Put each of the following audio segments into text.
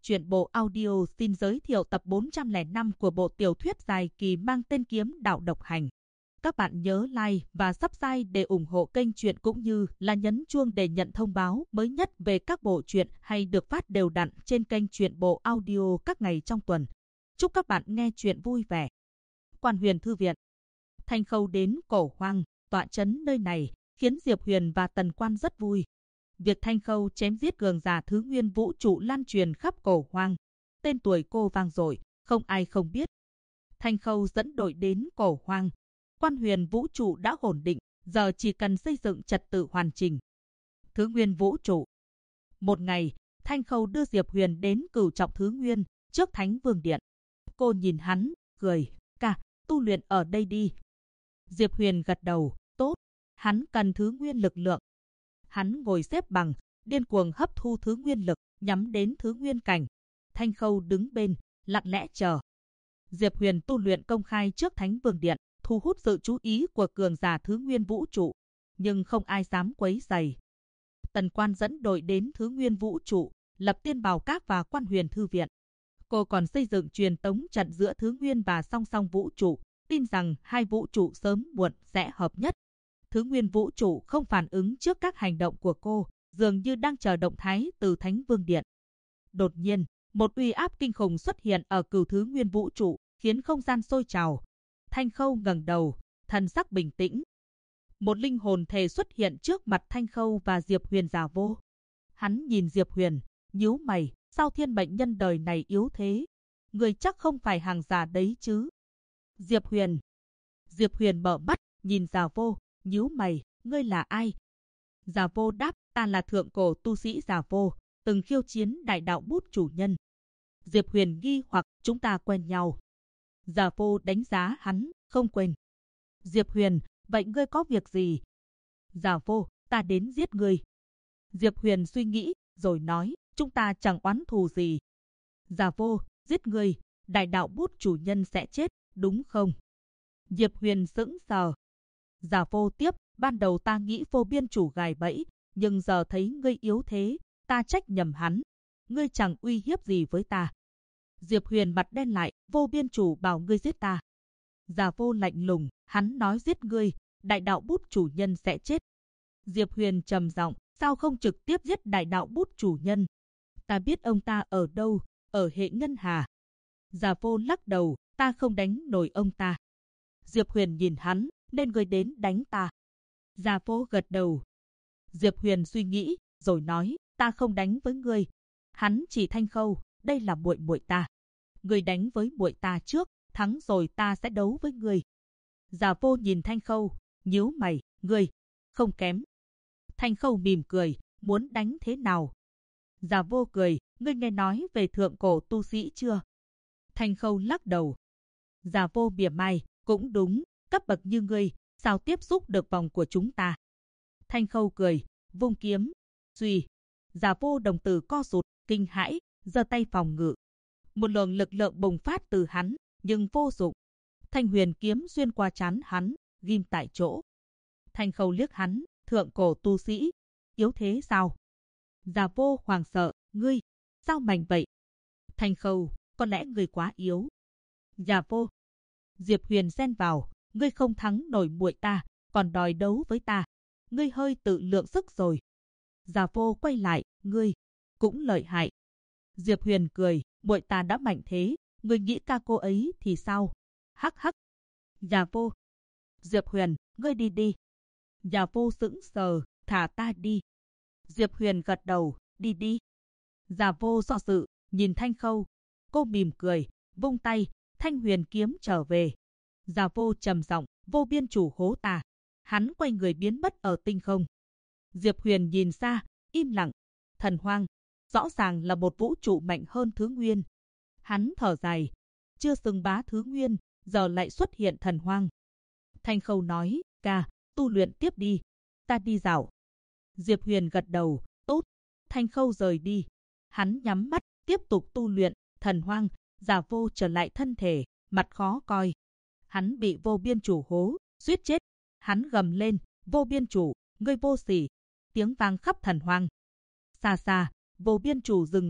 Truyện bộ audio xin giới thiệu tập 405 của bộ tiểu thuyết dài kỳ mang tên Kiếm Đạo Độc Hành. Các bạn nhớ like và subscribe để ủng hộ kênh truyện cũng như là nhấn chuông để nhận thông báo mới nhất về các bộ truyện hay được phát đều đặn trên kênh truyện bộ audio các ngày trong tuần. Chúc các bạn nghe truyện vui vẻ. Quan Huyền Thư Viện. Thanh Khâu đến Cổ Hoang, tọa trấn nơi này, khiến Diệp Huyền và Tần Quan rất vui. Việc Thanh Khâu chém giết cường giả thứ nguyên vũ trụ lan truyền khắp Cổ Hoang. Tên tuổi cô vang dội, không ai không biết. Thanh Khâu dẫn đội đến Cổ Hoang. Quan huyền vũ trụ đã ổn định, giờ chỉ cần xây dựng trật tự hoàn chỉnh. Thứ nguyên vũ trụ. Một ngày, Thanh Khâu đưa Diệp Huyền đến Cửu Trọng Thứ Nguyên, trước Thánh Vương Điện. Cô nhìn hắn, cười, "Ca, tu luyện ở đây đi." Diệp Huyền gật đầu, "Tốt." Hắn cần thứ nguyên lực lượng. Hắn ngồi xếp bằng, điên cuồng hấp thu thứ nguyên lực, nhắm đến thứ nguyên cảnh. Thanh Khâu đứng bên, lặng lẽ chờ. Diệp Huyền tu luyện công khai trước Thánh Vương Điện, thu hút sự chú ý của cường giả thứ nguyên vũ trụ, nhưng không ai dám quấy rầy. Tần Quan dẫn đội đến thứ nguyên vũ trụ, lập Tiên Bảo Các và Quan Huyền Thư Viện. Cô còn xây dựng truyền tống trận giữa thứ nguyên và song song vũ trụ, tin rằng hai vũ trụ sớm muộn sẽ hợp nhất. Thứ nguyên vũ trụ không phản ứng trước các hành động của cô, dường như đang chờ động thái từ Thánh Vương Điện. Đột nhiên, một uy áp kinh khủng xuất hiện ở cửu thứ nguyên vũ trụ, khiến không gian sôi trào. Thanh Khâu ngẩng đầu, thần sắc bình tĩnh. Một linh hồn thể xuất hiện trước mặt Thanh Khâu và Diệp Huyền giả vô. Hắn nhìn Diệp Huyền, nhíu mày, sao thiên mệnh nhân đời này yếu thế? Người chắc không phải hàng giả đấy chứ? Diệp Huyền mở mắt, nhìn giả vô, nhíu mày, ngươi là ai? Giả vô đáp, ta là thượng cổ tu sĩ giả vô, từng khiêu chiến đại đạo bút chủ nhân. Diệp Huyền nghi hoặc, chúng ta quen nhau. Giả vô đánh giá hắn, không quên. Diệp Huyền, vậy ngươi có việc gì? Giả vô, ta đến giết ngươi. Diệp Huyền suy nghĩ, rồi nói, chúng ta chẳng oán thù gì. Giả vô, giết ngươi, đại đạo bút chủ nhân sẽ chết, đúng không? Diệp Huyền sững sờ. Giả vô tiếp, ban đầu ta nghĩ vô biên chủ gài bẫy, nhưng giờ thấy ngươi yếu thế, ta trách nhầm hắn. Ngươi chẳng uy hiếp gì với ta. Diệp Huyền mặt đen lại, vô biên chủ bảo ngươi giết ta. Giả vô lạnh lùng, hắn nói giết ngươi, đại đạo bút chủ nhân sẽ chết. Diệp Huyền trầm giọng, sao không trực tiếp giết đại đạo bút chủ nhân? Ta biết ông ta ở đâu, ở hệ ngân hà. Giả vô lắc đầu, ta không đánh nổi ông ta. Diệp Huyền nhìn hắn, nên ngươi đến đánh ta. Giả vô gật đầu. Diệp Huyền suy nghĩ, rồi nói, ta không đánh với ngươi. Hắn chỉ Thanh Khâu, đây là muội muội ta. Ngươi đánh với muội ta trước, thắng rồi ta sẽ đấu với ngươi. Giả vô nhìn Thanh Khâu, nhíu mày, ngươi không kém. Thanh Khâu mỉm cười, muốn đánh thế nào? Giả vô cười, ngươi nghe nói về thượng cổ tu sĩ chưa? Thanh Khâu lắc đầu. Giả vô mỉa mai, cũng đúng, cấp bậc như ngươi, sao tiếp xúc được vòng của chúng ta? Thanh Khâu cười, vung kiếm, suy. Giả vô đồng tử co rụt, kinh hãi, giơ tay phòng ngự. Một luồng lực lượng bùng phát từ hắn, nhưng vô dụng. Thanh huyền kiếm xuyên qua trán hắn, ghim tại chỗ. Thanh Khâu liếc hắn, thượng cổ tu sĩ, yếu thế sao? Giả vô hoảng sợ, ngươi, sao mạnh vậy? Thanh Khâu, có lẽ ngươi quá yếu. Giả vô. Diệp Huyền xen vào, ngươi không thắng nổi muội ta, còn đòi đấu với ta. Ngươi hơi tự lượng sức rồi. Giả vô quay lại, ngươi cũng lợi hại. Diệp Huyền cười, muội ta đã mạnh thế, ngươi nghĩ ca cô ấy thì sao? Hắc hắc. Giả vô. Diệp Huyền, ngươi đi đi. Giả vô sững sờ, thả ta đi. Diệp Huyền gật đầu, đi đi. Giả vô do dự, nhìn Thanh Khâu. Cô mỉm cười, vung tay, thanh huyền kiếm trở về. Giả vô trầm giọng, vô biên chủ hố ta. Hắn quay người biến mất ở tinh không. Diệp Huyền nhìn xa, im lặng. Thần hoang, rõ ràng là một vũ trụ mạnh hơn thứ nguyên. Hắn thở dài, chưa xưng bá thứ nguyên, giờ lại xuất hiện thần hoang. Thanh Khâu nói, ca, tu luyện tiếp đi, ta đi dạo. Diệp Huyền gật đầu, tốt. Thanh Khâu rời đi. Hắn nhắm mắt, tiếp tục tu luyện. Thần hoang, Giả vô trở lại thân thể, mặt khó coi. Hắn bị vô biên chủ hố, suýt chết. Hắn gầm lên, vô biên chủ, ngươi vô sỉ. Tiếng vang khắp thần hoang. Xa xa, vô biên chủ dừng lại,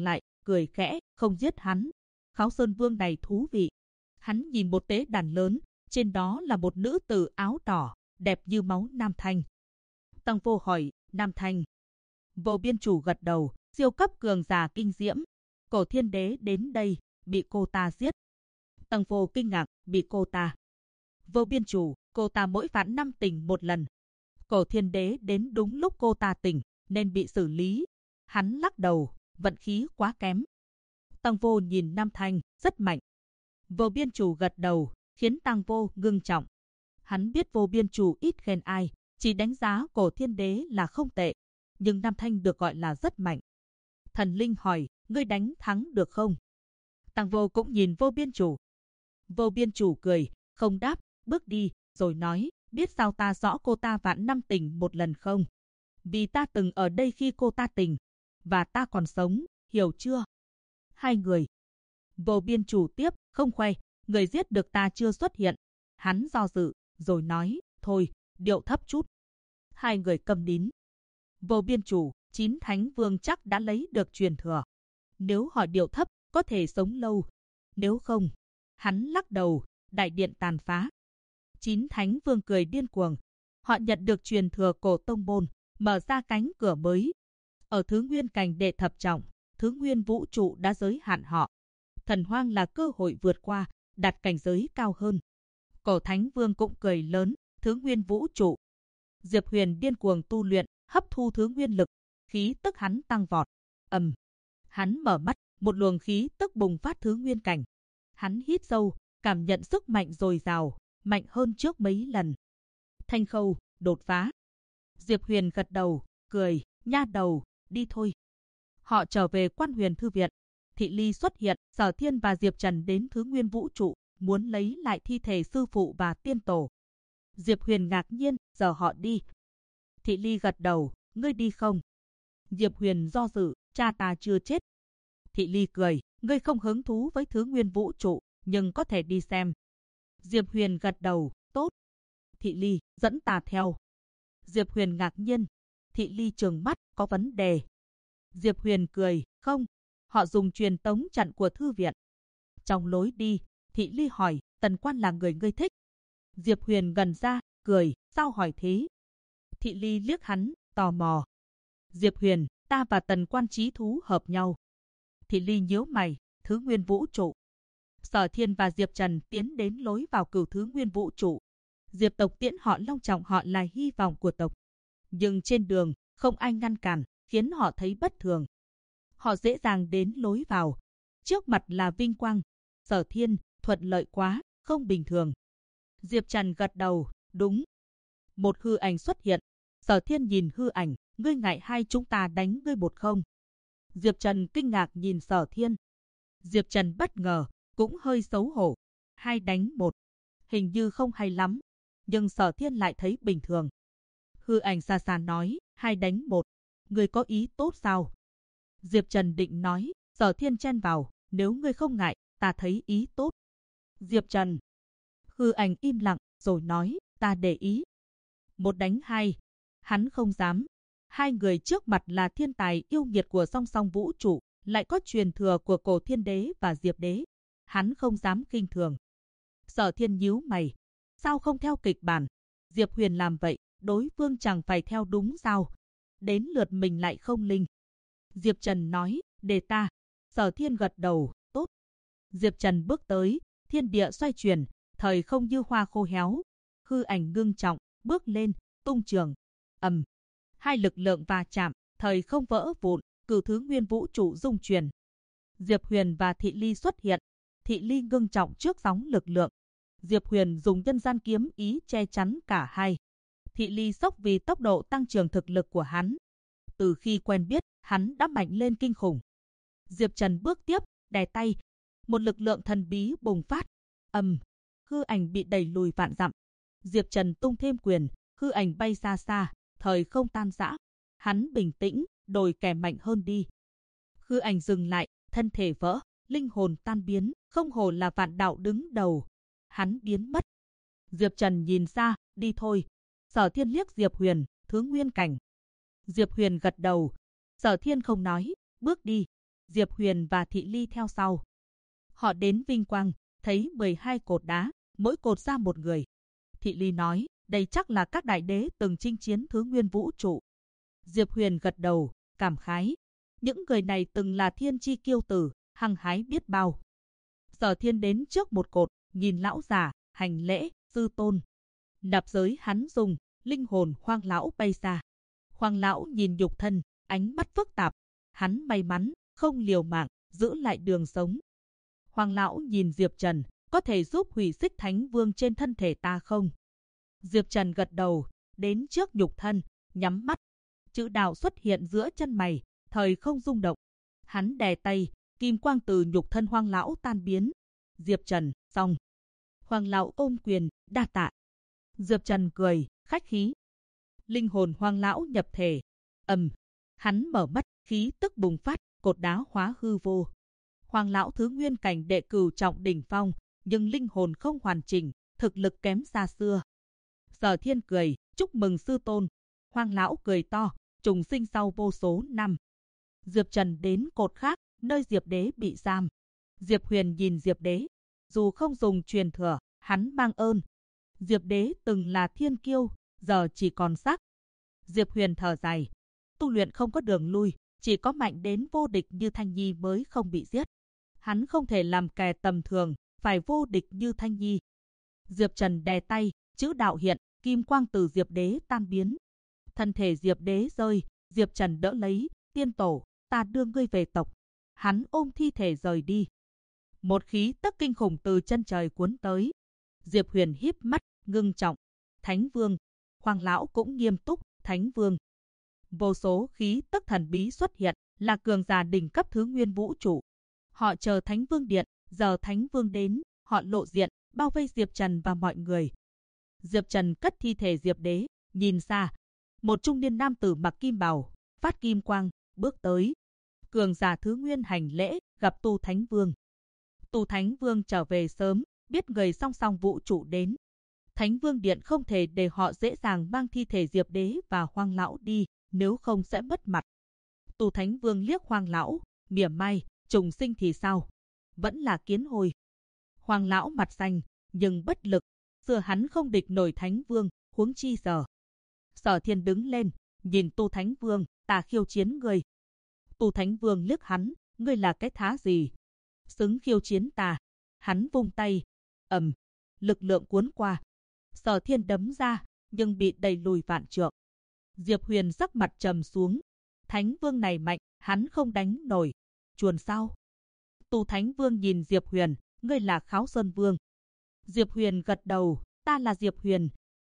cười khẽ, không giết hắn. Kháo Sơn Vương này thú vị. Hắn nhìn một tế đàn lớn, trên đó là một nữ tử áo đỏ, đẹp như máu Nam Thanh. Tăng Vô hỏi, Nam Thanh. Vô Biên Chủ gật đầu, siêu cấp cường giả kinh diễm. Cổ Thiên Đế đến đây, bị cô ta giết. Tăng Vô kinh ngạc, bị cô ta. Vô Biên Chủ, cô ta mỗi vạn năm tỉnh một lần. Cổ Thiên Đế đến đúng lúc cô ta tỉnh, nên bị xử lý. Hắn lắc đầu, vận khí quá kém. Tăng Vô nhìn Nam Thanh, rất mạnh. Vô Biên Chủ gật đầu, khiến Tăng Vô ngưng trọng. Hắn biết Vô Biên Chủ ít khen ai, chỉ đánh giá Cổ Thiên Đế là không tệ. Nhưng Nam Thanh được gọi là rất mạnh. Thần Linh hỏi, ngươi đánh thắng được không? Tăng Vô cũng nhìn Vô Biên Chủ. Vô Biên Chủ cười, không đáp, bước đi, rồi nói, biết sao ta rõ cô ta vạn năm tỉnh một lần không? Vì ta từng ở đây khi cô ta tỉnh, và ta còn sống, hiểu chưa? Hai người. Vô Biên Chủ tiếp, không khoe, người giết được ta chưa xuất hiện. Hắn do dự, rồi nói, thôi, điệu thấp chút. Hai người câm nín. Vô Biên Chủ, 9 Thánh Vương chắc đã lấy được truyền thừa. Nếu họ điệu thấp, có thể sống lâu. Nếu không, hắn lắc đầu, đại điện tàn phá. 9 Thánh Vương cười điên cuồng. Họ nhận được truyền thừa cổ tông môn, mở ra cánh cửa mới. Ở Thứ Nguyên Cảnh đệ thập trọng, Thứ Nguyên Vũ Trụ đã giới hạn họ. Thần Hoang là cơ hội vượt qua, đạt cảnh giới cao hơn. Cổ Thánh Vương cũng cười lớn, Thứ Nguyên Vũ Trụ. Diệp Huyền điên cuồng tu luyện, hấp thu Thứ Nguyên lực, khí tức hắn tăng vọt. Hắn mở mắt, một luồng khí tức bùng phát Thứ Nguyên Cảnh. Hắn hít sâu, cảm nhận sức mạnh dồi dào, mạnh hơn trước mấy lần. Thanh Khâu, đột phá. Diệp Huyền gật đầu, cười, nha đầu, đi thôi. Họ trở về Quan Huyền Thư Viện. Thị Ly xuất hiện, Sở Thiên và Diệp Trần đến Thứ Nguyên Vũ Trụ, muốn lấy lại thi thể sư phụ và tiên tổ. Diệp Huyền ngạc nhiên, giờ họ đi. Thị Ly gật đầu, ngươi đi không? Diệp Huyền do dự, cha ta chưa chết. Thị Ly cười, ngươi không hứng thú với Thứ Nguyên Vũ Trụ, nhưng có thể đi xem. Diệp Huyền gật đầu, tốt. Thị Ly, dẫn ta theo. Diệp Huyền ngạc nhiên. Thị Ly trừng mắt, có vấn đề. Diệp Huyền cười, không. Họ dùng truyền tống trận của thư viện. Trong lối đi, Thị Ly hỏi, Tần Quan là người ngươi thích. Diệp Huyền gần ra, cười, sao hỏi thế? Thị Ly liếc hắn, tò mò. Diệp Huyền, ta và Tần Quan chí thú hợp nhau. Thị Ly nhíu mày, Thứ Nguyên Vũ Trụ. Sở Thiên và Diệp Trần tiến đến lối vào Cửu Thứ Nguyên Vũ Trụ. Diệp tộc tiễn họ long trọng, họ là hy vọng của tộc. Nhưng trên đường, không ai ngăn cản, khiến họ thấy bất thường. Họ dễ dàng đến lối vào. Trước mặt là vinh quang. Sở Thiên, thuận lợi quá, không bình thường. Diệp Trần gật đầu, đúng. Một hư ảnh xuất hiện. Sở Thiên nhìn hư ảnh, ngươi ngại hai chúng ta đánh ngươi một không? Diệp Trần kinh ngạc nhìn Sở Thiên. Diệp Trần bất ngờ, cũng hơi xấu hổ. 2 đánh 1, hình như không hay lắm. Nhưng Sở Thiên lại thấy bình thường. Hư ảnh xa xa nói, 2 đánh 1, ngươi có ý tốt sao? Diệp Trần định nói, Sở Thiên chen vào, nếu ngươi không ngại, ta thấy ý tốt. Diệp Trần. Hư ảnh im lặng, rồi nói, ta để ý. 1 đánh 2, hắn không dám. Hai người trước mặt là thiên tài yêu nghiệt của song song vũ trụ, lại có truyền thừa của Cổ Thiên Đế và Diệp Đế. Hắn không dám khinh thường. Sở Thiên nhíu mày, sao không theo kịch bản? Diệp Huyền làm vậy, đối phương chẳng phải theo đúng sao? Đến lượt mình lại không linh. Diệp Trần nói, để ta. Sở Thiên gật đầu, tốt. Diệp Trần bước tới, thiên địa xoay chuyển, thời không như hoa khô héo. Hư ảnh ngưng trọng, bước lên, tung trường. Hai lực lượng va chạm, thời không vỡ vụn, Cửu Thứ Nguyên Vũ Trụ rung chuyển. Diệp Huyền và Thị Ly xuất hiện. Thị Ly ngưng trọng trước sóng lực lượng. Diệp Huyền dùng nhân gian kiếm ý che chắn cả hai. Thị Ly sốc vì tốc độ tăng trưởng thực lực của hắn. Từ khi quen biết, hắn đã mạnh lên kinh khủng. Diệp Trần bước tiếp, đè tay. Một lực lượng thần bí bùng phát. Hư ảnh bị đẩy lùi vạn dặm. Diệp Trần tung thêm quyền, hư ảnh bay xa xa, thời không tan rã. Hắn bình tĩnh, đổi kẻ mạnh hơn đi. Hư ảnh dừng lại, thân thể vỡ, linh hồn tan biến, không hổ là vạn đạo đứng đầu. Hắn biến mất. Diệp Trần nhìn ra, đi thôi. Sở Thiên liếc Diệp Huyền, Thứ Nguyên Cảnh. Diệp Huyền gật đầu. Sở Thiên không nói, bước đi. Diệp Huyền và Thị Ly theo sau. Họ đến vinh quang, thấy 12 cột đá, mỗi cột ra một người. Thị Ly nói, đây chắc là các đại đế từng chinh chiến thứ nguyên vũ trụ. Diệp Huyền gật đầu, cảm khái. Những người này từng là thiên chi kiêu tử, hăng hái biết bao. Sở Thiên đến trước một cột, nhìn lão già, hành lễ, sư tôn. Nạp giới hắn dùng, linh hồn Hoang lão bay ra. Hoang lão nhìn nhục thân, ánh mắt phức tạp. Hắn may mắn, không liều mạng, giữ lại đường sống. Hoang lão nhìn Diệp Trần, có thể giúp hủy xích thánh vương trên thân thể ta không? Diệp Trần gật đầu, đến trước nhục thân, nhắm mắt. Chữ đạo xuất hiện giữa chân mày, thời không rung động. Hắn đè tay, kim quang từ nhục thân Hoang lão tan biến. Diệp Trần, xong. Hoang lão ôm quyền, đa tạ. Diệp Trần cười, khách khí. Linh hồn Hoang lão nhập thể. Hắn mở mắt, khí tức bùng phát, cột đá hóa hư vô. Hoang lão thứ nguyên cảnh đệ cửu trọng đỉnh phong, nhưng linh hồn không hoàn chỉnh, thực lực kém xa xưa. Sở Thiên cười, chúc mừng sư tôn. Hoang lão cười to, trùng sinh sau vô số năm. Diệp Trần đến cột khác, nơi Diệp Đế bị giam. Diệp Huyền nhìn Diệp Đế, dù không dùng truyền thừa, hắn mang ơn. Diệp Đế từng là thiên kiêu, giờ chỉ còn xác. Diệp Huyền thở dài, tu luyện không có đường lui, chỉ có mạnh đến vô địch như Thanh Nhi mới không bị giết. Hắn không thể làm kẻ tầm thường, phải vô địch như Thanh Nhi. Diệp Trần đè tay, chữ đạo hiện, kim quang từ Diệp Đế tan biến. Thân thể Diệp Đế rơi, Diệp Trần đỡ lấy, tiên tổ, ta đưa ngươi về tộc. Hắn ôm thi thể rời đi. Một khí tức kinh khủng từ chân trời cuốn tới. Diệp Huyền híp mắt, ngưng trọng. Thánh Vương. Hoang lão cũng nghiêm túc, Thánh Vương. Vô số khí tức thần bí xuất hiện, là cường giả đỉnh cấp thứ nguyên vũ trụ. Họ chờ Thánh Vương điện, giờ Thánh Vương đến, họ lộ diện, bao vây Diệp Trần và mọi người. Diệp Trần cất thi thể Diệp Đế, nhìn xa. Một trung niên nam tử mặc kim bào, phát kim quang, bước tới. Cường giả thứ nguyên hành lễ, gặp Tu Thánh Vương. Tu Thánh Vương trở về sớm, biết người song song vũ trụ đến. Thánh Vương điện không thể để họ dễ dàng mang thi thể Diệp Đế và Hoang lão đi, nếu không sẽ mất mặt. Tu Thánh Vương liếc Hoang lão, mỉa mai, trùng sinh thì sao? Vẫn là kiến hồi. Hoang lão mặt xanh, nhưng bất lực. Xưa hắn không địch nổi Thánh Vương, huống chi giờ. Sở Thiên đứng lên, nhìn Tu Thánh Vương, ta khiêu chiến ngươi. Tu Thánh Vương liếc hắn, ngươi là cái thá gì? Xứng khiêu chiến ta. Hắn vung tay. Lực lượng cuốn qua. Sở Thiên đấm ra, nhưng bị đẩy lùi vạn trượng. Diệp Huyền sắc mặt trầm xuống. Thánh Vương này mạnh, hắn không đánh nổi. Chuồn sao? Tu Thánh Vương nhìn Diệp Huyền, ngươi là Kháo Sơn Vương. Diệp Huyền gật đầu, ta là Diệp Huyền.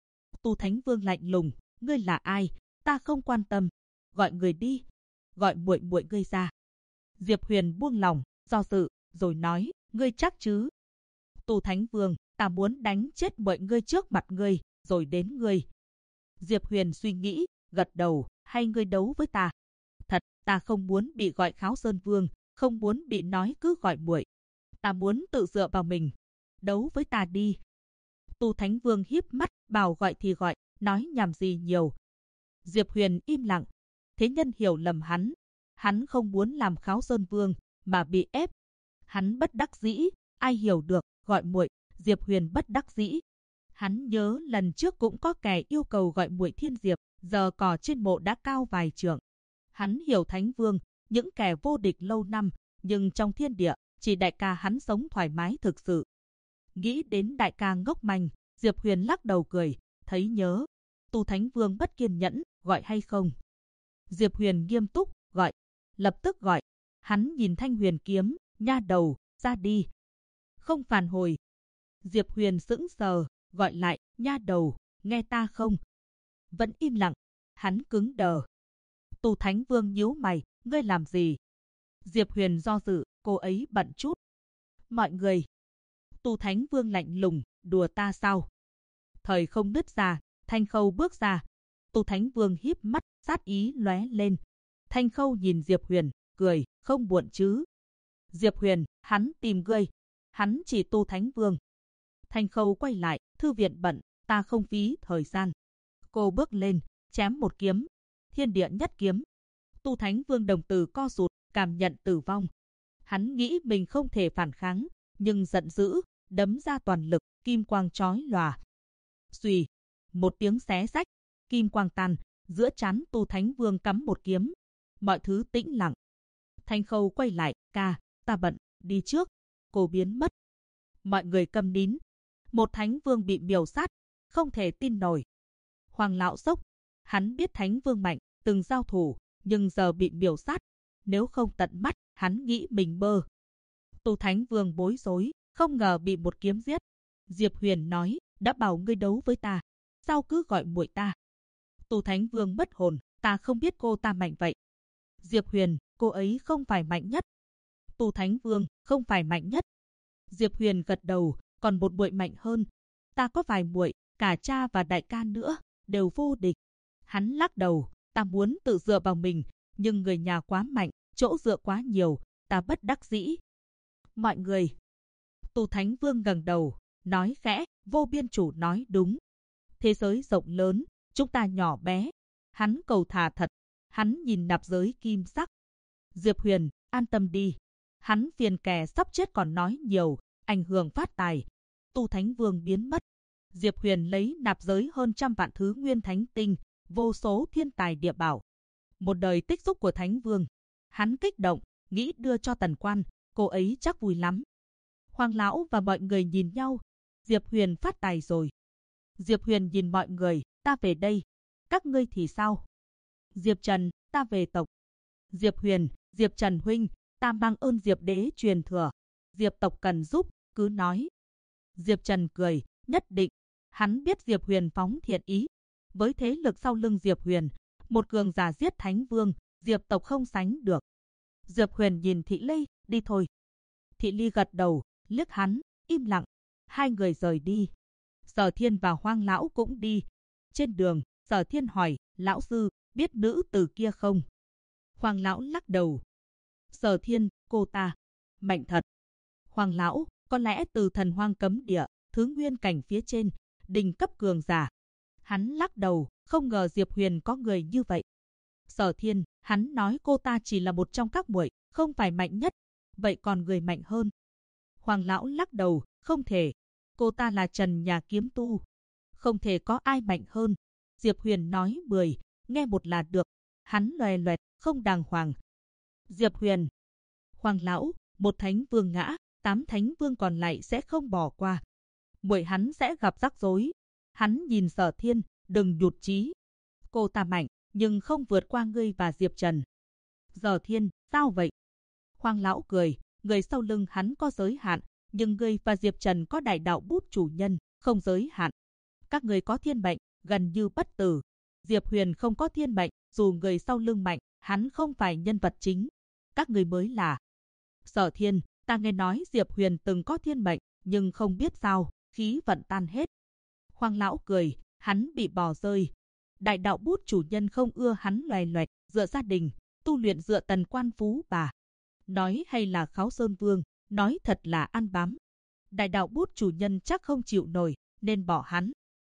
Tu Thánh Vương lạnh lùng, ngươi là ai? Ta không quan tâm. Gọi người đi. Gọi muội muội ngươi ra. Diệp Huyền buông lòng, do dự, rồi nói, ngươi chắc chứ? Tu Thánh Vương, ta muốn đánh chết mọi ngươi trước mặt ngươi, rồi đến ngươi. Diệp Huyền suy nghĩ, gật đầu, hay ngươi đấu với ta? Thật, ta không muốn bị gọi Kháo Sơn Vương, không muốn bị nói cứ gọi muội. Ta muốn tự dựa vào mình. Đấu với ta đi. Tu Thánh Vương híp mắt, bảo gọi thì gọi, nói nhảm gì nhiều. Diệp Huyền im lặng. Thế nhân hiểu lầm hắn. Hắn không muốn làm Kháo Sơn Vương, mà bị ép. Hắn bất đắc dĩ, ai hiểu được, gọi muội. Diệp Huyền bất đắc dĩ. Hắn nhớ lần trước cũng có kẻ yêu cầu gọi muội Thiên Diệp, giờ cỏ trên mộ đã cao vài trượng. Hắn hiểu Thánh Vương, những kẻ vô địch lâu năm, nhưng trong thiên địa, chỉ đại ca hắn sống thoải mái thực sự. Nghĩ đến đại ca ngốc manh, Diệp Huyền lắc đầu cười, thấy nhớ. Tu Thánh Vương bất kiên nhẫn, gọi hay không? Diệp Huyền nghiêm túc, gọi. Lập tức gọi. Hắn nhìn Thanh Huyền kiếm, nha đầu, ra đi. Không phản hồi. Diệp Huyền sững sờ, gọi lại, nha đầu, nghe ta không? Vẫn im lặng. Hắn cứng đờ. Tu Thánh Vương nhíu mày, ngươi làm gì? Diệp Huyền do dự, cô ấy bận chút. Mọi người. Tu Thánh Vương lạnh lùng, đùa ta sao? Thời không nứt ra, Thanh Khâu bước ra. Tu Thánh Vương híp mắt, sát ý lóe lên. Thanh Khâu nhìn Diệp Huyền, cười, không buồn chứ? Diệp Huyền, hắn tìm ngươi. Hắn chỉ Tu Thánh Vương. Thanh Khâu quay lại, thư viện bận, ta không phí thời gian. Cô bước lên, chém một kiếm. Thiên địa nhất kiếm. Tu Thánh Vương đồng tử co rụt, cảm nhận tử vong. Hắn nghĩ mình không thể phản kháng, nhưng giận dữ, đấm ra toàn lực, kim quang chói lòa. Xuy, một tiếng xé rách, kim quang tan, giữa trán Tu Thánh Vương cắm một kiếm. Mọi thứ tĩnh lặng. Thanh Khâu quay lại, ca, ta bận, đi trước. Cô biến mất. Mọi người câm nín. Một Thánh Vương bị miểu sát, không thể tin nổi. Hoàng lão sốc, hắn biết Thánh Vương mạnh, từng giao thủ, nhưng giờ bị miểu sát. Nếu không tận mắt, hắn nghĩ mình bơ. Tu Thánh Vương bối rối, không ngờ bị một kiếm giết. Diệp Huyền nói, đã bảo ngươi đấu với ta, sao cứ gọi muội ta? Tu Thánh Vương mất hồn, ta không biết cô ta mạnh vậy. Diệp Huyền, cô ấy không phải mạnh nhất. Tu Thánh Vương, không phải mạnh nhất. Diệp Huyền gật đầu, còn một muội mạnh hơn. Ta có vài muội, cả cha và đại ca nữa, đều vô địch. Hắn lắc đầu, ta muốn tự dựa vào mình, nhưng người nhà quá mạnh, chỗ dựa quá nhiều, ta bất đắc dĩ. Mọi người. Tu Thánh Vương ngẩng đầu, nói khẽ, Vô Biên Chủ nói đúng. Thế giới rộng lớn, chúng ta nhỏ bé. Hắn cầu thả thật. Hắn nhìn nạp giới kim sắc. Diệp Huyền, an tâm đi. Hắn phiền kẻ sắp chết còn nói nhiều, ảnh hưởng phát tài. Tu Thánh Vương biến mất. Diệp Huyền lấy nạp giới hơn 100 vạn thứ nguyên thánh tinh, vô số thiên tài địa bảo. Một đời tích xúc của Thánh Vương. Hắn kích động, nghĩ đưa cho Tần Quan, cô ấy chắc vui lắm. Hoàng lão và mọi người nhìn nhau. Diệp Huyền phát tài rồi. Diệp Huyền nhìn mọi người, ta về đây. Các ngươi thì sao? Diệp Trần, ta về tộc. Diệp Huyền, Diệp Trần huynh, ta mang ơn Diệp đế truyền thừa. Diệp tộc cần giúp, cứ nói. Diệp Trần cười, nhất định. Hắn biết Diệp Huyền phóng thiện ý. Với thế lực sau lưng Diệp Huyền, một cường giả giết Thánh Vương, Diệp tộc không sánh được. Diệp Huyền nhìn Thị Ly, đi thôi. Thị Ly gật đầu, liếc hắn, im lặng. Hai người rời đi. Sở Thiên và Hoang lão cũng đi. Trên đường, Sở Thiên hỏi, lão sư, biết nữ tử kia không? Hoang lão lắc đầu. Sở Thiên, cô ta mạnh thật. Hoang lão, có lẽ từ thần hoang cấm địa, thứ nguyên cảnh phía trên, đỉnh cấp cường giả. Hắn lắc đầu, không ngờ Diệp Huyền có người như vậy. Sở Thiên, hắn nói cô ta chỉ là một trong các muội, không phải mạnh nhất. Vậy còn người mạnh hơn? Hoàng lão lắc đầu, không thể. Cô ta là Trần nhà kiếm tu. Không thể có ai mạnh hơn. Diệp Huyền nói 10, nghe một là được. Hắn loè loẹt, không đàng hoàng. Diệp Huyền. Hoàng lão, một Thánh Vương ngã, 8 Thánh Vương còn lại sẽ không bỏ qua. Muội hắn sẽ gặp rắc rối. Hắn nhìn Sở Thiên, đừng nhụt chí. Cô ta mạnh, nhưng không vượt qua ngươi và Diệp Trần. Sở Thiên, sao vậy? Hoàng lão cười, người sau lưng hắn có giới hạn, nhưng ngươi và Diệp Trần có đại đạo bút chủ nhân, không giới hạn. Các người có thiên mệnh, gần như bất tử. Diệp Huyền không có thiên mệnh, dù người sau lưng mạnh, hắn không phải nhân vật chính. Các người mới là. Sở Thiên, ta nghe nói Diệp Huyền từng có thiên mệnh, nhưng không biết sao, khí vận tan hết. Hoàng lão cười, hắn bị bỏ rơi. Đại đạo bút chủ nhân không ưa hắn loè loẹt, dựa gia đình, tu luyện dựa Tần Quan phú bà. Nói hay là Kháo Sơn Vương, nói thật là ăn bám. Đại đạo bút chủ nhân chắc không chịu nổi, nên bỏ hắn.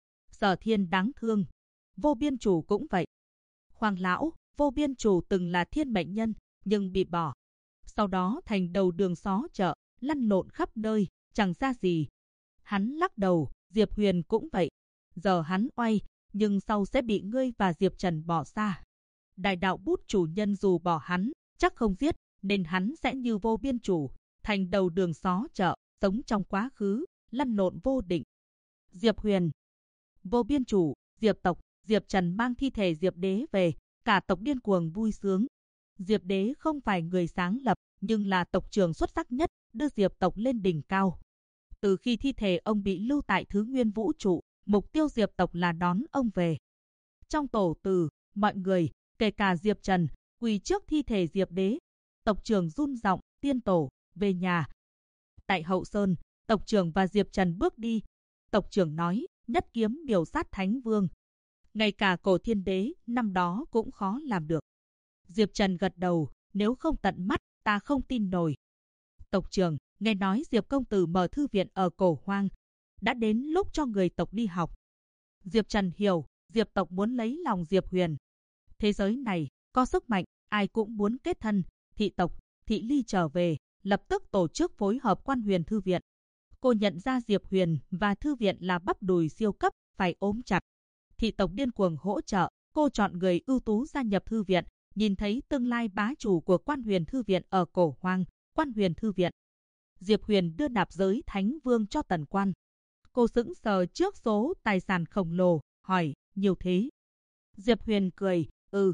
Sở Thiên đáng thương. Vô Biên Chủ cũng vậy. Hoàng lão, Vô Biên Chủ từng là thiên mệnh nhân, nhưng bị bỏ. Sau đó thành đầu đường xó chợ, lăn lộn khắp nơi, chẳng ra gì. Hắn lắc đầu, Diệp Huyền cũng vậy. Giờ hắn oai, nhưng sau sẽ bị ngươi và Diệp Trần bỏ xa. Đại đạo bút chủ nhân dù bỏ hắn, chắc không giết, nên hắn sẽ như Vô Biên Chủ, thành đầu đường xó chợ, sống trong quá khứ, lăn lộn vô định. Diệp Huyền. Vô Biên Chủ, Diệp tộc, Diệp Trần mang thi thể Diệp Đế về, cả tộc điên cuồng vui sướng. Diệp Đế không phải người sáng lập, nhưng là tộc trưởng xuất sắc nhất, đưa Diệp tộc lên đỉnh cao. Từ khi thi thể ông bị lưu tại Thứ Nguyên Vũ Trụ, mục tiêu Diệp tộc là đón ông về. Trong tổ từ, mọi người, kể cả Diệp Trần, quỳ trước thi thể Diệp Đế. Tộc trưởng run giọng, tiên tổ, về nhà. Tại Hậu Sơn, tộc trưởng và Diệp Trần bước đi. Tộc trưởng nói, nhất kiếm miểu sát Thánh Vương. Ngay cả Cổ Thiên Đế năm đó cũng khó làm được. Diệp Trần gật đầu, nếu không tận mắt, ta không tin nổi. Tộc trưởng, nghe nói Diệp công tử mở thư viện ở Cổ Hoang. Đã đến lúc cho người tộc đi học. Diệp Trần hiểu, Diệp tộc muốn lấy lòng Diệp Huyền. Thế giới này, có sức mạnh, ai cũng muốn kết thân, thị tộc, thị ly trở về, lập tức tổ chức phối hợp Quan Huyền Thư viện. Cô nhận ra Diệp Huyền và thư viện là bắp đùi siêu cấp, phải ôm chặt. Thị tộc điên cuồng hỗ trợ, cô chọn người ưu tú gia nhập thư viện, nhìn thấy tương lai bá chủ của Quan Huyền Thư viện ở Cổ Hoang, Quan Huyền Thư viện. Diệp Huyền đưa nạp giới Thánh Vương cho Tần Quan. Cô sững sờ trước số tài sản khổng lồ, hỏi, nhiều thế? Diệp Huyền cười,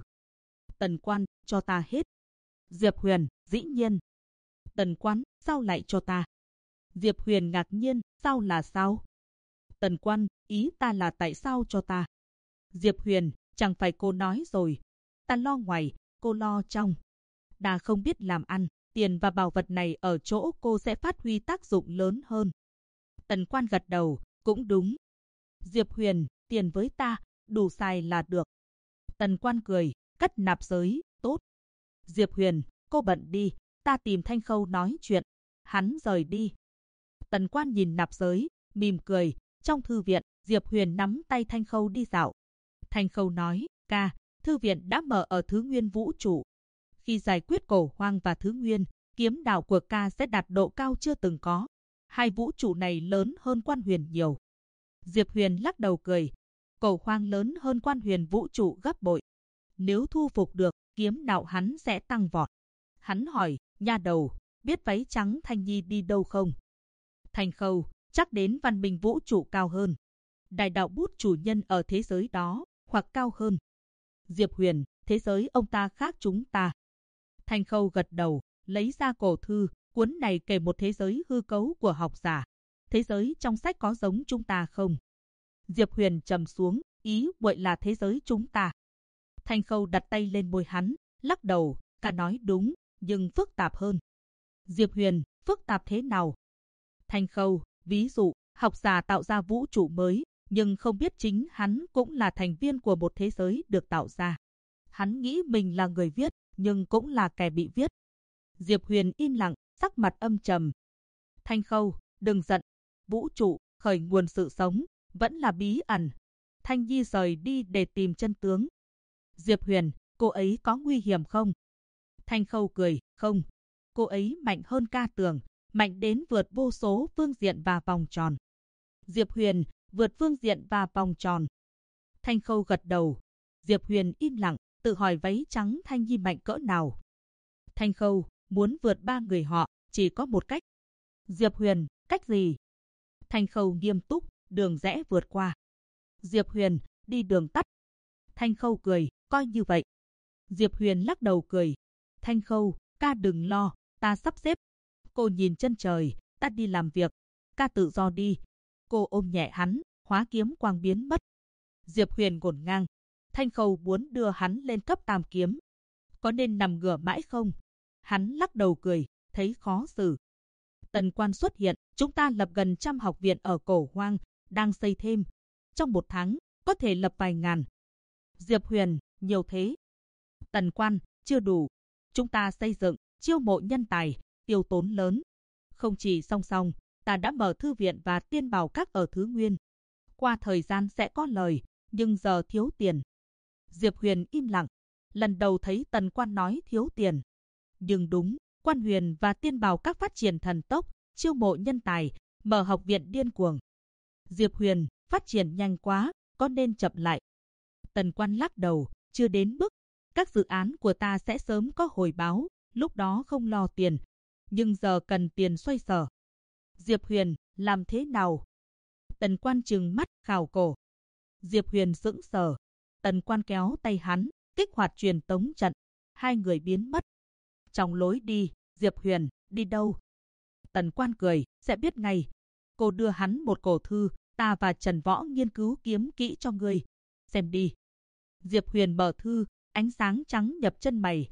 Tần Quan, cho ta hết. Diệp Huyền, dĩ nhiên. Tần Quan, sao lại cho ta? Diệp Huyền ngạc nhiên, sao là sao? Tần Quan, ý ta là tại sao cho ta? Diệp Huyền, chẳng phải cô nói rồi. Ta lo ngoài, cô lo trong. Ta không biết làm ăn, tiền và bảo vật này ở chỗ cô sẽ phát huy tác dụng lớn hơn. Tần Quan gật đầu, cũng đúng. Diệp Huyền, tiền với ta, đủ xài là được. Tần Quan cười, cất nạp giới, tốt. Diệp Huyền, cô bận đi, ta tìm Thanh Khâu nói chuyện. Hắn rời đi. Tần Quan nhìn nạp giới, mỉm cười. Trong thư viện, Diệp Huyền nắm tay Thanh Khâu đi dạo. Thanh Khâu nói, ca, thư viện đã mở ở Thứ Nguyên vũ trụ. Khi giải quyết Cổ Hoang và Thứ Nguyên, kiếm đạo của ca sẽ đạt độ cao chưa từng có. Hai vũ trụ này lớn hơn Quan Huyền nhiều. Diệp Huyền lắc đầu cười. Cổ Hoang lớn hơn Quan Huyền vũ trụ gấp bội. Nếu thu phục được, kiếm đạo hắn sẽ tăng vọt. Hắn hỏi, nha đầu, biết váy trắng Thanh Nhi đi đâu không? Thanh Khâu, chắc đến văn minh vũ trụ cao hơn. Đại đạo bút chủ nhân ở thế giới đó, hoặc cao hơn. Diệp Huyền, thế giới ông ta khác chúng ta. Thanh Khâu gật đầu, lấy ra cổ thư, cuốn này kể một thế giới hư cấu của học giả. Thế giới trong sách có giống chúng ta không? Diệp Huyền trầm xuống, ý muội là thế giới chúng ta. Thanh Khâu đặt tay lên môi hắn, lắc đầu, cả nói đúng, nhưng phức tạp hơn. Diệp Huyền, phức tạp thế nào? Thanh Khâu, ví dụ, học giả tạo ra vũ trụ mới, nhưng không biết chính hắn cũng là thành viên của một thế giới được tạo ra. Hắn nghĩ mình là người viết, nhưng cũng là kẻ bị viết. Diệp Huyền im lặng, sắc mặt âm trầm. Thanh Khâu, đừng giận. Vũ trụ, khởi nguồn sự sống, vẫn là bí ẩn. Thanh Nhi rời đi để tìm chân tướng. Diệp Huyền, cô ấy có nguy hiểm không? Thanh Khâu cười, không. Cô ấy mạnh hơn ca tường, mạnh đến vượt vô số phương diện và vòng tròn. Diệp Huyền, vượt phương diện và vòng tròn. Thanh Khâu gật đầu. Diệp Huyền im lặng, tự hỏi váy trắng Thanh Nhi mạnh cỡ nào. Thanh Khâu, muốn vượt ba người họ, chỉ có một cách. Diệp Huyền, cách gì? Thanh Khâu nghiêm túc, đường rẽ vượt qua. Diệp Huyền, đi đường tắt. Thanh Khâu cười, coi như vậy. Diệp Huyền lắc đầu cười. Thanh Khâu, ca đừng lo, ta sắp xếp. Cô nhìn chân trời, ta đi làm việc. Ca tự do đi. Cô ôm nhẹ hắn, hóa kiếm quang biến mất. Diệp Huyền ngổn ngang. Thanh Khâu muốn đưa hắn lên cấp tam kiếm. Có nên nằm ngửa mãi không? Hắn lắc đầu cười, thấy khó xử. Tần Quan xuất hiện, chúng ta lập gần 100 học viện ở Cổ Hoang, đang xây thêm. Trong 1 tháng, có thể lập vài ngàn. Diệp Huyền, nhiều thế. Tần Quan, chưa đủ. Chúng ta xây dựng, chiêu mộ nhân tài, tiêu tốn lớn. Không chỉ song song, ta đã mở thư viện và tiên bảo các ở Thứ Nguyên. Qua thời gian sẽ có lời, nhưng giờ thiếu tiền. Diệp Huyền im lặng. Lần đầu thấy Tần Quan nói thiếu tiền. Nhưng đúng, Quan Huyền và tiên bảo các phát triển thần tốc, chiêu mộ nhân tài, mở học viện điên cuồng. Diệp Huyền, phát triển nhanh quá, có nên chậm lại? Tần Quan lắc đầu, chưa đến mức. Các dự án của ta sẽ sớm có hồi báo, lúc đó không lo tiền. Nhưng giờ cần tiền xoay sở. Diệp Huyền, làm thế nào? Tần Quan trừng mắt khảo cổ. Diệp Huyền sững sờ. Tần Quan kéo tay hắn, kích hoạt truyền tống trận. Hai người biến mất. Trong lối đi, Diệp Huyền, đi đâu? Tần Quan cười, sẽ biết ngay. Cô đưa hắn một cổ thư, ta và Trần Võ nghiên cứu kiếm kỹ cho ngươi. Xem đi. Diệp Huyền mở thư, ánh sáng trắng nhập chân mày.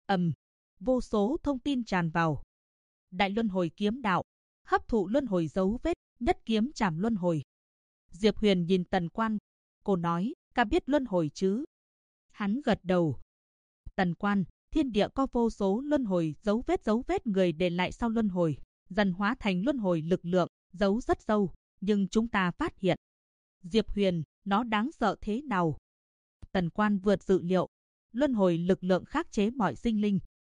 Vô số thông tin tràn vào. Đại luân hồi kiếm đạo, hấp thụ luân hồi dấu vết, nhất kiếm trảm luân hồi. Diệp Huyền nhìn Tần Quan. Cô nói, ca biết luân hồi chứ? Hắn gật đầu. Tần Quan, thiên địa có vô số luân hồi dấu vết người để lại sau luân hồi, dần hóa thành luân hồi lực lượng, giấu rất sâu, nhưng chúng ta phát hiện. Diệp Huyền, nó đáng sợ thế nào? Tần Quan vượt dự liệu. Luân hồi lực lượng khắc chế mọi sinh linh,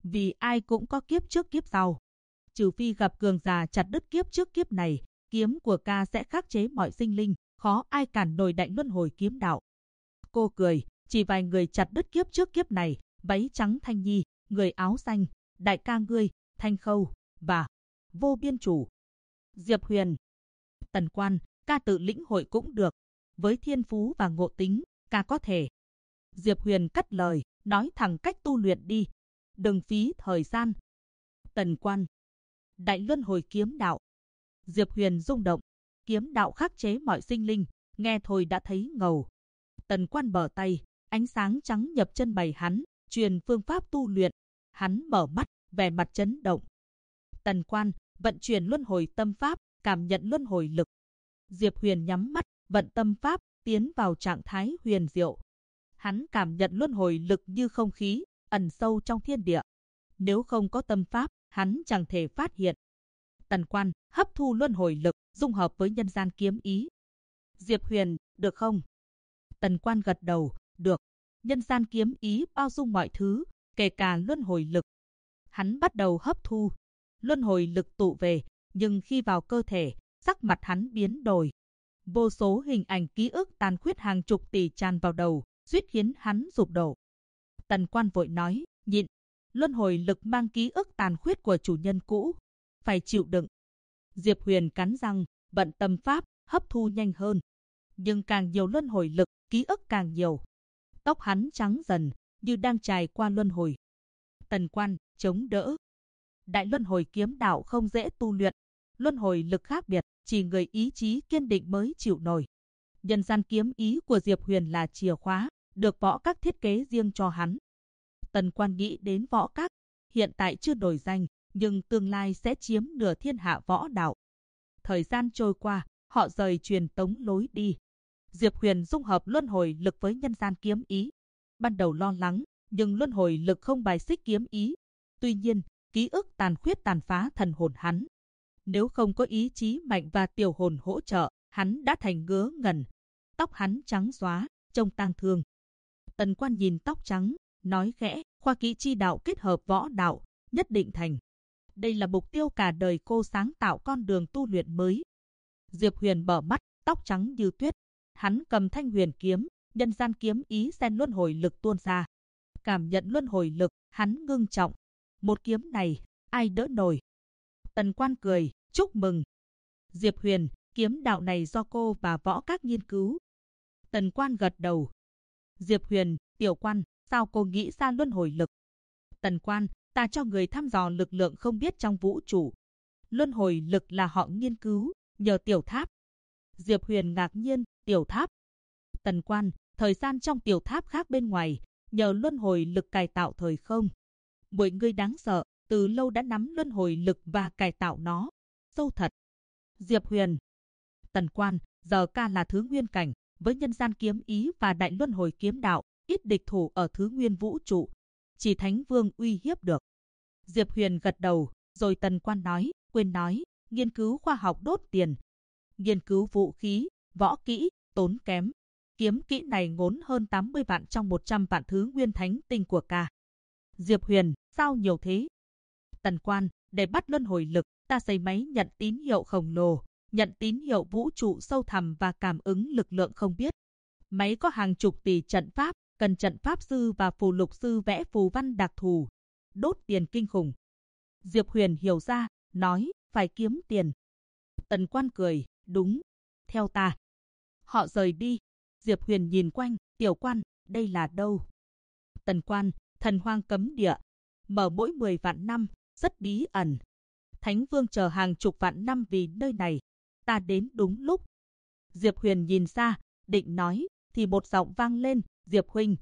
Vì ai cũng có kiếp trước kiếp sau. Trừ phi gặp cường giả chặt đứt kiếp trước kiếp này, kiếm của ca sẽ khắc chế mọi sinh linh, khó ai cản nổi đại luân hồi kiếm đạo. Cô cười, chỉ vài người chặt đứt kiếp trước kiếp này, váy trắng Thanh Nhi, người áo xanh, đại ca ngươi, Thanh Khâu, và Vô Biên Chủ. Diệp Huyền, Tần Quan, ca tự lĩnh hội cũng được. Với thiên phú và ngộ tính, ca có thể. Diệp Huyền cắt lời, nói thẳng cách tu luyện đi. Đừng phí thời gian. Tần Quan, đại luân hồi kiếm đạo. Diệp Huyền rung động. Kiếm đạo khắc chế mọi sinh linh, nghe thôi đã thấy ngầu. Tần Quan bờ tay, ánh sáng trắng nhập chân bày hắn, truyền phương pháp tu luyện. Hắn mở mắt, vẻ mặt chấn động. Tần Quan, vận chuyển luân hồi tâm pháp, cảm nhận luân hồi lực. Diệp Huyền nhắm mắt, vận tâm pháp, tiến vào trạng thái huyền diệu. Hắn cảm nhận luân hồi lực như không khí, ẩn sâu trong thiên địa. Nếu không có tâm pháp, hắn chẳng thể phát hiện. Tần Quan, hấp thu luân hồi lực, dung hợp với nhân gian kiếm ý. Diệp Huyền, được không? Tần Quan gật đầu, được. Nhân gian kiếm ý bao dung mọi thứ, kể cả luân hồi lực. Hắn bắt đầu hấp thu. Luân hồi lực tụ về, nhưng khi vào cơ thể, sắc mặt hắn biến đổi. Vô số hình ảnh ký ức tàn khuyết hàng chục tỷ tràn vào đầu, suýt khiến hắn sụp đổ. Tần Quan vội nói, nhịn. Luân hồi lực mang ký ức tàn khuyết của chủ nhân cũ, phải chịu đựng. Diệp Huyền cắn răng, vận tâm pháp, hấp thu nhanh hơn. Nhưng càng nhiều luân hồi lực, ký ức càng nhiều. Tóc hắn trắng dần, như đang trải qua luân hồi. Tần Quan, chống đỡ. Đại luân hồi kiếm đạo không dễ tu luyện. Luân hồi lực khác biệt, chỉ người ý chí kiên định mới chịu nổi. Nhân gian kiếm ý của Diệp Huyền là chìa khóa, được võ các thiết kế riêng cho hắn. Tần Quan nghĩ đến võ các, hiện tại chưa nổi danh, nhưng tương lai sẽ chiếm nửa thiên hạ võ đạo. Thời gian trôi qua, họ rời truyền tống lối đi. Diệp Huyền dung hợp luân hồi lực với nhân gian kiếm ý. Ban đầu lo lắng, nhưng luân hồi lực không bài xích kiếm ý. Tuy nhiên, ký ức tàn khuyết tàn phá thần hồn hắn. Nếu không có ý chí mạnh và tiểu hồn hỗ trợ, hắn đã thành ngớ ngẩn. Tóc hắn trắng xóa, trông tang thương. Tần Quan nhìn tóc trắng, nói khẽ, khoa kỹ chi đạo kết hợp võ đạo, nhất định thành. Đây là mục tiêu cả đời cô, sáng tạo con đường tu luyện mới. Diệp Huyền mở mắt, tóc trắng như tuyết. Hắn cầm thanh huyền kiếm, nhân gian kiếm ý xen luân hồi lực tuôn ra. Cảm nhận luân hồi lực, hắn ngưng trọng. Một kiếm này, ai đỡ nổi? Tần Quan cười, chúc mừng. Diệp Huyền, kiếm đạo này do cô và võ các nghiên cứu. Tần Quan gật đầu. Diệp Huyền, Tiểu Quan, sao cô nghĩ ra luân hồi lực? Tần Quan, ta cho người thăm dò lực lượng không biết trong vũ trụ. Luân hồi lực là họ nghiên cứu, nhờ tiểu tháp. Diệp Huyền ngạc nhiên, tiểu tháp. Tần Quan, thời gian trong tiểu tháp khác bên ngoài, nhờ luân hồi lực cải tạo thời không. Mỗi người đáng sợ, từ lâu đã nắm luân hồi lực và cải tạo nó. Sâu thật. Diệp Huyền. Tần Quan, giờ ca là thứ nguyên cảnh, với nhân gian kiếm ý và đại luân hồi kiếm đạo, ít địch thủ ở thứ nguyên vũ trụ. Chỉ Thánh Vương uy hiếp được. Diệp Huyền gật đầu, rồi Tần Quan nói, quên nói, nghiên cứu khoa học đốt tiền. Nghiên cứu vũ khí, võ kỹ, tốn kém. Kiếm kỹ này ngốn hơn 80 vạn trong 100 vạn thứ nguyên thánh tinh của ca. Diệp Huyền, sao nhiều thế? Tần Quan, để bắt luân hồi lực, ta xây máy nhận tín hiệu khổng lồ, nhận tín hiệu vũ trụ sâu thẳm và cảm ứng lực lượng không biết. Máy có hàng chục tỷ trận pháp, cần trận pháp sư và phù lục sư vẽ phù văn đặc thù. Đốt tiền kinh khủng. Diệp Huyền hiểu ra, nói, phải kiếm tiền. Tần Quan cười, đúng. Theo ta. Họ rời đi. Diệp Huyền nhìn quanh, Tiểu Quan, đây là đâu? Tần Quan, thần hoang cấm địa. Mở mỗi 10 vạn năm, rất bí ẩn. Thánh Vương chờ hàng chục vạn năm vì nơi này. Ta đến đúng lúc. Diệp Huyền nhìn ra, định nói, thì một giọng vang lên, Diệp huynh.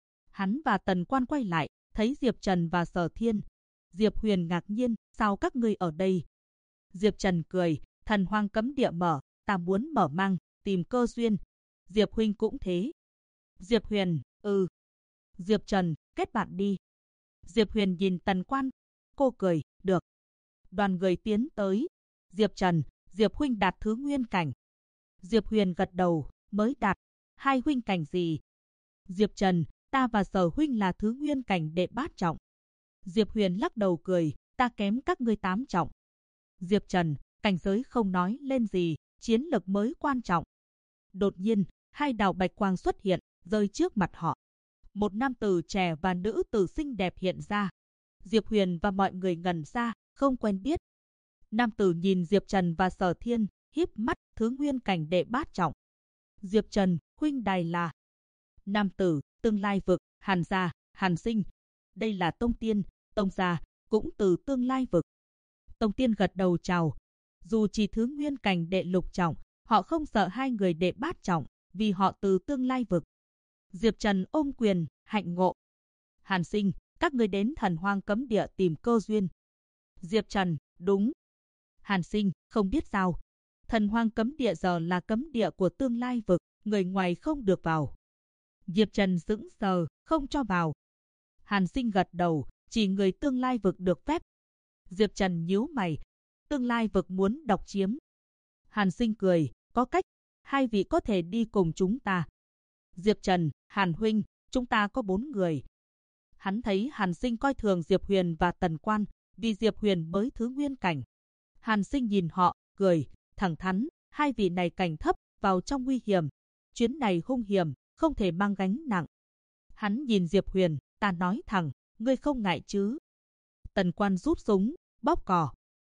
Hắn và Tần Quan quay lại, thấy Diệp Trần và Sở Thiên. Diệp Huyền ngạc nhiên, sao các ngươi ở đây? Diệp Trần cười, thần hoang cấm địa mở, ta muốn mở mang, tìm cơ duyên. Diệp huynh cũng thế. Diệp Huyền, Diệp Trần, kết bạn đi. Diệp Huyền nhìn Tần Quan. Cô cười, được. Đoàn người tiến tới. Diệp Trần, Diệp huynh đạt thứ nguyên cảnh. Diệp Huyền gật đầu, mới đạt. Hai huynh cảnh gì? Diệp Trần, ta và Sở huynh là thứ nguyên cảnh đệ bát trọng. Diệp Huyền lắc đầu cười, ta kém các ngươi 8 trọng. Diệp Trần, cảnh giới không nói lên gì, chiến lực mới quan trọng. Đột nhiên, hai đạo bạch quang xuất hiện, rơi trước mặt họ. Một nam tử trẻ và nữ tử xinh đẹp hiện ra. Diệp Huyền và mọi người ngẩn ra, không quen biết. Nam tử nhìn Diệp Trần và Sở Thiên, híp mắt, thứ nguyên cảnh đệ bát trọng. Diệp Trần, huynh đài là. Nam tử, tương lai vực, Hàn gia, Hàn Sinh. Đây là Tông Tiên, Tông gia, cũng từ tương lai vực. Tông Tiên gật đầu chào. Dù chỉ thứ nguyên cảnh đệ lục trọng, họ không sợ hai người đệ bát trọng, vì họ từ tương lai vực. Diệp Trần ôm quyền, hạnh ngộ. Hàn Sinh, các người đến Thần Hoang cấm địa tìm cơ duyên. Diệp Trần, đúng. Hàn Sinh, không biết sao. Thần Hoang cấm địa giờ là cấm địa của tương lai vực, người ngoài không được vào. Diệp Trần sững sờ, không cho vào. Hàn Sinh gật đầu, chỉ người tương lai vực được phép. Diệp Trần nhíu mày, tương lai vực muốn độc chiếm. Hàn Sinh cười, có cách, hai vị có thể đi cùng chúng ta. Diệp Trần, Hàn huynh, chúng ta có 4 người. Hắn thấy Hàn Sinh coi thường Diệp Huyền và Tần Quan, vì Diệp Huyền mới thứ nguyên cảnh. Hàn Sinh nhìn họ, cười, thẳng thắn, hai vị này cảnh thấp, vào trong nguy hiểm. Chuyến này hung hiểm, không thể mang gánh nặng. Hắn nhìn Diệp Huyền, ta nói thẳng, ngươi không ngại chứ. Tần Quan rút súng, bóp cò.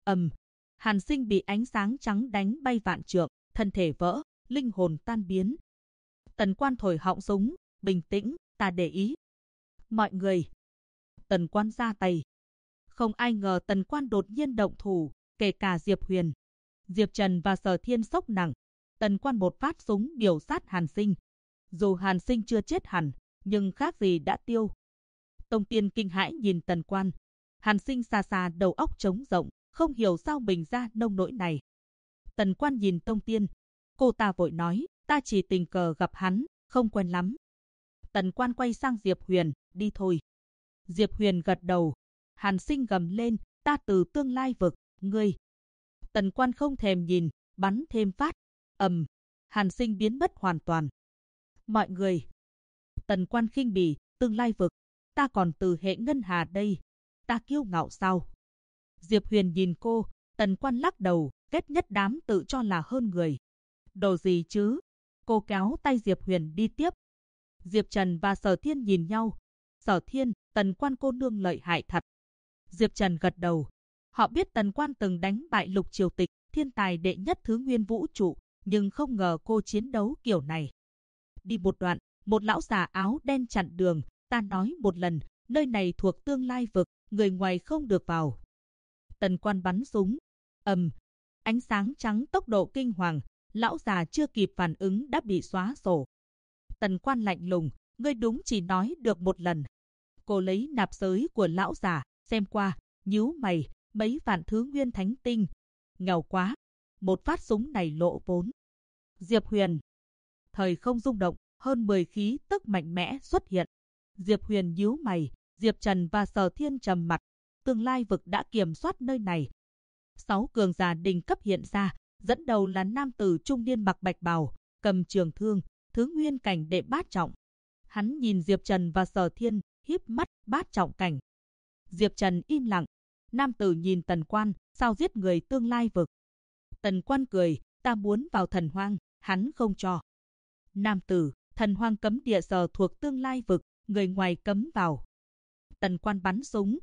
Hàn Sinh bị ánh sáng trắng đánh bay vạn trượng, thân thể vỡ, linh hồn tan biến. Tần Quan thổi họng súng, bình tĩnh, ta để ý. Mọi người. Tần Quan ra tay. Không ai ngờ Tần Quan đột nhiên động thủ, kể cả Diệp Huyền. Diệp Trần và Sở Thiên sốc nặng. Tần Quan một phát súng biểu sát Hàn Sinh. Dù Hàn Sinh chưa chết hẳn, nhưng khác gì đã tiêu. Tông Tiên kinh hãi nhìn Tần Quan. Hàn Sinh xa xa đầu óc trống rộng, không hiểu sao mình ra nông nỗi này. Tần Quan nhìn Tông Tiên. Cô ta vội nói, ta chỉ tình cờ gặp hắn, không quen lắm. Tần Quan quay sang Diệp Huyền, đi thôi. Diệp Huyền gật đầu. Hàn Sinh gầm lên, ta từ tương lai vực, ngươi. Tần Quan không thèm nhìn, bắn thêm phát. Hàn Sinh biến mất hoàn toàn. Mọi người. Tần Quan khinh bỉ, tương lai vực. Ta còn từ hệ ngân hà đây. Ta kiêu ngạo sao? Diệp Huyền nhìn cô, Tần Quan lắc đầu, ghét nhất đám tự cho là hơn người. Đồ gì chứ? Cô kéo tay Diệp Huyền đi tiếp. Diệp Trần và Sở Thiên nhìn nhau. Sở Thiên, Tần Quan cô nương lợi hại thật. Diệp Trần gật đầu. Họ biết Tần Quan từng đánh bại Lục Triều Tịch, thiên tài đệ nhất thứ nguyên vũ trụ, nhưng không ngờ cô chiến đấu kiểu này. Đi một đoạn, một lão già áo đen chặn đường. Ta nói một lần, nơi này thuộc tương lai vực, người ngoài không được vào. Tần Quan bắn súng. Ánh sáng trắng tốc độ kinh hoàng, lão già chưa kịp phản ứng đã bị xóa sổ. Tần Quan lạnh lùng, ngươi đúng chỉ nói được một lần. Cô lấy nạp giới của lão già, xem qua, nhíu mày, mấy vạn thứ nguyên thánh tinh. Nghèo quá, một phát súng này lộ vốn. Diệp Huyền. Thời không rung động, hơn 10 khí tức mạnh mẽ xuất hiện. Diệp Huyền nhíu mày, Diệp Trần và Sở Thiên trầm mặt. Tương lai vực đã kiểm soát nơi này. 6 cường giả đỉnh cấp hiện ra, dẫn đầu là nam tử trung niên mặc bạch bào, cầm trường thương, thứ nguyên cảnh đệ bát trọng. Hắn nhìn Diệp Trần và Sở Thiên, híp mắt, bát trọng cảnh. Diệp Trần im lặng. Nam tử nhìn Tần Quan, sao giết người tương lai vực? Tần Quan cười, ta muốn vào thần hoang, hắn không cho. Nam tử, thần hoang cấm địa giờ thuộc tương lai vực, người ngoài cấm vào. Tần Quan bắn súng.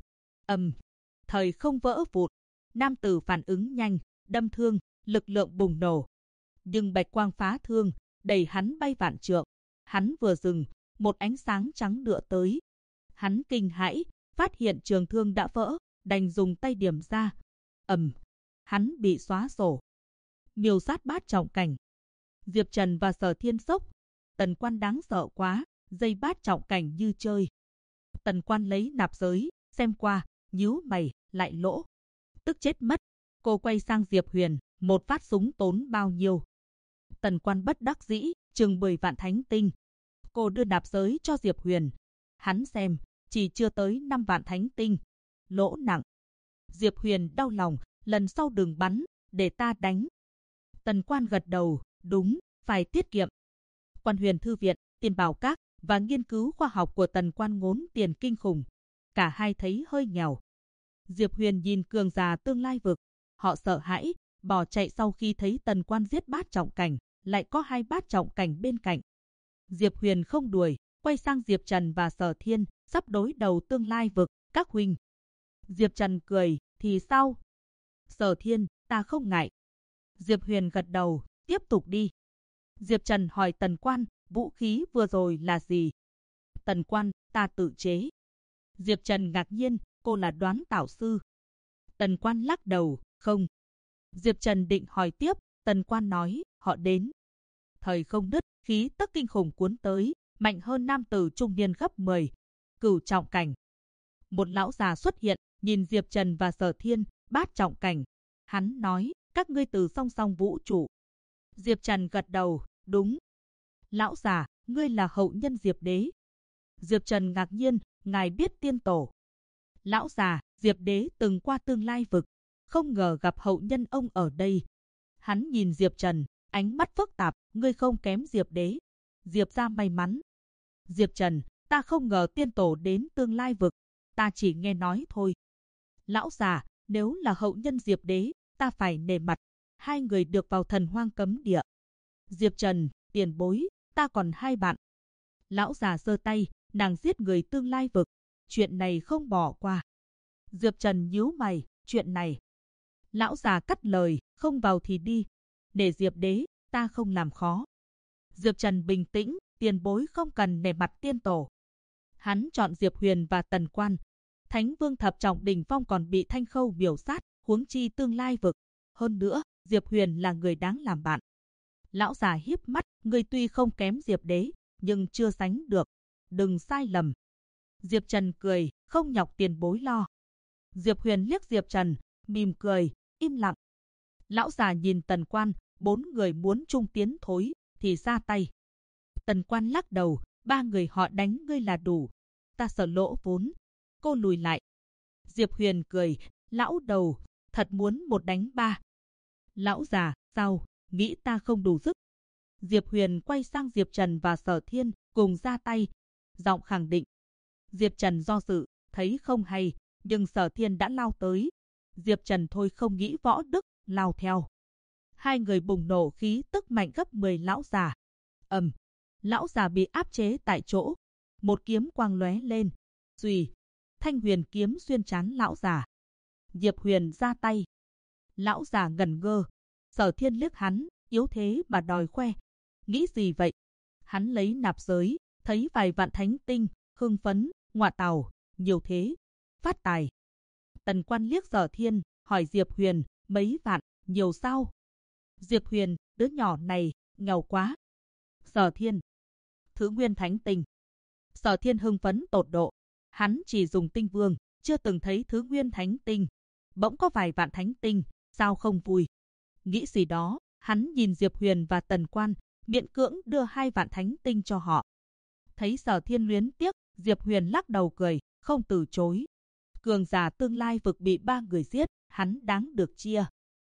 Thời không vỡ vụn. Nam tử phản ứng nhanh, đâm thương, lực lượng bùng nổ. Nhưng bạch quang phá thương, đẩy hắn bay vạn trượng. Hắn vừa dừng, một ánh sáng trắng đựa tới. Hắn kinh hãi, phát hiện trường thương đã vỡ, đành dùng tay điểm ra. Hắn bị xóa sổ. Miêu sát bát trọng cảnh. Diệp Trần và Sở Thiên sốc. Tần Quan đáng sợ quá, dây bát trọng cảnh như chơi. Tần Quan lấy nạp giới, xem qua, nhíu mày, lại lỗ. Tức chết mất. Cô quay sang Diệp Huyền, một phát súng tốn bao nhiêu? Tần Quan bất đắc dĩ, chừng 10 vạn thánh tinh. Cô đưa nạp giới cho Diệp Huyền. Hắn xem, chỉ chưa tới 5 vạn thánh tinh. Lỗ nặng. Diệp Huyền đau lòng, lần sau đừng bắn, để ta đánh. Tần Quan gật đầu, đúng, phải tiết kiệm. Quan Huyền Thư viện, Tiền Bảo Các và nghiên cứu khoa học của Tần Quan ngốn tiền kinh khủng. cả hai thấy hơi nghèo. Diệp Huyền nhìn cường giả tương lai vực, họ sợ hãi, bỏ chạy sau khi thấy Tần Quan giết bát trọng cảnh, lại có 2 bát trọng cảnh bên cạnh. Diệp Huyền không đuổi, quay sang Diệp Trần và Sở Thiên, sắp đối đầu tương lai vực, các huynh. Diệp Trần cười, thì sao? Sở Thiên, ta không ngại. Diệp Huyền gật đầu, tiếp tục đi. Diệp Trần hỏi Tần Quan, vũ khí vừa rồi là gì? Tần Quan, ta tự chế. Diệp Trần ngạc nhiên, cô là Đoán Tảo Sư. Tần Quan lắc đầu, không. Diệp Trần định hỏi tiếp, Tần Quan nói, họ đến. Thời không đứt, khí tức kinh khủng cuốn tới, mạnh hơn nam tử trung niên gấp 10. Cửu trọng cảnh. Một lão già xuất hiện, nhìn Diệp Trần và Sở Thiên, bát trọng cảnh. Hắn nói, các ngươi từ song song vũ trụ. Diệp Trần gật đầu, đúng. Lão già, ngươi là hậu nhân Diệp Đế. Diệp Trần ngạc nhiên, ngài biết tiên tổ. Lão già, Diệp Đế từng qua tương lai vực, không ngờ gặp hậu nhân ông ở đây. Hắn nhìn Diệp Trần, ánh mắt phức tạp, ngươi không kém Diệp Đế. Diệp gia may mắn. Diệp Trần, ta không ngờ tiên tổ đến tương lai vực, ta chỉ nghe nói thôi. Lão già, nếu là hậu nhân Diệp Đế, ta phải nể mặt. Hai người được vào Thần Hoang cấm địa. Diệp Trần, tiền bối, ta còn 2 bạn. Lão già giơ tay, nàng giết người tương lai vực, chuyện này không bỏ qua. Diệp Trần nhíu mày, chuyện này. Lão già cắt lời, không vào thì đi. Để Diệp Đế, ta không làm khó. Diệp Trần bình tĩnh, tiền bối không cần nể mặt tiên tổ. Hắn chọn Diệp Huyền và Tần Quan. Thánh Vương thập trọng đỉnh phong còn bị Thanh Khâu biểu sát, huống chi tương lai vực. Hơn nữa, Diệp Huyền là người đáng làm bạn. Lão già híp mắt, ngươi tuy không kém Diệp Đế, nhưng chưa sánh được. Đừng sai lầm. Diệp Trần cười, không nhọc tiền bối lo. Diệp Huyền liếc Diệp Trần, mỉm cười, im lặng. Lão già nhìn Tần Quan, 4 người muốn chung tiến thối, thì ra tay. Tần Quan lắc đầu, 3 người họ đánh ngươi là đủ. Ta sợ lỗ vốn. Cô lùi lại. Diệp Huyền cười, lão đầu, thật muốn 1 đánh 3. Lão già, sao, nghĩ ta không đủ sức. Diệp Huyền quay sang Diệp Trần và Sở Thiên, cùng ra tay. Giọng khẳng định. Diệp Trần do dự, thấy không hay, nhưng Sở Thiên đã lao tới. Diệp Trần thôi không nghĩ võ đức, lao theo. Hai người bùng nổ khí tức mạnh gấp 10 lão già. Lão già bị áp chế tại chỗ. Một kiếm quang lóe lên. Xùy. Thanh huyền kiếm xuyên trán lão già. Diệp Huyền ra tay. Lão già ngẩn ngơ. Sở Thiên liếc hắn, yếu thế mà đòi khoe. Nghĩ gì vậy? Hắn lấy nạp giới, thấy vài vạn thánh tinh, hưng phấn, ngọa tào, nhiều thế. Phát tài. Tần Quan liếc Sở Thiên, hỏi Diệp Huyền, mấy vạn, nhiều sao? Diệp Huyền, đứa nhỏ này, nghèo quá. Sở Thiên. Thứ nguyên thánh tinh. Sở Thiên hưng phấn tột độ. Hắn chỉ dùng tinh vương, chưa từng thấy thứ nguyên thánh tinh. Bỗng có vài vạn thánh tinh, sao không vui? Nghĩ gì đó, hắn nhìn Diệp Huyền và Tần Quan, miễn cưỡng đưa 2 vạn thánh tinh cho họ. Thấy Sở Thiên luyến tiếc, Diệp Huyền lắc đầu cười, không từ chối. Cường giả tương lai vực bị 3 người giết, hắn đáng được chia.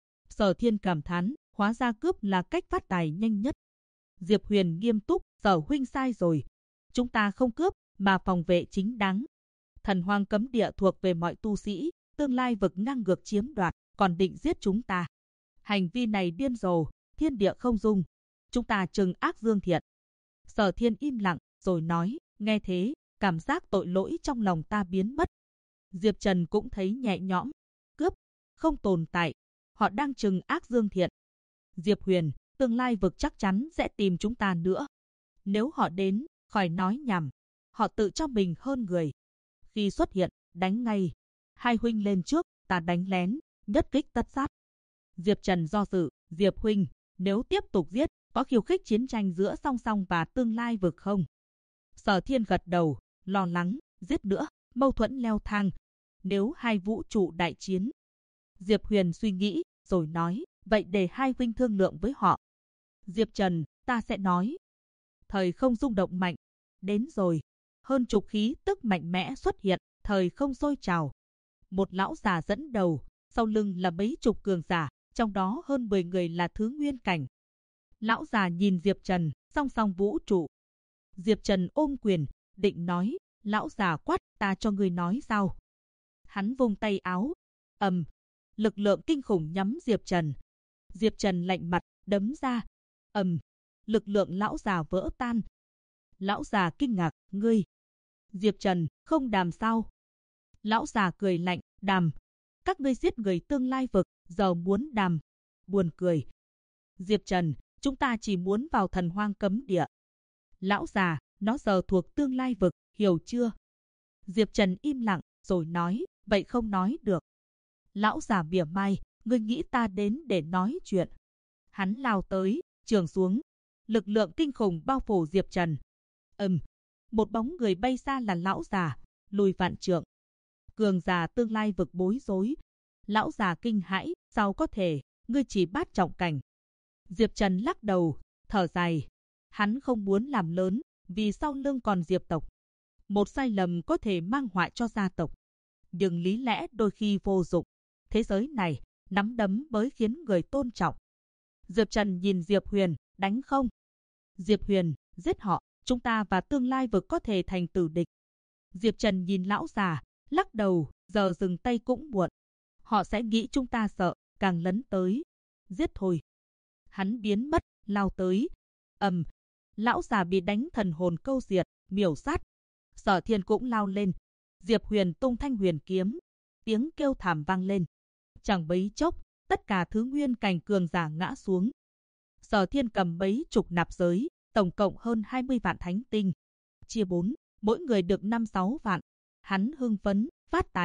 Sở Thiên cảm thán, hóa ra cướp là cách phát tài nhanh nhất. Diệp Huyền nghiêm túc, Sở huynh sai rồi. Chúng ta không cướp, mà phòng vệ chính đáng. Thần Hoang cấm địa thuộc về mọi tu sĩ, tương lai vực ngang ngược chiếm đoạt, còn định giết chúng ta. Hành vi này điên rồ, thiên địa không dung. Chúng ta trừng ác dương thiện. Sở Thiên im lặng, rồi nói, nghe thế, cảm giác tội lỗi trong lòng ta biến mất. Diệp Trần cũng thấy nhẹ nhõm. Cướp, không tồn tại. Họ đang trừng ác dương thiện. Diệp Huyền, tương lai vực chắc chắn sẽ tìm chúng ta nữa. Nếu họ đến, khỏi nói nhảm. Họ tự cho mình hơn người. Khi xuất hiện, đánh ngay. Hai huynh lên trước, ta đánh lén, nhất kích tất sát. Diệp Trần do dự, Diệp huynh, nếu tiếp tục giết, có khiêu khích chiến tranh giữa song song và tương lai vực không? Sở Thiên gật đầu, lo lắng, giết nữa, mâu thuẫn leo thang. Nếu 2 vũ trụ đại chiến. Diệp Huyền suy nghĩ, rồi nói, vậy để 2 huynh thương lượng với họ. Diệp Trần, ta sẽ nói. Thời không rung động mạnh. Đến rồi. Hơn chục khí tức mạnh mẽ xuất hiện, thời không sôi trào. Một lão già dẫn đầu, sau lưng là mấy chục cường giả, trong đó hơn 10 người là thứ nguyên cảnh. Lão già nhìn Diệp Trần, song song vũ trụ. Diệp Trần ôm quyền, định nói, Lão già quát, ta cho ngươi nói sao? Hắn vung tay áo, lực lượng kinh khủng nhắm Diệp Trần. Diệp Trần lạnh mặt, đấm ra, lực lượng lão già vỡ tan. Lão già kinh ngạc, ngươi. Diệp Trần, không đàm sao? Lão già cười lạnh, đàm. Các ngươi giết người tương lai vực, giờ muốn đàm. Buồn cười. Diệp Trần, chúng ta chỉ muốn vào thần hoang cấm địa. Lão già, nó giờ thuộc tương lai vực, hiểu chưa? Diệp Trần im lặng, rồi nói, vậy không nói được. Lão già mỉa mai, ngươi nghĩ ta đến để nói chuyện. Hắn lao tới, trường xuống. Lực lượng kinh khủng bao phủ Diệp Trần. Một bóng người bay xa là lão già, lùi vạn trượng. Cường già tương lai vực bối rối. Lão già kinh hãi, sao có thể, ngươi chỉ bát trọng cảnh. Diệp Trần lắc đầu, thở dài. Hắn không muốn làm lớn, vì sau lưng còn Diệp tộc. Một sai lầm có thể mang họa cho gia tộc. Nhưng lý lẽ đôi khi vô dụng. Thế giới này, nắm đấm mới khiến người tôn trọng. Diệp Trần nhìn Diệp Huyền, đánh không? Diệp Huyền, giết họ, chúng ta và tương lai vực có thể thành tử địch. Diệp Trần nhìn lão già, lắc đầu, giờ dừng tay cũng muộn. Họ sẽ nghĩ chúng ta sợ, càng lấn tới. Giết thôi. Hắn biến mất, lao tới. Lão già bị đánh thần hồn câu diệt, miểu sát. Sở Thiên cũng lao lên. Diệp Huyền tung thanh huyền kiếm. Tiếng kêu thảm vang lên. Chẳng bấy chốc, tất cả thứ nguyên cảnh cường giả ngã xuống. Sở Thiên cầm mấy chục nạp giới, tổng cộng hơn 20 vạn thánh tinh. Chia 4, mỗi người được 5-6 vạn. Hắn hưng phấn, phát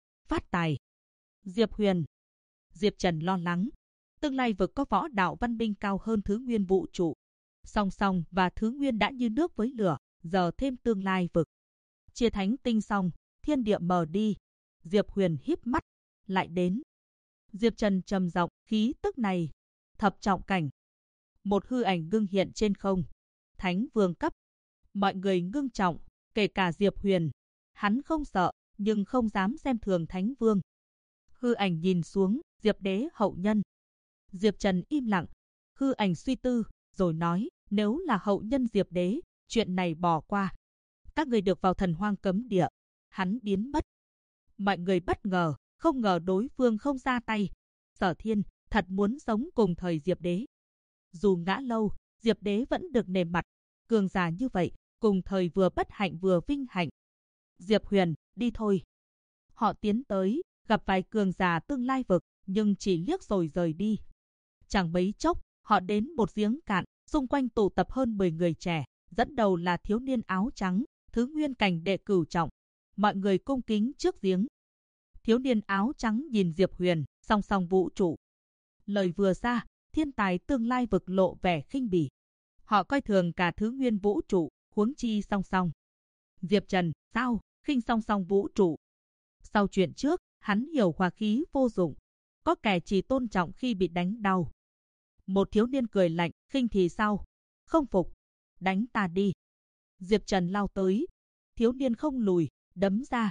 tài. Diệp Huyền. Diệp Trần lo lắng. Tương lai vực có võ đạo văn minh cao hơn thứ nguyên vũ trụ. Song song và thứ nguyên đã như nước với lửa, giờ thêm tương lai vực. Chia thánh tinh xong, thiên địa mờ đi. Diệp Huyền híp mắt, lại đến. Diệp Trần trầm giọng, khí tức này, thập trọng cảnh. Một hư ảnh ngưng hiện trên không. Thánh vương cấp. Mọi người ngưng trọng, kể cả Diệp Huyền. Hắn không sợ, nhưng không dám xem thường Thánh vương. Hư ảnh nhìn xuống, Diệp đế hậu nhân. Diệp Trần im lặng. Hư ảnh suy tư, rồi nói, nếu là hậu nhân Diệp đế, chuyện này bỏ qua. Các người được vào thần hoang cấm địa. Hắn biến mất. Mọi người bất ngờ, không ngờ đối phương không ra tay. Sở Thiên thật muốn sống cùng thời Diệp đế. Dù ngã lâu, Diệp đế vẫn được nể mặt. Cường giả như vậy, cùng thời vừa bất hạnh vừa vinh hạnh. Diệp Huyền, đi thôi. Họ tiến tới, gặp vài cường giả tương lai vực, nhưng chỉ liếc rồi rời đi. Chẳng mấy chốc, họ đến một giếng cạn, xung quanh tụ tập hơn 10 người trẻ, dẫn đầu là thiếu niên áo trắng, thứ nguyên cảnh đệ cửu trọng. Mọi người cung kính trước giếng. Thiếu niên áo trắng nhìn Diệp Huyền, song song vũ trụ. Lời vừa ra, thiên tài tương lai vực lộ vẻ khinh bỉ. Họ coi thường cả thứ nguyên vũ trụ, huống chi song song. Diệp Trần, sao, khinh song song vũ trụ. Sau chuyện trước, hắn hiểu hòa khí vô dụng. Có kẻ chỉ tôn trọng khi bị đánh đau. Một thiếu niên cười lạnh, khinh thì sao? Không phục. Đánh ta đi. Diệp Trần lao tới. Thiếu niên không lùi, đấm ra.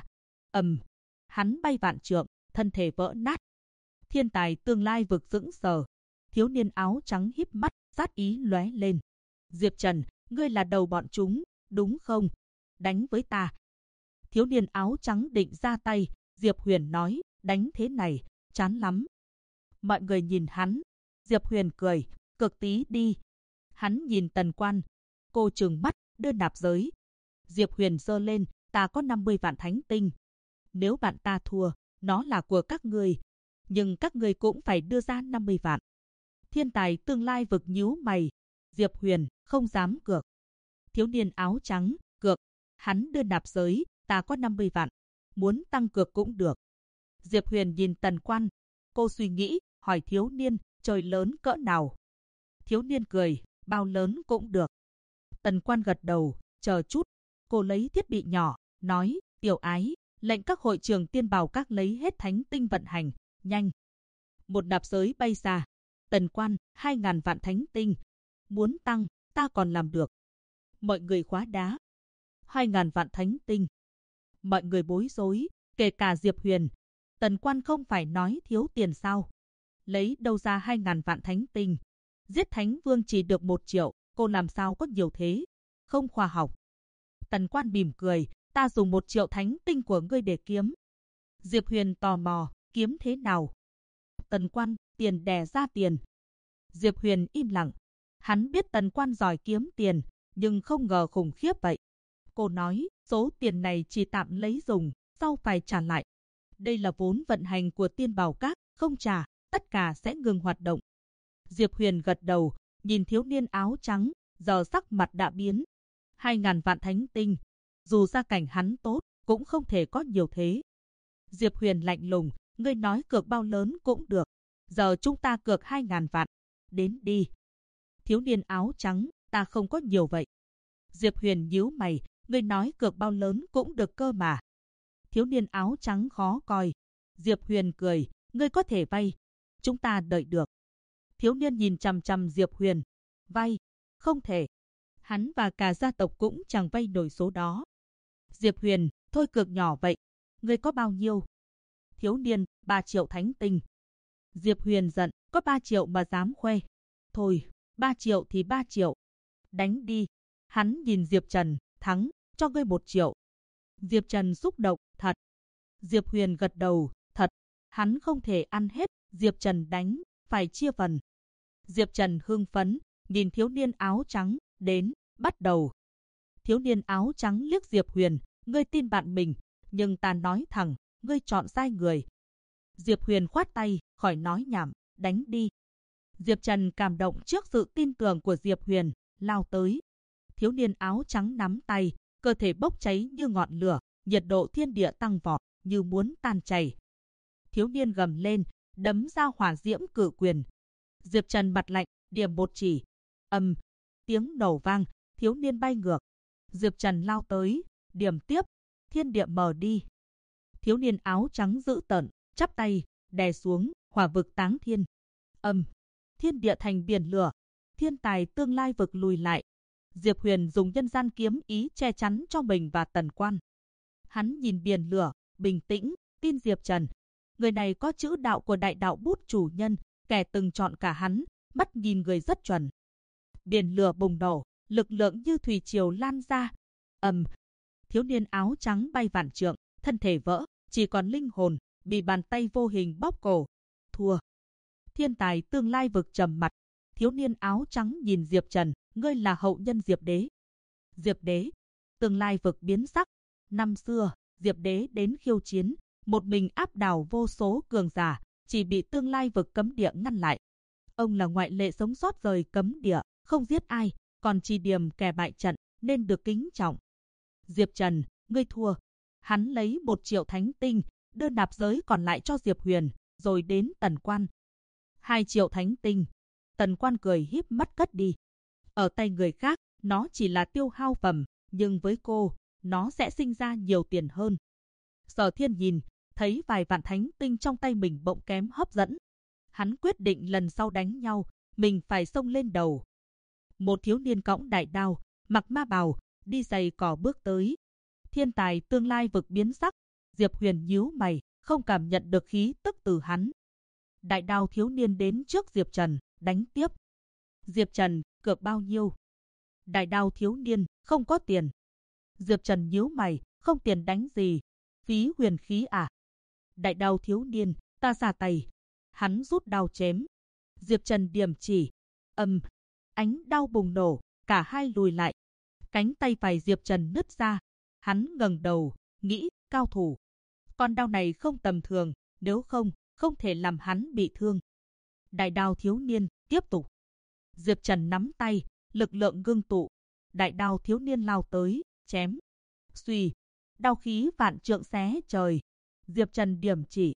Hắn bay vạn trượng, thân thể vỡ nát. Thiên tài tương lai vực sững sờ. Thiếu niên áo trắng híp mắt, sát ý lóe lên. Diệp Trần, ngươi là đầu bọn chúng, đúng không? Đánh với ta. Thiếu niên áo trắng định ra tay. Diệp Huyền nói, đánh thế này, chán lắm. Mọi người nhìn hắn. Diệp Huyền cười, cực tí đi. Hắn nhìn Tần Quan. Cô trừng mắt, đưa nạp giới. Diệp Huyền giơ lên, ta có 50 vạn thánh tinh. Nếu bạn ta thua, nó là của các ngươi. Nhưng các ngươi cũng phải đưa ra 50 vạn. Thiên tài tương lai vực nhíu mày. Diệp Huyền, không dám cược. Thiếu niên áo trắng, cược. Hắn đưa nạp giới, ta có 50 vạn. Muốn tăng cược cũng được. Diệp Huyền nhìn Tần Quan. Cô suy nghĩ, hỏi thiếu niên, trời lớn cỡ nào? Thiếu niên cười, bao lớn cũng được. Tần Quan gật đầu, chờ chút. Cô lấy thiết bị nhỏ, nói, tiểu ái, lệnh các hội trường tiên bào các lấy hết thánh tinh vận hành, nhanh. Một nạp giới bay ra. Tần Quan, 2.000 vạn thánh tinh. Muốn tăng, ta còn làm được. Mọi người khóa đá. 2.000 vạn thánh tinh. Mọi người bối rối, kể cả Diệp Huyền. Tần Quan không phải nói thiếu tiền sao? Lấy đâu ra 2.000 vạn thánh tinh? Giết Thánh Vương chỉ được 1 triệu, cô làm sao có nhiều thế? Không khoa học. Tần Quan mỉm cười, Ta dùng 1 triệu thánh tinh của ngươi để kiếm. Diệp Huyền tò mò, kiếm thế nào? Tần Quan, tiền đè ra tiền. Diệp Huyền im lặng. Hắn biết Tần Quan giỏi kiếm tiền, nhưng không ngờ khủng khiếp vậy. Cô nói, số tiền này chỉ tạm lấy dùng, sau phải trả lại. Đây là vốn vận hành của Tiên Bảo Các, không trả, tất cả sẽ ngừng hoạt động. Diệp Huyền gật đầu, nhìn thiếu niên áo trắng, giờ sắc mặt đã biến. 2.000 vạn thánh tinh, dù gia cảnh hắn tốt, cũng không thể có nhiều thế. Diệp Huyền lạnh lùng, ngươi nói cược bao lớn cũng được. Giờ chúng ta cược 2.000 vạn. Đến đi. Thiếu niên áo trắng, ta không có nhiều vậy. Diệp Huyền nhíu mày, ngươi nói cược bao lớn cũng được cơ mà. Thiếu niên áo trắng khó coi. Diệp Huyền cười, ngươi có thể vay. Chúng ta đợi được. Thiếu niên nhìn chằm chằm Diệp Huyền. Vay? Không thể. Hắn và cả gia tộc cũng chẳng vay nổi số đó. Diệp Huyền, thôi cược nhỏ vậy. Ngươi có bao nhiêu? Thiếu niên, 3 triệu thánh tinh. Diệp Huyền giận, có 3 triệu mà dám khoe. Thôi, 3 triệu thì 3 triệu. Đánh đi. Hắn nhìn Diệp Trần, thắng, cho ngươi 1 triệu. Diệp Trần xúc động, thật. Diệp Huyền gật đầu, thật. Hắn không thể ăn hết, Diệp Trần đánh, phải chia phần. Diệp Trần hưng phấn, nhìn thiếu niên áo trắng, đến, bắt đầu. Thiếu niên áo trắng liếc Diệp Huyền, ngươi tin bạn mình, nhưng ta nói thẳng, ngươi chọn sai người. Diệp Huyền khoát tay, khỏi nói nhảm, đánh đi. Diệp Trần cảm động trước sự tin tưởng của Diệp Huyền, lao tới. Thiếu niên áo trắng nắm tay, cơ thể bốc cháy như ngọn lửa, nhiệt độ thiên địa tăng vọt, như muốn tan chảy. Thiếu niên gầm lên, đấm ra hỏa diễm cự quyền. Diệp Trần mặt lạnh, điểm 1 chỉ. Tiếng nổ vang, thiếu niên bay ngược. Diệp Trần lao tới, điểm tiếp, thiên địa mờ đi. Thiếu niên áo trắng dữ tợn, chắp tay, đè xuống, hỏa vực táng thiên. Thiên địa thành biển lửa, thiên tài tương lai vực lùi lại. Diệp Huyền dùng nhân gian kiếm ý che chắn cho mình và Tần Quan. Hắn nhìn biển lửa, bình tĩnh, tin Diệp Trần. Người này có chữ đạo của đại đạo bút chủ nhân, kẻ từng chọn cả hắn, mắt nhìn người rất chuẩn. Biển lửa bùng nổ, lực lượng như thủy triều lan ra. Thiếu niên áo trắng bay vạn trượng, thân thể vỡ, chỉ còn linh hồn, bị bàn tay vô hình bóp cổ. Thua. Thiên tài tương lai vực trầm mặt. Thiếu niên áo trắng nhìn Diệp Trần, ngươi là hậu nhân Diệp Đế. Diệp Đế. Tương lai vực biến sắc. Năm xưa, Diệp Đế đến khiêu chiến, một mình áp đảo vô số cường giả, chỉ bị tương lai vực cấm địa ngăn lại. Ông là ngoại lệ sống sót rời cấm địa, không giết ai, còn chỉ điểm kẻ bại trận, nên được kính trọng. Diệp Trần, ngươi thua. Hắn lấy 1 triệu thánh tinh, đưa nạp giới còn lại cho Diệp Huyền, rồi đến Tần Quan. 2 triệu thánh tinh. Tần Quan cười híp mắt cất đi. Ở tay người khác, nó chỉ là tiêu hao phẩm, nhưng với cô, nó sẽ sinh ra nhiều tiền hơn. Sở Thiên nhìn, thấy vài vạn thánh tinh trong tay mình bỗng kém hấp dẫn. Hắn quyết định lần sau đánh nhau, mình phải xông lên đầu. Một thiếu niên cõng đại đao, mặc ma bào, đi giày cỏ bước tới. Thiên tài tương lai vực biến sắc. Diệp Huyền nhíu mày, không cảm nhận được khí tức từ hắn. Đại đao thiếu niên đến trước Diệp Trần, đánh tiếp. Diệp Trần, cược bao nhiêu? Đại đao thiếu niên, không có tiền. Diệp Trần nhíu mày, không tiền đánh gì? Phí huyền khí à? Đại đao thiếu niên, ta ra tay. Hắn rút đao chém. Diệp Trần điểm chỉ. Ánh đao bùng nổ, cả hai lùi lại. Cánh tay phải Diệp Trần nứt ra. Hắn ngẩng đầu, nghĩ, cao thủ. Con đao này không tầm thường, nếu không, không thể làm hắn bị thương. Đại đao thiếu niên, tiếp tục. Diệp Trần nắm tay, lực lượng ngưng tụ. Đại đao thiếu niên lao tới, chém. Xuy, đao khí vạn trượng xé trời. Diệp Trần điểm chỉ.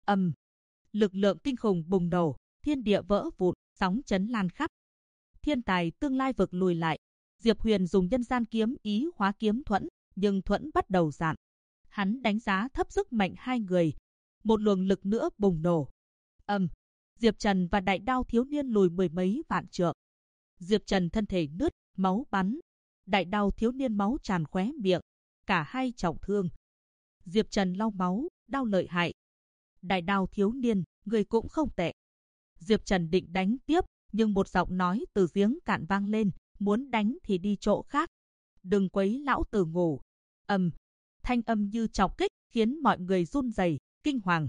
Lực lượng kinh khủng bùng nổ, thiên địa vỡ vụn, sóng chấn lan khắp. Thiên tài tương lai vực lùi lại. Diệp Huyền dùng nhân gian kiếm ý hóa kiếm thuẫn, nhưng thuẫn bắt đầu dạn. Hắn đánh giá thấp sức mạnh hai người. Một luồng lực nữa bùng nổ. Diệp Trần và đại đao thiếu niên lùi 10 mấy vạn trượng. Diệp Trần thân thể nứt, máu bắn. Đại đao thiếu niên máu tràn khóe miệng. Cả hai trọng thương. Diệp Trần lau máu, đau lợi hại. Đại đao thiếu niên, người cũng không tệ. Diệp Trần định đánh tiếp, nhưng một giọng nói từ giếng cạn vang lên, muốn đánh thì đi chỗ khác. Đừng quấy lão tử ngủ. Thanh âm như trọng kích khiến mọi người run rẩy, kinh hoàng.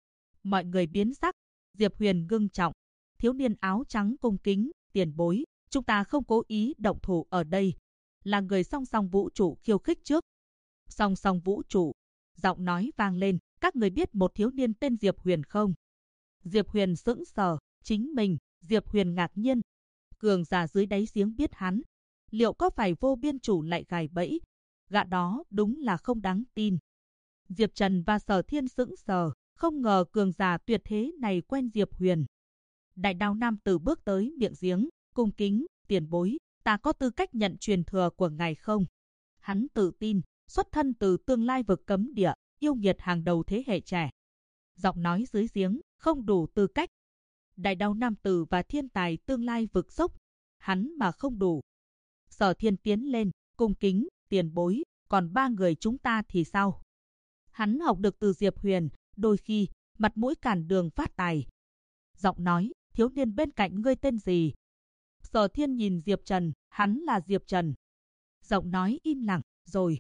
Mọi người biến sắc. Diệp Huyền ngưng trọng. Thiếu niên áo trắng cung kính, tiền bối, chúng ta không cố ý động thủ ở đây. Là người song song vũ trụ khiêu khích trước. Song song vũ trụ. Giọng nói vang lên, các người biết một thiếu niên tên Diệp Huyền không? Diệp Huyền sững sờ, chính mình. Diệp Huyền ngạc nhiên. Cường giả dưới đáy giếng biết hắn. Liệu có phải Vô Biên Chủ lại gài bẫy? Gã đó đúng là không đáng tin. Diệp Trần và Sở Thiên sững sờ, không ngờ cường giả tuyệt thế này quen Diệp Huyền. Đại đao nam tử bước tới miệng giếng, cung kính, tiền bối, ta có tư cách nhận truyền thừa của ngài không? Hắn tự tin, xuất thân từ tương lai vực cấm địa, yêu nghiệt hàng đầu thế hệ trẻ. Giọng nói dưới giếng, không đủ tư cách. Đại đao nam tử và thiên tài tương lai vực sốc, hắn mà không đủ. Sở Thiên tiến lên, cung kính, tiền bối, còn ba người chúng ta thì sao? Hắn học được từ Diệp Huyền, đôi khi, mặt mũi cản đường phát tài. Giọng nói, thiếu niên bên cạnh ngươi tên gì? Sở Thiên nhìn Diệp Trần, hắn là Diệp Trần. Giọng nói im lặng, rồi,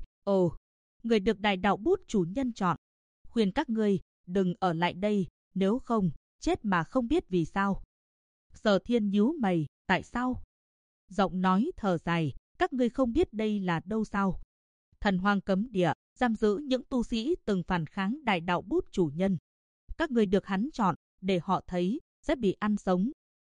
người được đại đạo bút chủ nhân chọn. Khuyên các ngươi, đừng ở lại đây, nếu không, chết mà không biết vì sao. Sở Thiên nhíu mày, tại sao? Giọng nói thở dài, các ngươi không biết đây là đâu sao? Thần hoang cấm địa, giam giữ những tu sĩ từng phản kháng đại đạo bút chủ nhân. Các ngươi được hắn chọn, để họ thấy, sẽ bị ăn sống.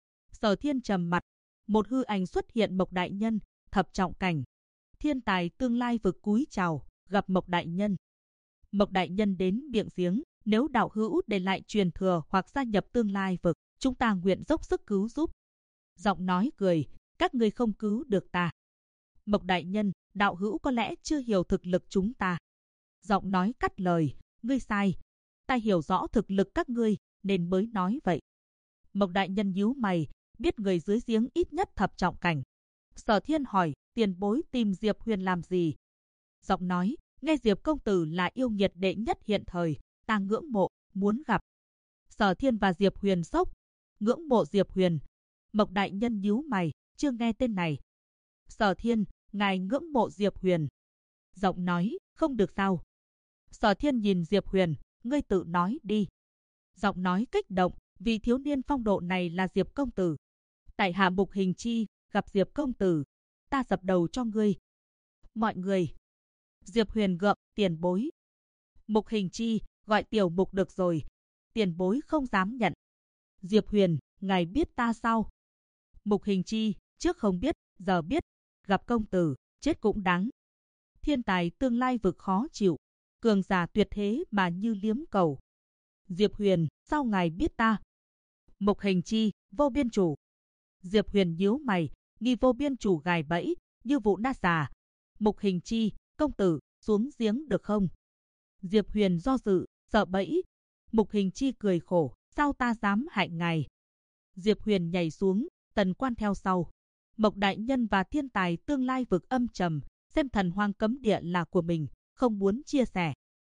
Sở Thiên trầm mặt, một hư ảnh xuất hiện Mộc đại nhân, thập trọng cảnh. Thiên tài tương lai vực cúi chào, gặp Mộc đại nhân. Mộc đại nhân đến miệng giếng, nếu đạo hữu để lại truyền thừa hoặc gia nhập tương lai vực, chúng ta nguyện dốc sức cứu giúp. Giọng nói cười, các ngươi không cứu được ta. Mộc đại nhân, đạo hữu có lẽ chưa hiểu thực lực chúng ta. Giọng nói cắt lời, ngươi sai. Ta hiểu rõ thực lực các ngươi, nên mới nói vậy. Mộc đại nhân nhíu mày, biết người dưới giếng ít nhất thập trọng cảnh. Sở Thiên hỏi, tiền bối tìm Diệp Huyền làm gì? Giọng nói, nghe Diệp công tử là yêu nghiệt đệ nhất hiện thời, ta ngưỡng mộ, muốn gặp. Sở Thiên và Diệp Huyền sốc, ngưỡng mộ Diệp Huyền. Mộc đại nhân nhíu mày, chưa nghe tên này. Sở Thiên, ngài ngưỡng mộ Diệp Huyền. Giọng nói, không được sao? Sở Thiên nhìn Diệp Huyền, ngươi tự nói đi. Giọng nói kích động, vì thiếu niên phong độ này là Diệp công tử. Tại hạ Mục Hình Chi, gặp Diệp công tử, ta dập đầu cho ngươi. Mọi người. Diệp Huyền gượng, tiền bối. Mục Hình Chi, gọi tiểu Mục được rồi. Tiền bối không dám nhận. Diệp Huyền, ngài biết ta sao? Mục Hình Chi, trước không biết, giờ biết. Gặp công tử, chết cũng đáng. Thiên tài tương lai vực khó chịu. Cường giả tuyệt thế mà như liếm cầu. Diệp Huyền, sao ngài biết ta? Mục Hình Chi, Vô Biên Chủ. Diệp Huyền nhíu mày, nghi Vô Biên Chủ gài bẫy, như vụ na già. Mục Hình Chi, công tử, xuống giếng được không? Diệp Huyền do dự, sợ bẫy. Mục Hình Chi cười khổ, sao ta dám hại ngài? Diệp Huyền nhảy xuống, Tần Quan theo sau. Mộc đại nhân và thiên tài tương lai vực âm trầm, xem thần hoang cấm địa là của mình, không muốn chia sẻ.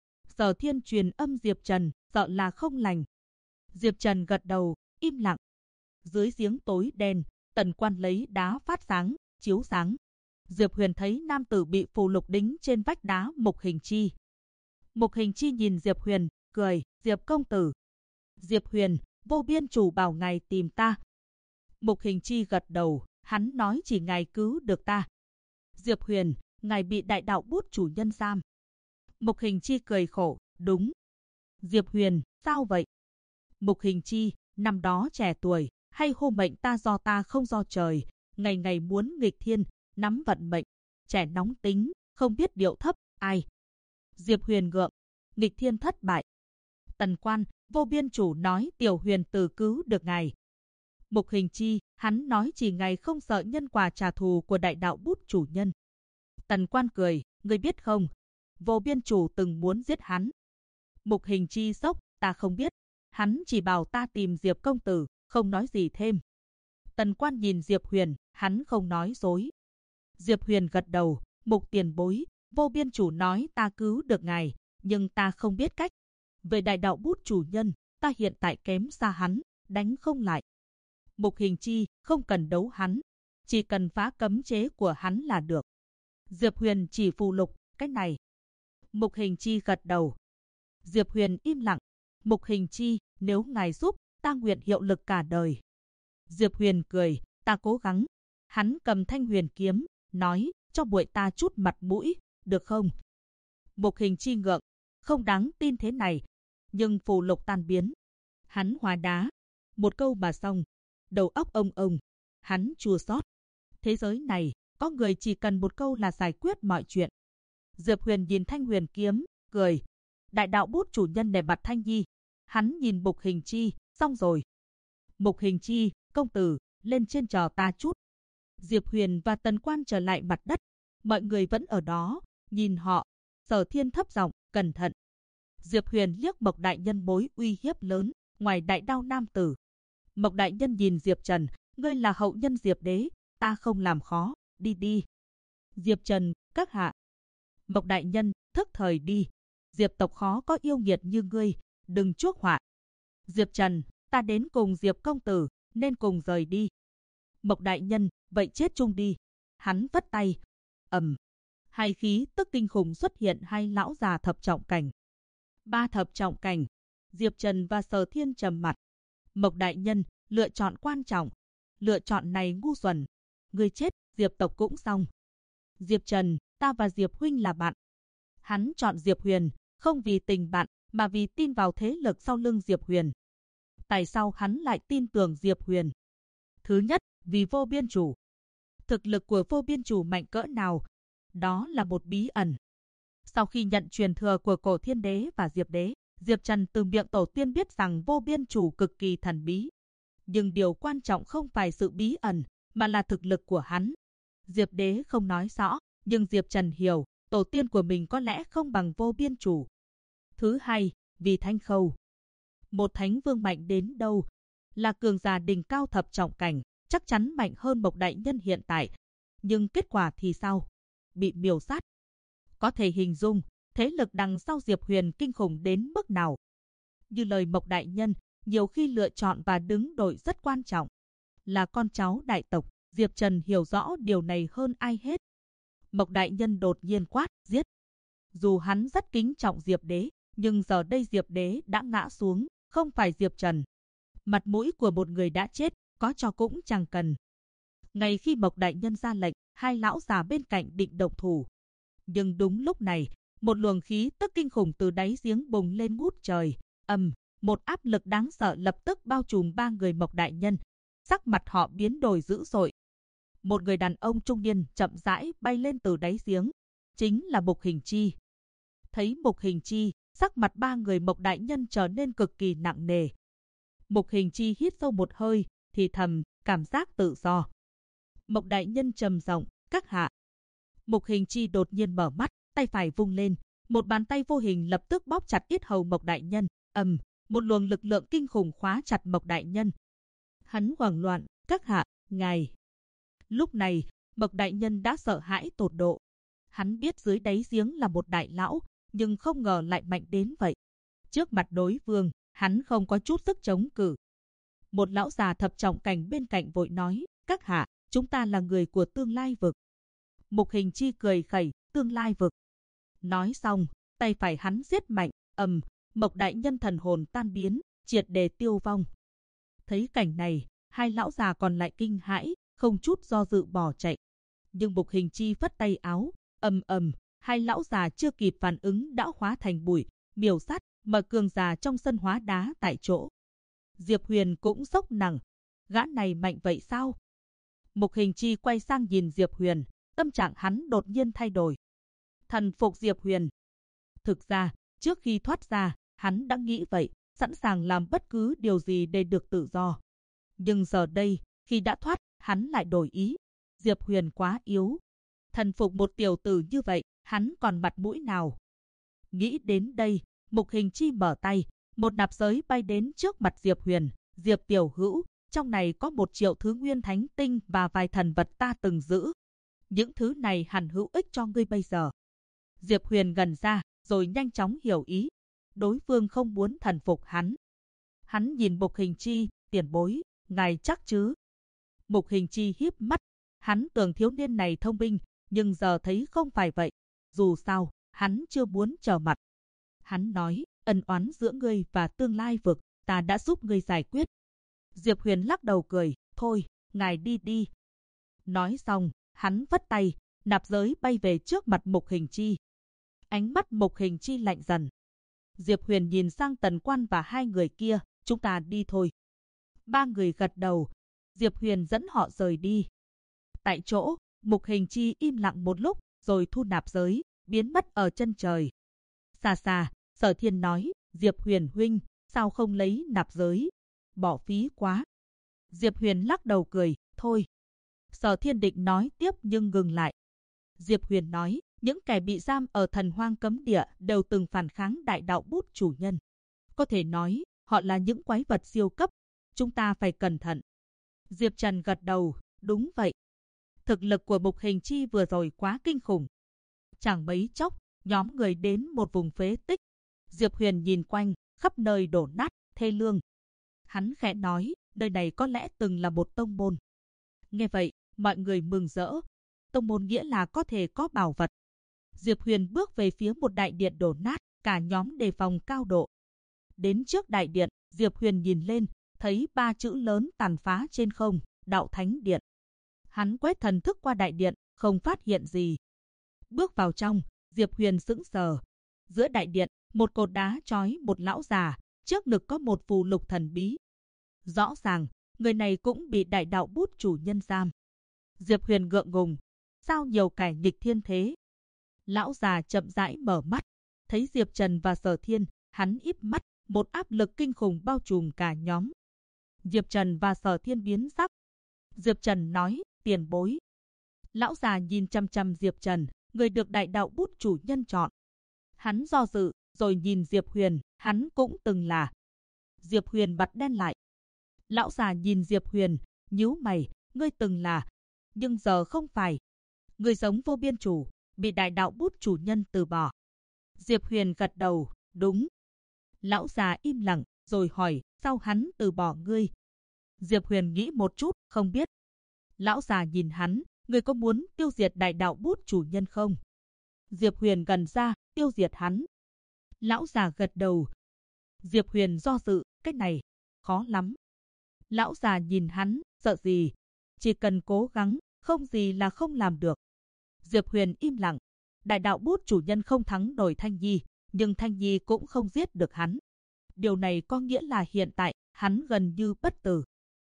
Sở Thiên truyền âm Diệp Trần, sợ là không lành. Diệp Trần gật đầu, im lặng. Dưới giếng tối đen, Tần Quan lấy đá phát sáng, chiếu sáng. Diệp Huyền thấy nam tử bị phù lục đính trên vách đá Mục Hình Chi. Mục Hình Chi nhìn Diệp Huyền, cười, Diệp công tử. Diệp Huyền, Vô Biên Chủ bảo ngài tìm ta. Mục Hình Chi gật đầu, hắn nói chỉ ngài cứu được ta. Diệp Huyền, ngài bị đại đạo bút chủ nhân giam. Mục Hình Chi cười khổ, đúng. Diệp Huyền, sao vậy? Mục Hình Chi, năm đó trẻ tuổi, hay hô mệnh ta do ta không do trời, ngày ngày muốn nghịch thiên, nắm vận mệnh, trẻ nóng tính, không biết điệu thấp, ai? Diệp Huyền gượng, nghịch thiên thất bại. Tần Quan, Vô Biên Chủ nói Tiểu Huyền từ cứu được ngài. Mục Hình Chi, hắn nói chỉ ngài không sợ nhân quả trả thù của đại đạo bút chủ nhân. Tần Quan cười, ngươi biết không? Vô Biên Chủ từng muốn giết hắn. Mục Hình Chi sốc, ta không biết. Hắn chỉ bảo ta tìm Diệp công tử, không nói gì thêm. Tần Quan nhìn Diệp Huyền, hắn không nói dối. Diệp Huyền gật đầu, Mục tiền bối, Vô Biên Chủ nói ta cứu được ngài, nhưng ta không biết cách. Về đại đạo bút chủ nhân, ta hiện tại kém xa hắn, đánh không lại. Mục Hình Chi, không cần đấu hắn, chỉ cần phá cấm chế của hắn là được. Diệp Huyền chỉ phù lục, cách này. Mục Hình Chi gật đầu. Diệp Huyền im lặng. Mục Hình Chi, nếu ngài giúp, ta nguyện hiệu lực cả đời. Diệp Huyền cười, ta cố gắng. Hắn cầm thanh huyền kiếm, nói, cho buổi ta chút mặt mũi, được không? Mục Hình Chi ngượng, không đáng tin thế này. Nhưng phù lục tan biến. Hắn hóa đá. Một câu mà xong. Đầu óc ông. Hắn chua xót. Thế giới này, có người chỉ cần một câu là giải quyết mọi chuyện. Diệp Huyền nhìn thanh huyền kiếm, cười. Đại đạo bút chủ nhân để mặt Thanh Nhi. Hắn nhìn Mục Hình Chi, xong rồi. Mục Hình Chi, công tử, lên trên chờ ta chút. Diệp Huyền và Tần Quan trở lại mặt đất. Mọi người vẫn ở đó, nhìn họ. Sở Thiên thấp giọng, cẩn thận. Diệp Huyền liếc Mộc đại nhân mối uy hiếp lớn, ngoài đại đao nam tử. Mộc đại nhân nhìn Diệp Trần, ngươi là hậu nhân Diệp đế, ta không làm khó, đi đi. Diệp Trần, các hạ. Mộc đại nhân, thức thời đi. Diệp tộc khó có yêu nghiệt như ngươi, đừng chuốc họa. Diệp Trần, ta đến cùng Diệp công tử, nên cùng rời đi. Mộc đại nhân, vậy chết chung đi. Hắn vất tay. Hai khí tức kinh khủng xuất hiện, hai lão già thập trọng cảnh. Ba thập trọng cảnh. Diệp Trần và Sở Thiên trầm mặt. Mộc đại nhân, lựa chọn quan trọng. Lựa chọn này ngu xuẩn. Ngươi chết, Diệp tộc cũng xong. Diệp Trần, ta và Diệp huynh là bạn. Hắn chọn Diệp Huyền, không vì tình bạn, mà vì tin vào thế lực sau lưng Diệp Huyền. Tại sao hắn lại tin tưởng Diệp Huyền? Thứ nhất, vì vô biên chủ. Thực lực của vô biên chủ mạnh cỡ nào? Đó là một bí ẩn. Sau khi nhận truyền thừa của Cổ Thiên Đế và Diệp Đế, Diệp Trần từ miệng tổ tiên biết rằng vô biên chủ cực kỳ thần bí. Nhưng điều quan trọng không phải sự bí ẩn, mà là thực lực của hắn. Diệp Đế không nói rõ, nhưng Diệp Trần hiểu, tổ tiên của mình có lẽ không bằng vô biên chủ. Thứ hai, vì Thanh Khâu. Một thánh vương mạnh đến đâu, là cường giả đỉnh cao thập trọng cảnh, chắc chắn mạnh hơn Mộc đại nhân hiện tại. Nhưng kết quả thì sao? Bị miểu sát. Có thể hình dung, thế lực đằng sau Diệp Huyền kinh khủng đến mức nào. Như lời Mộc đại nhân, nhiều khi lựa chọn và đứng đội rất quan trọng. Là con cháu đại tộc, Diệp Trần hiểu rõ điều này hơn ai hết. Mộc đại nhân đột nhiên quát, giết. Dù hắn rất kính trọng Diệp Đế, nhưng giờ đây Diệp Đế đã ngã xuống, không phải Diệp Trần. Mặt mũi của một người đã chết, có cho cũng chẳng cần. Ngay khi Mộc đại nhân ra lệnh, hai lão già bên cạnh định động thủ. Nhưng đúng lúc này, một luồng khí tức kinh khủng từ đáy giếng bùng lên ngút trời. Một áp lực đáng sợ lập tức bao trùm ba người Mộc đại nhân. Sắc mặt họ biến đổi dữ dội. Một người đàn ông trung niên chậm rãi bay lên từ đáy giếng, chính là Mục Hình Chi. Thấy Mục Hình Chi, sắc mặt ba người Mộc đại nhân trở nên cực kỳ nặng nề. Mục Hình Chi hít sâu một hơi, thì thầm, cảm giác tự do. Mộc đại nhân trầm giọng, các hạ. Mục Hình Chi đột nhiên mở mắt, tay phải vung lên, một bàn tay vô hình lập tức bóp chặt yết hầu Mộc đại nhân. Một luồng lực lượng kinh khủng khóa chặt Mộc đại nhân. Hắn hoảng loạn, các hạ, ngài. Lúc này, Mộc đại nhân đã sợ hãi tột độ. Hắn biết dưới đáy giếng là một đại lão, nhưng không ngờ lại mạnh đến vậy. Trước mặt đối phương, hắn không có chút sức chống cự. Một lão già thập trọng cảnh bên cạnh vội nói, các hạ, chúng ta là người của tương lai vực. Mục Hình Chi cười khẩy, tương lai vực. Nói xong, tay phải hắn giết mạnh, Mộc đại nhân thần hồn tan biến, triệt để tiêu vong. Thấy cảnh này, hai lão già còn lại kinh hãi, không chút do dự bỏ chạy. Nhưng Mục Hình Chi phất tay áo, hai lão già chưa kịp phản ứng đã hóa thành bụi, miểu sát, mà cường già trong sân hóa đá tại chỗ. Diệp Huyền cũng sốc nặng, gã này mạnh vậy sao? Mục Hình Chi quay sang nhìn Diệp Huyền, tâm trạng hắn đột nhiên thay đổi. Thần phục Diệp Huyền. Thực ra, trước khi thoát ra, hắn đã nghĩ vậy, sẵn sàng làm bất cứ điều gì để được tự do. Nhưng giờ đây, khi đã thoát, hắn lại đổi ý. Diệp Huyền quá yếu. Thần phục một tiểu tử như vậy, hắn còn mặt mũi nào? Nghĩ đến đây, Mục Hình Chi mở tay, một nạp giới bay đến trước mặt Diệp Huyền. Diệp tiểu hữu, trong này có 1 triệu thứ nguyên thánh tinh và vài thần vật ta từng giữ. Những thứ này hẳn hữu ích cho ngươi bây giờ. Diệp Huyền gần ra, rồi nhanh chóng hiểu ý. Đối phương không muốn thần phục hắn. Hắn nhìn Mục Hình Chi, tiền bối, ngài chắc chứ? Mục Hình Chi híp mắt. Hắn tưởng thiếu niên này thông minh, nhưng giờ thấy không phải vậy. Dù sao, hắn chưa muốn trở mặt. Hắn nói, ân oán giữa ngươi và tương lai vực, ta đã giúp ngươi giải quyết. Diệp Huyền lắc đầu cười, thôi, ngài đi đi. Nói xong, hắn vất tay, nạp giới bay về trước mặt Mục Hình Chi. Ánh mắt Mục Hình Chi lạnh dần. Diệp Huyền nhìn sang Tần Quan và hai người kia, chúng ta đi thôi. Ba người gật đầu, Diệp Huyền dẫn họ rời đi. Tại chỗ, Mục Hình Chi im lặng một lúc, rồi thu nạp giới, biến mất ở chân trời. Xa xa, Sở Thiên nói, Diệp Huyền huynh, sao không lấy nạp giới? Bỏ phí quá. Diệp Huyền lắc đầu cười, thôi. Sở Thiên định nói tiếp nhưng ngừng lại. Diệp Huyền nói, những kẻ bị giam ở Thần Hoang Cấm Địa đều từng phản kháng đại đạo bút chủ nhân. Có thể nói, họ là những quái vật siêu cấp. Chúng ta phải cẩn thận. Diệp Trần gật đầu, đúng vậy. Thực lực của Mục Hình Chi vừa rồi quá kinh khủng. Chẳng mấy chốc, nhóm người đến một vùng phế tích. Diệp Huyền nhìn quanh, khắp nơi đổ nát, thê lương. Hắn khẽ nói, nơi này có lẽ từng là một tông môn. Nghe vậy, mọi người mừng rỡ. Tông môn nghĩa là có thể có bảo vật. Diệp Huyền bước về phía một đại điện đổ nát, cả nhóm đề phòng cao độ. Đến trước đại điện, Diệp Huyền nhìn lên, thấy 3 chữ lớn tàn phá trên không, Đạo Thánh Điện. Hắn quét thần thức qua đại điện, không phát hiện gì. Bước vào trong, Diệp Huyền sững sờ. Giữa đại điện, một cột đá trói một lão già, trước ngực có một phù lục thần bí. Rõ ràng, người này cũng bị đại đạo bút chủ nhân giam. Diệp Huyền ngượng ngùng, sao nhiều kẻ nghịch thiên thế? Lão già chậm rãi mở mắt, thấy Diệp Trần và Sở Thiên, hắn híp mắt, một áp lực kinh khủng bao trùm cả nhóm. Diệp Trần và Sở Thiên biến sắc. Diệp Trần nói, tiền bối. Lão già nhìn chăm chăm Diệp Trần, người được đại đạo bút chủ nhân chọn. Hắn do dự, rồi nhìn Diệp Huyền, hắn cũng từng là. Diệp Huyền mặt đen lại. Lão già nhìn Diệp Huyền, nhíu mày, ngươi từng là, nhưng giờ không phải. Ngươi giống Vô Biên Chủ, bị đại đạo bút chủ nhân từ bỏ. Diệp Huyền gật đầu, đúng. Lão già im lặng, rồi hỏi, sao hắn từ bỏ ngươi? Diệp Huyền nghĩ một chút, không biết. Lão già nhìn hắn, ngươi có muốn tiêu diệt đại đạo bút chủ nhân không? Diệp Huyền gần ra, tiêu diệt hắn. Lão già gật đầu. Diệp Huyền do dự, cái này, khó lắm. Lão già nhìn hắn, sợ gì? Chỉ cần cố gắng, không gì là không làm được. Diệp Huyền im lặng. Đại đạo bút chủ nhân không thắng nổi Thanh Nhi, nhưng Thanh Nhi cũng không giết được hắn. Điều này có nghĩa là hiện tại, hắn gần như bất tử.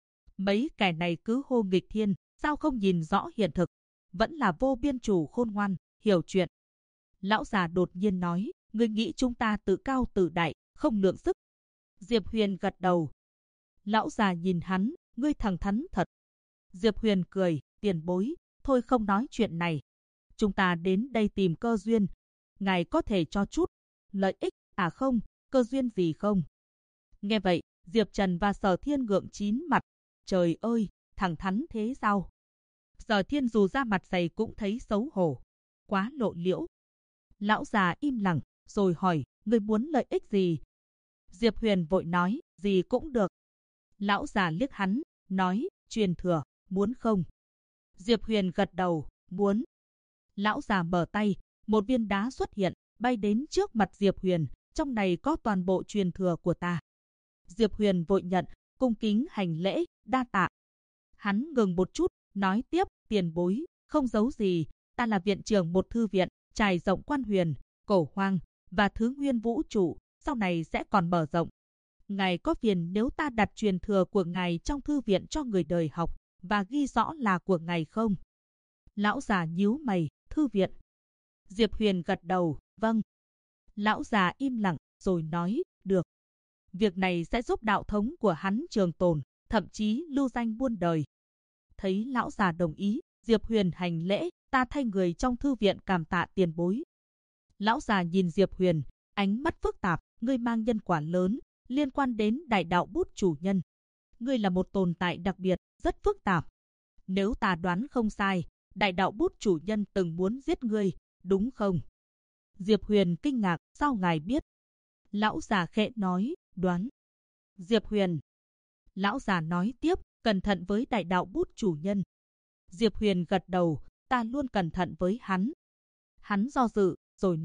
Mấy kẻ này cứ hô nghịch thiên, sao không nhìn rõ hiện thực? Vẫn là Vô Biên Chủ khôn ngoan, hiểu chuyện. Lão già đột nhiên nói, ngươi nghĩ chúng ta tự cao tự đại, không lượng sức. Diệp Huyền gật đầu. Lão già nhìn hắn, ngươi thẳng thắn thật. Diệp Huyền cười, tiền bối, thôi không nói chuyện này. Chúng ta đến đây tìm cơ duyên. Ngài có thể cho chút lợi ích, à không, cơ duyên gì không? Nghe vậy, Diệp Trần và Sở Thiên ngượng chín mặt. Trời ơi, thẳng thắn thế sao? Sở Thiên dù ra mặt dày cũng thấy xấu hổ. Quá lộ liễu. Lão già im lặng, rồi hỏi, ngươi muốn lợi ích gì? Diệp Huyền vội nói, gì cũng được. Lão già liếc hắn, nói, truyền thừa, muốn không? Diệp Huyền gật đầu, muốn. Lão già mở tay, một viên đá xuất hiện, bay đến trước mặt Diệp Huyền, trong này có toàn bộ truyền thừa của ta. Diệp Huyền vội nhận, cung kính hành lễ, đa tạ. Hắn ngừng một chút, nói tiếp, tiền bối, không giấu gì, ta là viện trưởng một thư viện, trải rộng Quan Huyền, Cổ Hoang và Thứ Nguyên vũ trụ, sau này sẽ còn mở rộng. Ngài có phiền nếu ta đặt truyền thừa của ngài trong thư viện cho người đời học và ghi rõ là của ngài không? Lão già nhíu mày, thư viện. Diệp Huyền gật đầu, vâng. Lão già im lặng, rồi nói, được. Việc này sẽ giúp đạo thống của hắn trường tồn, thậm chí lưu danh muôn đời. Thấy lão già đồng ý, Diệp Huyền hành lễ, ta thay người trong thư viện cảm tạ tiền bối. Lão già nhìn Diệp Huyền, ánh mắt phức tạp, ngươi mang nhân quả lớn, liên quan đến đại đạo bút chủ nhân. Ngươi là một tồn tại đặc biệt, rất phức tạp. Nếu ta đoán không sai, đại đạo bút chủ nhân từng muốn giết ngươi, đúng không? Diệp Huyền kinh ngạc, sao ngài biết? Lão già khẽ nói, đoán. Diệp Huyền. Lão già nói tiếp, cẩn thận với đại đạo bút chủ nhân. Diệp Huyền gật đầu, ta luôn cẩn thận với hắn. Hắn do dự, rồi nói,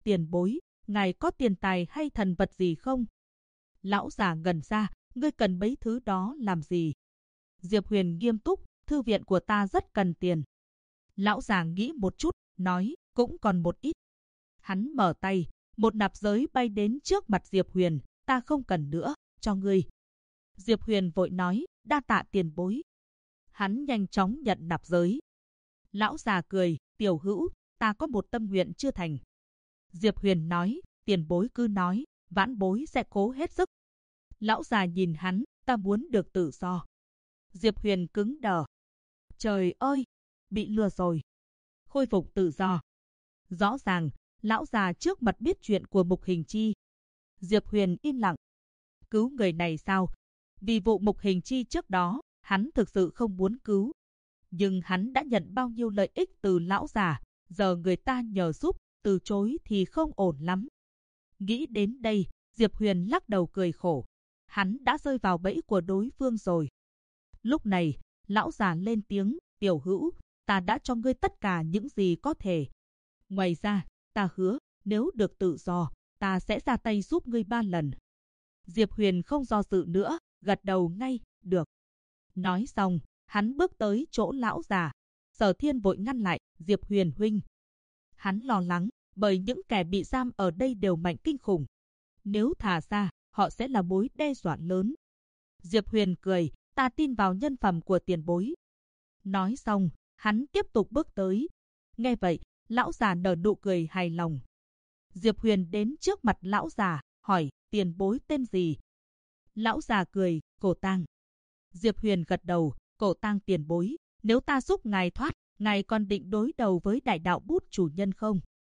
tiền bối, ngài có tiền tài hay thần vật gì không? Lão già ngẩn ra, ngươi cần mấy thứ đó làm gì? Diệp Huyền nghiêm túc, thư viện của ta rất cần tiền. Lão già nghĩ một chút, nói, cũng còn một ít. Hắn mở tay, một nạp giới bay đến trước mặt Diệp Huyền, ta không cần nữa, cho ngươi. Diệp Huyền vội nói, đa tạ tiền bối. Hắn nhanh chóng nhận nạp giới. Lão già cười, tiểu hữu, ta có một tâm nguyện chưa thành. Diệp Huyền nói, tiền bối cứ nói, vãn bối sẽ cố hết sức. Lão già nhìn hắn, ta muốn được tự do. Diệp Huyền cứng đờ. Trời ơi, bị lừa rồi. Khôi phục tự do. Rõ ràng, lão già trước mặt biết chuyện của Mục Hình Chi. Diệp Huyền im lặng. Cứu người này sao? Vì vụ Mục Hình Chi trước đó, hắn thực sự không muốn cứu. Nhưng hắn đã nhận bao nhiêu lợi ích từ lão già, giờ người ta nhờ giúp, từ chối thì không ổn lắm. Nghĩ đến đây, Diệp Huyền lắc đầu cười khổ. Hắn đã rơi vào bẫy của đối phương rồi. Lúc này, lão già lên tiếng, tiểu hữu, ta đã cho ngươi tất cả những gì có thể. Ngoài ra, ta hứa, nếu được tự do, ta sẽ ra tay giúp ngươi 3 lần. Diệp Huyền không do dự nữa, gật đầu ngay, được. Nói xong, hắn bước tới chỗ lão già. Sở Thiên vội ngăn lại, Diệp Huyền huynh. Hắn lo lắng, bởi những kẻ bị giam ở đây đều mạnh kinh khủng. Nếu thả ra, họ sẽ là mối đe dọa lớn. Diệp Huyền cười, ta tin vào nhân phẩm của tiền bối. Nói xong, hắn tiếp tục bước tới. Nghe vậy, lão già nở nụ cười hài lòng. Diệp Huyền đến trước mặt lão già, hỏi, tiền bối tên gì? Lão già cười, Cổ Tang. Diệp Huyền gật đầu, Cổ Tang tiền bối, nếu ta giúp ngài thoát, ngài còn định đối đầu với đại đạo bút chủ nhân không?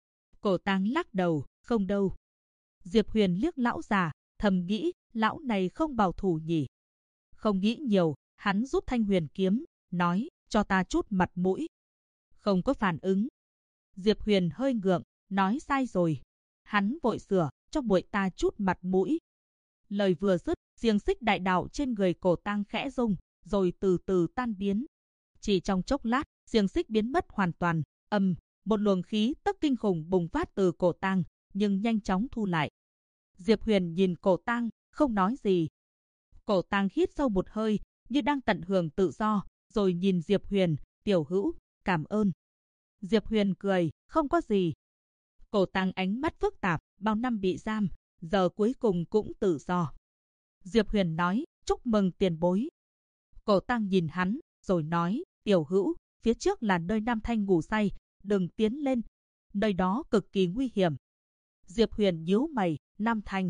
Cổ Tang lắc đầu, không đâu. Diệp Huyền liếc lão già, thầm nghĩ, lão này không bảo thủ nhỉ. Không nghĩ nhiều, hắn rút thanh huyền kiếm, nói, cho ta chút mặt mũi. Không có phản ứng. Diệp Huyền hơi ngượng, nói sai rồi. Hắn vội sửa, cho muội ta chút mặt mũi. Lời vừa dứt, xiềng xích đại đạo trên người Cổ Tang khẽ rung, rồi từ từ tan biến. Chỉ trong chốc lát, xiềng xích biến mất hoàn toàn. Một luồng khí tức kinh khủng bùng phát từ Cổ Tang, nhưng nhanh chóng thu lại. Diệp Huyền nhìn Cổ Tang, không nói gì. Cổ Tang hít sâu một hơi, như đang tận hưởng tự do, rồi nhìn Diệp Huyền, tiểu hữu, cảm ơn. Diệp Huyền cười, không có gì. Cổ Tang ánh mắt phức tạp, bao năm bị giam, giờ cuối cùng cũng tự do. Diệp Huyền nói, chúc mừng tiền bối. Cổ Tang nhìn hắn, rồi nói, tiểu hữu, phía trước là nơi Nam Thanh ngủ say, đừng tiến lên, nơi đó cực kỳ nguy hiểm. Diệp Huyền nhíu mày, Nam Thanh.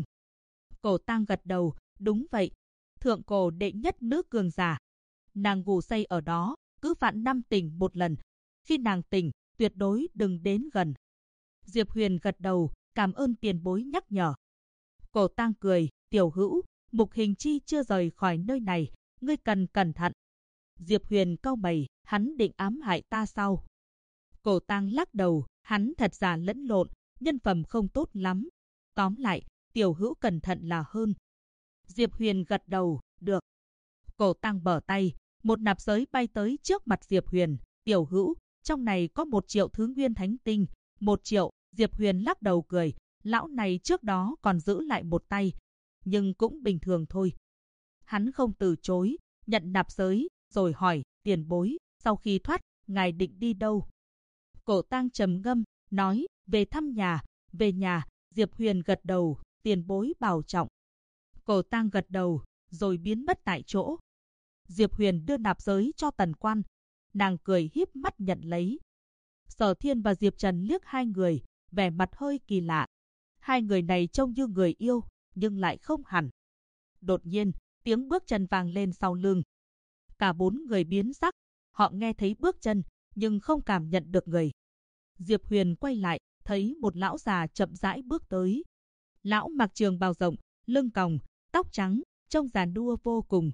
Cổ Tang gật đầu, đúng vậy, thượng cổ đệ nhất nữ cường giả. Nàng ngủ say ở đó, cứ vạn năm tỉnh một lần. Khi nàng tỉnh, tuyệt đối đừng đến gần. Diệp Huyền gật đầu, cảm ơn tiền bối nhắc nhở. Cổ Tang cười, tiểu hữu, Mục Hình Chi chưa rời khỏi nơi này, ngươi cần cẩn thận. Diệp Huyền cau mày, hắn định ám hại ta sao? Cổ Tang lắc đầu, hắn thật giả lẫn lộn, nhân phẩm không tốt lắm. Tóm lại, tiểu hữu cẩn thận là hơn. Diệp Huyền gật đầu, được. Cổ Tang bở tay, một nạp giới bay tới trước mặt Diệp Huyền, tiểu hữu, trong này có 1 triệu thứ nguyên thánh tinh. 1 triệu, Diệp Huyền lắc đầu cười, lão này trước đó còn giữ lại một tay, nhưng cũng bình thường thôi. Hắn không từ chối, nhận nạp giới, rồi hỏi, tiền bối, sau khi thoát, ngài định đi đâu? Cổ Tang trầm ngâm, nói, về thăm nhà, về nhà. Diệp Huyền gật đầu, tiền bối bảo trọng. Cổ Tang gật đầu, rồi biến mất tại chỗ. Diệp Huyền đưa nạp giới cho Tần Quan. Nàng cười híp mắt nhận lấy. Sở Thiên và Diệp Trần liếc hai người, vẻ mặt hơi kỳ lạ. Hai người này trông như người yêu, nhưng lại không hẳn. Đột nhiên, tiếng bước chân vang lên sau lưng. Cả 4 người biến sắc, họ nghe thấy bước chân, nhưng không cảm nhận được người. Diệp Huyền quay lại, thấy một lão già chậm rãi bước tới. Lão mặc trường bào rộng, lưng còng, tóc trắng, trông già nua vô cùng.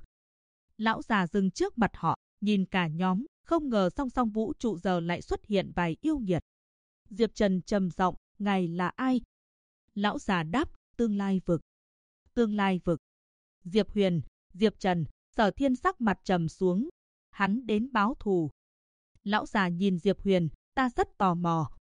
Lão già dừng trước mặt họ, nhìn cả nhóm, không ngờ song song vũ trụ giờ lại xuất hiện vài yêu nghiệt. Diệp Trần trầm giọng, ngài là ai? Lão già đáp, tương lai vực. Tương lai vực. Diệp Huyền, Diệp Trần, Sở Thiên sắc mặt trầm xuống. Hắn đến báo thù. Lão già nhìn Diệp Huyền, ta rất tò mò,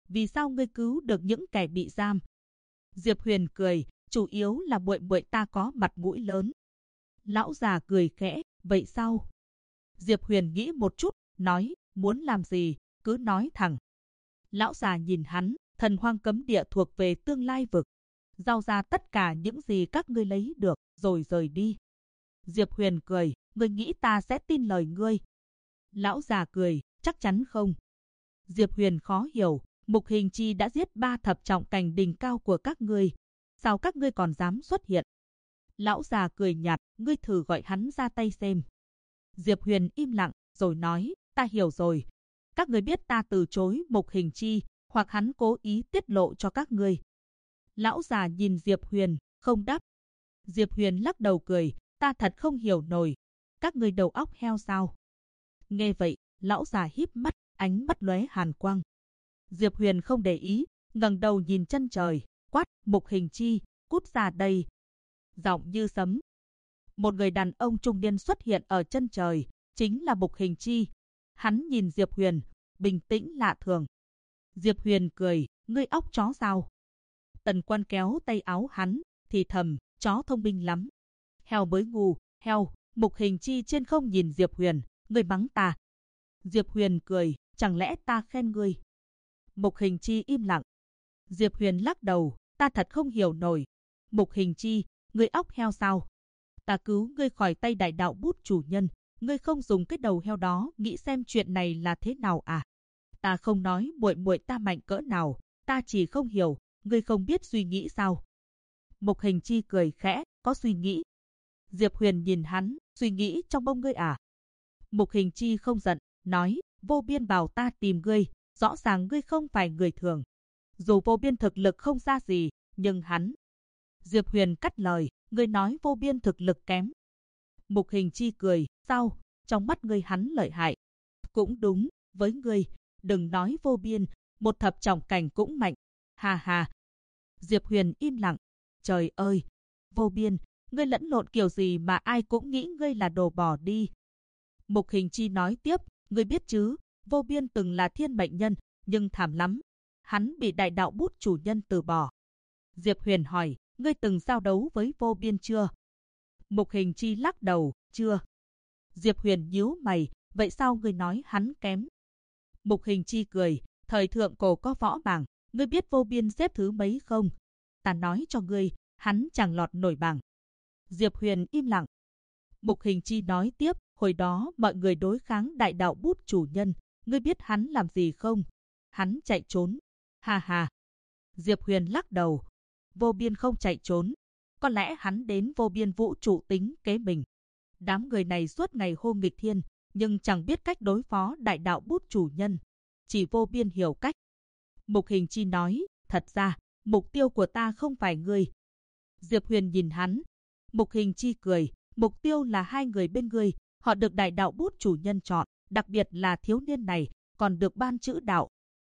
vì sao ngươi cứu được những kẻ bị giam? Diệp Huyền cười, chủ yếu là muội muội ta có mặt mũi lớn. Lão già cười khẽ, vậy sao? Diệp Huyền nghĩ một chút, nói, muốn làm gì, cứ nói thẳng. Lão già nhìn hắn, thần hoang cấm địa thuộc về tương lai vực. Giao ra tất cả những gì các ngươi lấy được, rồi rời đi. Diệp Huyền cười, ngươi nghĩ ta sẽ tin lời ngươi? Lão già cười, chắc chắn không. Diệp Huyền khó hiểu, Mục Hình Chi đã giết 3 thập trọng cảnh đỉnh cao của các ngươi. Sao các ngươi còn dám xuất hiện? Lão già cười nhạt, ngươi thử gọi hắn ra tay xem. Diệp Huyền im lặng, rồi nói, ta hiểu rồi. Các ngươi biết ta từ chối Mục Hình Chi, hoặc hắn cố ý tiết lộ cho các ngươi. Lão già nhìn Diệp Huyền, không đáp. Diệp Huyền lắc đầu cười, ta thật không hiểu nổi. Các ngươi đầu óc heo sao? Nghe vậy, lão già híp mắt, ánh mắt lóe hàn quang. Diệp Huyền không để ý, ngẩng đầu nhìn chân trời, quát, Mục Hình Chi, cút ra đây. Giọng như sấm. Một người đàn ông trung niên xuất hiện ở chân trời, chính là Mục Hình Chi. Hắn nhìn Diệp Huyền, bình tĩnh lạ thường. Diệp Huyền cười, ngươi óc chó sao? Tần Quan kéo tay áo hắn, thì thầm, chó thông minh lắm. Heo mới ngu, heo. Mục Hình Chi trên không nhìn Diệp Huyền, ngươi mắng ta. Diệp Huyền cười, chẳng lẽ ta khen ngươi? Mục Hình Chi im lặng. Diệp Huyền lắc đầu, ta thật không hiểu nổi. Mục Hình Chi, ngươi óc heo sao? Ta cứu ngươi khỏi tay đại đạo bút chủ nhân, ngươi không dùng cái đầu heo đó nghĩ xem chuyện này là thế nào à? Ta không nói muội muội ta mạnh cỡ nào, ta chỉ không hiểu, ngươi không biết suy nghĩ sao? Mục Hình Chi cười khẽ, có suy nghĩ. Diệp Huyền nhìn hắn, suy nghĩ trong bông ngươi à? Mục Hình Chi không giận, nói, Vô Biên bảo ta tìm ngươi, rõ ràng ngươi không phải người thường. Dù Vô Biên thực lực không ra gì, nhưng hắn... Diệp Huyền cắt lời, ngươi nói Vô Biên thực lực kém. Mục Hình Chi cười, sao? Trong mắt ngươi hắn lợi hại. Cũng đúng, với ngươi, đừng nói Vô Biên, một thập trọng cảnh cũng mạnh. Hà hà. Diệp Huyền im lặng. Trời ơi, Vô Biên, ngươi lẫn lộn kiểu gì mà ai cũng nghĩ ngươi là đồ bỏ đi. Mục Hình Chi nói tiếp, ngươi biết chứ, Vô Biên từng là thiên mệnh nhân, nhưng thảm lắm. Hắn bị đại đạo bút chủ nhân từ bỏ. Diệp Huyền hỏi, ngươi từng giao đấu với Vô Biên chưa? Mục Hình Chi lắc đầu, chưa. Diệp Huyền nhíu mày, vậy sao ngươi nói hắn kém? Mục Hình Chi cười, thời thượng cổ có võ bảng, ngươi biết Vô Biên xếp thứ mấy không? Ta nói cho ngươi, hắn chẳng lọt nổi bảng. Diệp Huyền im lặng. Mục Hình Chi nói tiếp, hồi đó mọi người đối kháng đại đạo bút chủ nhân, ngươi biết hắn làm gì không? Hắn chạy trốn. Hà hà. Diệp Huyền lắc đầu. Vô Biên không chạy trốn. Có lẽ hắn đến Vô Biên vũ trụ tính kế mình. Đám người này suốt ngày hô nghịch thiên, nhưng chẳng biết cách đối phó đại đạo bút chủ nhân. Chỉ Vô Biên hiểu cách. Mục Hình Chi nói, thật ra, mục tiêu của ta không phải ngươi. Diệp Huyền nhìn hắn. Mục Hình Chi cười, mục tiêu là hai người bên ngươi, họ được đại đạo bút chủ nhân chọn, đặc biệt là thiếu niên này, còn được ban chữ đạo.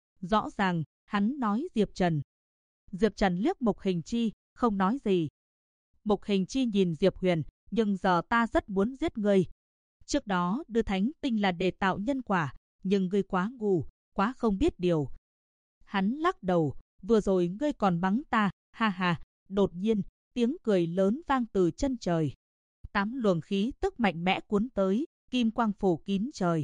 Rõ ràng, hắn nói Diệp Trần. Diệp Trần liếc Mục Hình Chi, không nói gì. Mục Hình Chi nhìn Diệp Huyền, nhưng giờ ta rất muốn giết ngươi. Trước đó đưa thánh tinh là để tạo nhân quả, nhưng ngươi quá ngu, quá không biết điều. Hắn lắc đầu, vừa rồi ngươi còn mắng ta, ha ha. Đột nhiên, tiếng cười lớn vang từ chân trời. 8 luồng khí tức mạnh mẽ cuốn tới, kim quang phủ kín trời.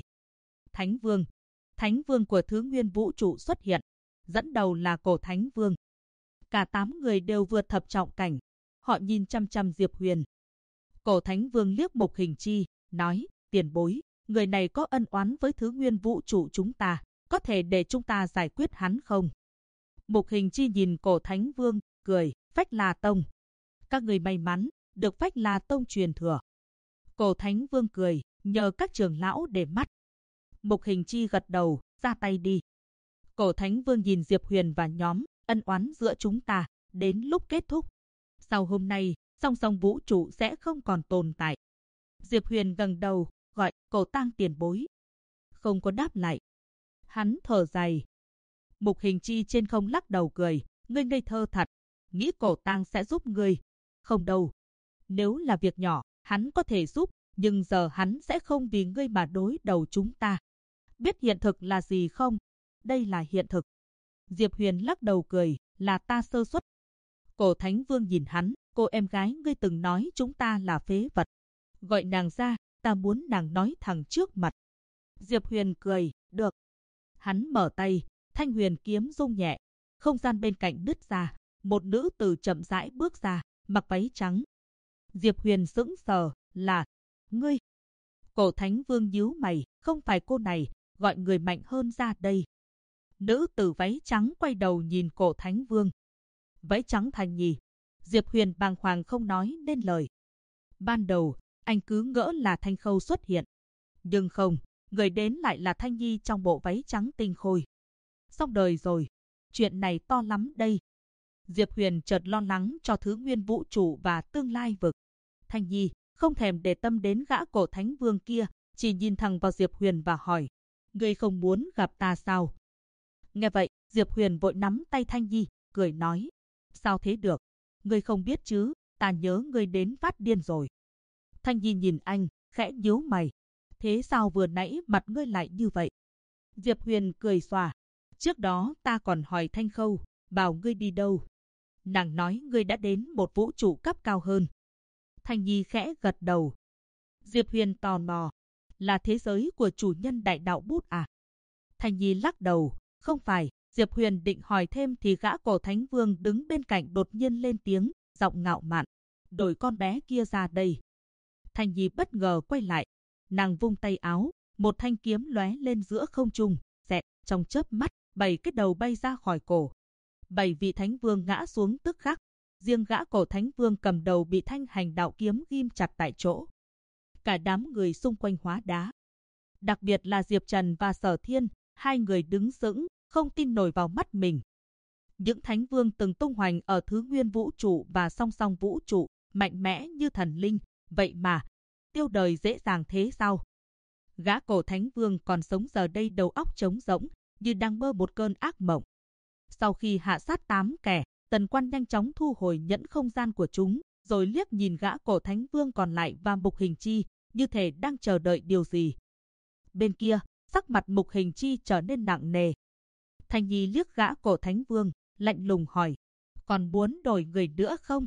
Thánh vương của thứ nguyên vũ trụ xuất hiện, dẫn đầu là Cổ Thánh Vương. Cả 8 người đều vượt thập trọng cảnh, họ nhìn chăm chăm Diệp Huyền. Cổ Thánh Vương liếc Mục Hình Chi, nói, tiền bối, người này có ân oán với thứ nguyên vũ trụ chúng ta, có thể để chúng ta giải quyết hắn không? Mục Hình Chi nhìn Cổ Thánh Vương, cười, Phách La Tông. Các người may mắn, được Phách La Tông truyền thừa. Cổ Thánh Vương cười, nhờ các trưởng lão để mắt. Mục Hình Chi gật đầu, ra tay đi. Cổ Thánh Vương nhìn Diệp Huyền và nhóm, ân oán giữa chúng ta, đến lúc kết thúc. Sau hôm nay, song song vũ trụ sẽ không còn tồn tại. Diệp Huyền gật đầu, gọi, Cổ Tang tiền bối. Không có đáp lại. Hắn thở dài. Mục Hình Chi trên không lắc đầu cười, ngươi ngây thơ thật, nghĩ Cổ Tang sẽ giúp ngươi. Không đâu. Nếu là việc nhỏ, hắn có thể giúp, nhưng giờ hắn sẽ không vì ngươi mà đối đầu chúng ta. Biết hiện thực là gì không? Đây là hiện thực. Diệp Huyền lắc đầu cười, là ta sơ suất. Cổ Thánh Vương nhìn hắn, cô em gái ngươi từng nói chúng ta là phế vật. Gọi nàng ra, ta muốn nàng nói thẳng trước mặt. Diệp Huyền cười, được. Hắn mở tay, thanh huyền kiếm rung nhẹ. Không gian bên cạnh nứt ra, một nữ tử chậm rãi bước ra, mặc váy trắng. Diệp Huyền sững sờ, là ngươi. Cổ Thánh Vương nhíu mày, không phải cô này, gọi người mạnh hơn ra đây. Nữ tử váy trắng quay đầu nhìn Cổ Thánh Vương. Váy trắng Thanh Nhi. Diệp Huyền bàng hoàng không nói nên lời. Ban đầu, anh cứ ngỡ là Thanh Khâu xuất hiện. Nhưng không, người đến lại là Thanh Nhi trong bộ váy trắng tinh khôi. Xong đời rồi, chuyện này to lắm đây. Diệp Huyền chợt lo lắng cho thứ nguyên vũ trụ và tương lai vực. Thanh Nhi không thèm để tâm đến gã Cổ Thánh Vương kia, chỉ nhìn thẳng vào Diệp Huyền và hỏi, ngươi không muốn gặp ta sao? Nghe vậy, Diệp Huyền vội nắm tay Thanh Nhi, cười nói, sao thế được? Ngươi không biết chứ, ta nhớ ngươi đến phát điên rồi. Thanh Nhi nhìn anh, khẽ nhíu mày. Thế sao vừa nãy mặt ngươi lại như vậy? Diệp Huyền cười xòa. Trước đó ta còn hỏi Thanh Khâu, bảo ngươi đi đâu? Nàng nói ngươi đã đến một vũ trụ cấp cao hơn. Thanh Nhi khẽ gật đầu. Diệp Huyền tò mò, là thế giới của chủ nhân đại đạo bút à? Thanh Nhi lắc đầu, không phải. Diệp Huyền định hỏi thêm thì gã Cổ Thánh Vương đứng bên cạnh đột nhiên lên tiếng, giọng ngạo mạn, đổi con bé kia ra đây. Thanh Nhi bất ngờ quay lại, nàng vung tay áo, một thanh kiếm lóe lên giữa không trung, xẹt, trong chớp mắt, 7 cái đầu bay ra khỏi cổ. 7 vị Thánh Vương ngã xuống tức khắc, riêng gã Cổ Thánh Vương cầm đầu bị thanh hành đạo kiếm ghim chặt tại chỗ. Cả đám người xung quanh hóa đá. Đặc biệt là Diệp Trần và Sở Thiên, hai người đứng sững, không tin nổi vào mắt mình. Những Thánh Vương từng tung hoành ở thứ nguyên vũ trụ và song song vũ trụ, mạnh mẽ như thần linh, vậy mà tiêu đời dễ dàng thế sao? Gã Cổ Thánh Vương còn sống giờ đây đầu óc trống rỗng, như đang mơ một cơn ác mộng. Sau khi hạ sát 8 kẻ, Tần Quan nhanh chóng thu hồi nhẫn không gian của chúng, rồi liếc nhìn gã Cổ Thánh Vương còn lại và Mục Hình Chi, như thể đang chờ đợi điều gì. Bên kia, sắc mặt Mục Hình Chi trở nên nặng nề. Thanh Nhi liếc gã Cổ Thánh Vương, lạnh lùng hỏi, còn muốn đổi người nữa không?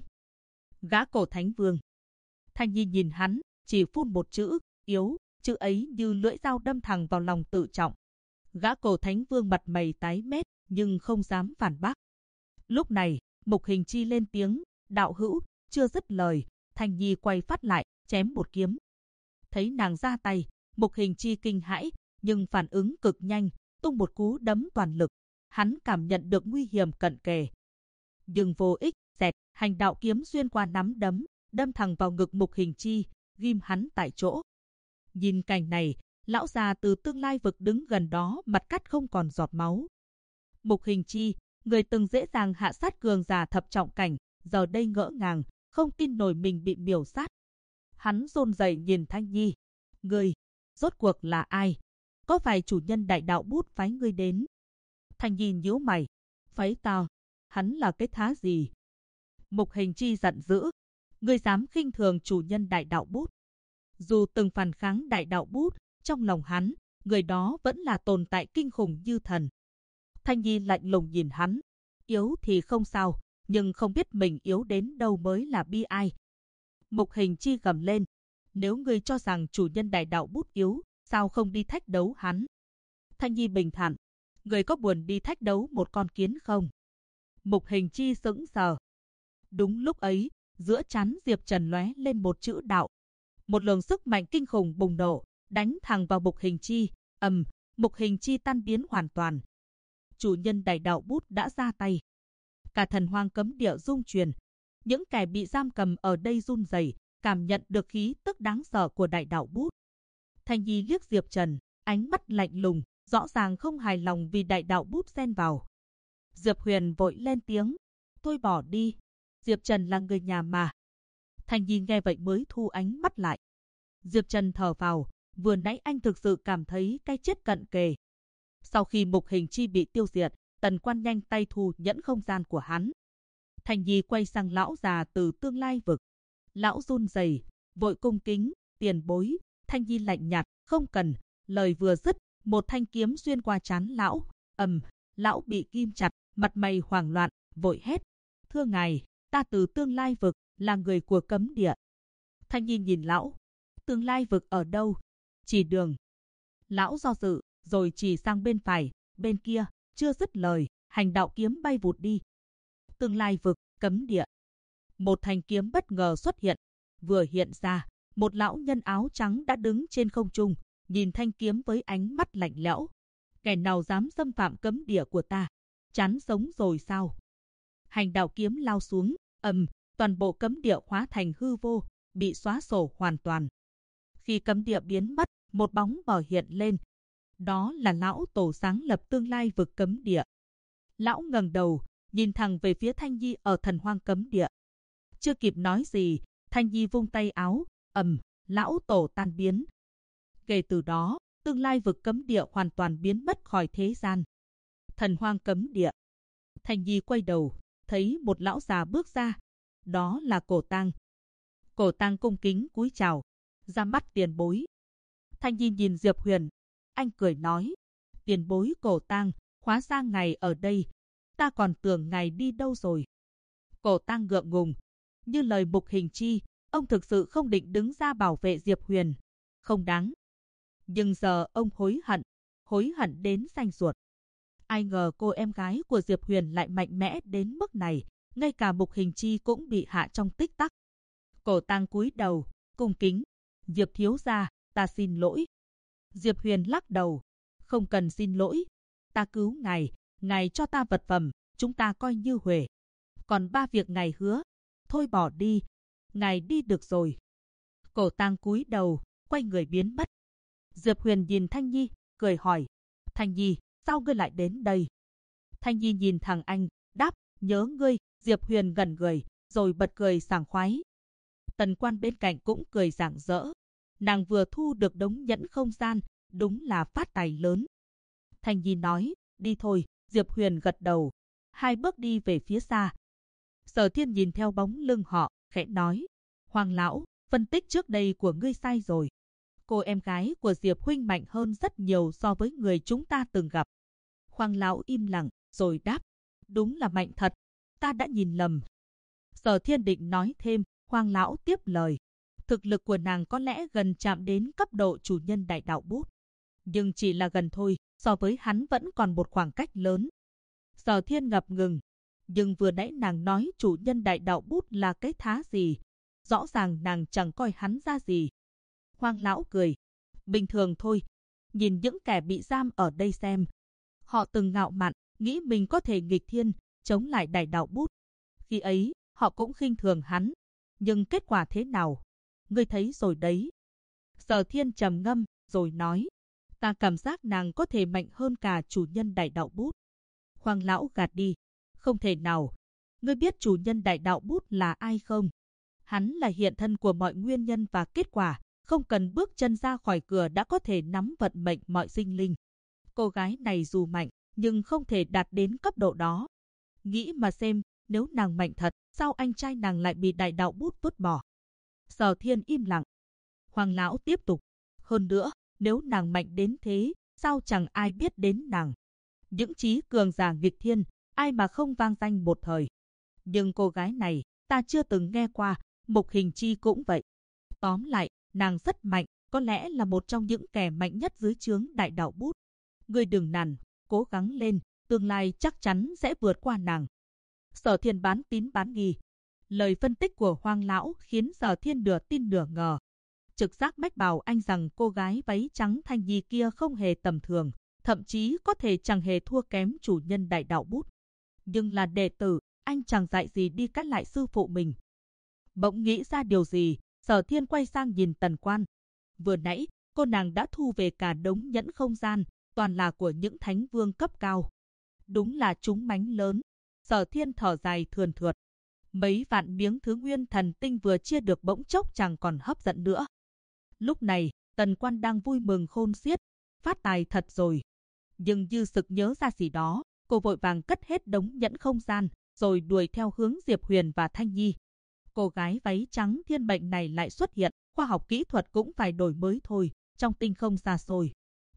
Gã Cổ Thánh Vương. Thanh Nhi nhìn hắn, chỉ phun một chữ, yếu, chữ ấy như lưỡi dao đâm thẳng vào lòng tự trọng. Gã Cổ Thánh Vương mặt mày tái mét, nhưng không dám phản bác. Lúc này, Mục Hình Chi lên tiếng, đạo hữu, chưa dứt lời, Thanh Nhi quay phát lại, chém một kiếm. Thấy nàng ra tay, Mục Hình Chi kinh hãi, nhưng phản ứng cực nhanh, tung một cú đấm toàn lực. Hắn cảm nhận được nguy hiểm cận kề. Nhưng vô ích, xẹt, hành đạo kiếm xuyên qua nắm đấm, đâm thẳng vào ngực Mục Hình Chi, ghim hắn tại chỗ. Nhìn cảnh này, lão già từ tương lai vực đứng gần đó mặt cắt không còn giọt máu. Mục Hình Chi, người từng dễ dàng hạ sát cường giả thập trọng cảnh, giờ đây ngỡ ngàng, không tin nổi mình bị miểu sát. Hắn run rẩy nhìn Thanh Nhi. Ngươi, rốt cuộc là ai? Có phải chủ nhân đại đạo bút phái ngươi đến? Thanh Nhi nhíu mày. Phái tao? Hắn là cái thá gì? Mục Hình Chi giận dữ. Ngươi dám khinh thường chủ nhân đại đạo bút? Dù từng phản kháng đại đạo bút, trong lòng hắn, người đó vẫn là tồn tại kinh khủng như thần. Thanh Nhi lạnh lùng nhìn hắn. Yếu thì không sao, nhưng không biết mình yếu đến đâu mới là bi ai. Mục Hình Chi gầm lên. Nếu ngươi cho rằng chủ nhân đại đạo bút yếu, sao không đi thách đấu hắn? Thanh Nhi bình thản. Ngươi có buồn đi thách đấu một con kiến không? Mục Hình Chi sững sờ. Đúng lúc ấy, giữa trán Diệp Trần lóe lên một chữ đạo. Một luồng sức mạnh kinh khủng bùng nổ, đánh thẳng vào Mục Hình Chi. Mục Hình Chi tan biến hoàn toàn. Chủ nhân đại đạo bút đã ra tay. Cả thần hoang cấm địa rung chuyển. Những kẻ bị giam cầm ở đây run rẩy, cảm nhận được khí tức đáng sợ của đại đạo bút. Thanh Nhi liếc Diệp Trần, ánh mắt lạnh lùng, rõ ràng không hài lòng vì đại đạo bút xen vào. Diệp Huyền vội lên tiếng, thôi bỏ đi, Diệp Trần là người nhà mà. Thanh Nhi nghe vậy mới thu ánh mắt lại. Diệp Trần thở vào, vừa nãy anh thực sự cảm thấy cái chết cận kề. Sau khi Mục Hình Chi bị tiêu diệt, Tần Quan nhanh tay thu nhẫn không gian của hắn. Thanh Nhi quay sang lão già từ tương lai vực. Lão run rẩy, vội cung kính, tiền bối. Thanh Nhi lạnh nhạt, không cần. Lời vừa dứt, một thanh kiếm xuyên qua trán lão. Lão bị ghim chặt, mặt mày hoảng loạn, vội hét. Thưa ngài, ta từ tương lai vực, là người của cấm địa. Thanh Nhi nhìn lão. Tương lai vực ở đâu? Chỉ đường. Lão do dự, rồi chỉ sang bên phải, bên kia, chưa dứt lời, hành đạo kiếm bay vụt đi. Tương lai vực, cấm địa. Một thanh kiếm bất ngờ xuất hiện. Vừa hiện ra, một lão nhân áo trắng đã đứng trên không trung, nhìn thanh kiếm với ánh mắt lạnh lẽo. Kẻ nào dám xâm phạm cấm địa của ta? Chán sống rồi sao? Hành đạo kiếm lao xuống, toàn bộ cấm địa hóa thành hư vô, bị xóa sổ hoàn toàn. Khi cấm địa biến mất, một bóng mờ hiện lên. Đó là lão tổ sáng lập tương lai vực cấm địa. Lão ngẩng đầu, nhìn thẳng về phía Thanh Nhi ở thần hoang cấm địa. Chưa kịp nói gì, Thanh Nhi vung tay áo, lão tổ tan biến. Kể từ đó, tương lai vực cấm địa hoàn toàn biến mất khỏi thế gian. Thần hoang cấm địa. Thanh Nhi quay đầu, thấy một lão già bước ra. Đó là Cổ Tang. Cổ Tang cung kính cúi chào, ra mắt tiền bối. Thanh Nhi nhìn Diệp Huyền. Anh cười nói, tiền bối Cổ Tang, hóa ra ngài ở đây. Ta còn tưởng ngài đi đâu rồi. Cổ Tang ngượng ngùng. Như lời Mục Hình Chi, ông thực sự không định đứng ra bảo vệ Diệp Huyền. Không đáng. Nhưng giờ ông hối hận đến xanh ruột. Ai ngờ cô em gái của Diệp Huyền lại mạnh mẽ đến mức này, ngay cả Mục Hình Chi cũng bị hạ trong tích tắc. Cổ Tang cúi đầu, cung kính. Diệp thiếu gia, ta xin lỗi. Diệp Huyền lắc đầu. Không cần xin lỗi. Ta cứu ngài cho ta vật phẩm, chúng ta coi như huề. Còn 3 việc ngài hứa, thôi bỏ đi, ngài đi được rồi. Cổ Tang cúi đầu, quay người biến mất. Diệp Huyền nhìn Thanh Nhi, cười hỏi. Thanh Nhi, sao ngươi lại đến đây? Thanh Nhi nhìn thằng anh, đáp, nhớ ngươi. Diệp Huyền gật người, rồi bật cười sảng khoái. Tần Quan bên cạnh cũng cười rạng rỡ. Nàng vừa thu được đống nhẫn không gian, đúng là phát tài lớn. Thanh Nhi nói, đi thôi. Diệp Huyền gật đầu. 2 bước đi về phía xa. Sở Thiên nhìn theo bóng lưng họ, khẽ nói. Hoàng lão, phân tích trước đây của ngươi sai rồi. Cô em gái của Diệp huynh mạnh hơn rất nhiều so với người chúng ta từng gặp. Hoàng lão im lặng, rồi đáp. Đúng là mạnh thật, ta đã nhìn lầm. Sở Thiên định nói thêm, Hoàng lão tiếp lời. Thực lực của nàng có lẽ gần chạm đến cấp độ chủ nhân đại đạo bút. Nhưng chỉ là gần thôi, so với hắn vẫn còn một khoảng cách lớn. Sở Thiên ngập ngừng. Nhưng vừa nãy nàng nói chủ nhân đại đạo bút là cái thá gì? Rõ ràng nàng chẳng coi hắn ra gì. Hoàng lão cười. Bình thường thôi. Nhìn những kẻ bị giam ở đây xem. Họ từng ngạo mạn, nghĩ mình có thể nghịch thiên, chống lại đại đạo bút. Khi ấy, họ cũng khinh thường hắn. Nhưng kết quả thế nào? Ngươi thấy rồi đấy. Sở Thiên trầm ngâm, rồi nói. Ta cảm giác nàng có thể mạnh hơn cả chủ nhân đại đạo bút. Hoàng lão gạt đi. Không thể nào. Ngươi biết chủ nhân đại đạo bút là ai không? Hắn là hiện thân của mọi nguyên nhân và kết quả. Không cần bước chân ra khỏi cửa đã có thể nắm vận mệnh mọi sinh linh. Cô gái này dù mạnh, nhưng không thể đạt đến cấp độ đó. Nghĩ mà xem, nếu nàng mạnh thật, sao anh trai nàng lại bị đại đạo bút vứt bỏ? Sở Thiên im lặng. Hoàng lão tiếp tục. Hơn nữa, nếu nàng mạnh đến thế, sao chẳng ai biết đến nàng? Những trí cường giả nghịch thiên, ai mà không vang danh một thời. Nhưng cô gái này, ta chưa từng nghe qua, Mục Hình Chi cũng vậy. Tóm lại, nàng rất mạnh, có lẽ là một trong những kẻ mạnh nhất dưới trướng đại đạo bút. Ngươi đừng nản, cố gắng lên, tương lai chắc chắn sẽ vượt qua nàng. Sở Thiên bán tín bán nghi. Lời phân tích của Hoàng lão khiến Sở Thiên nửa tin nửa ngờ. Trực giác mách bảo anh rằng cô gái váy trắng Thanh Nhi kia không hề tầm thường, thậm chí có thể chẳng hề thua kém chủ nhân đại đạo bút. Nhưng là đệ tử, anh chẳng dạy gì đi cãi lại sư phụ mình. Bỗng nghĩ ra điều gì, Sở Thiên quay sang nhìn Tần Quan. Vừa nãy, cô nàng đã thu về cả đống nhẫn không gian, toàn là của những thánh vương cấp cao. Đúng là chúng mánh lớn. Sở Thiên thở dài thườn thượt. Mấy vạn miếng thứ nguyên thần tinh vừa chia được bỗng chốc chẳng còn hấp dẫn nữa. Lúc này, Tần Quan đang vui mừng khôn xiết, phát tài thật rồi. Nhưng như sực nhớ ra gì đó, cô vội vàng cất hết đống nhẫn không gian, rồi đuổi theo hướng Diệp Huyền và Thanh Nhi. Cô gái váy trắng thiên mệnh này lại xuất hiện, khoa học kỹ thuật cũng phải đổi mới thôi, trong tinh không xa xôi.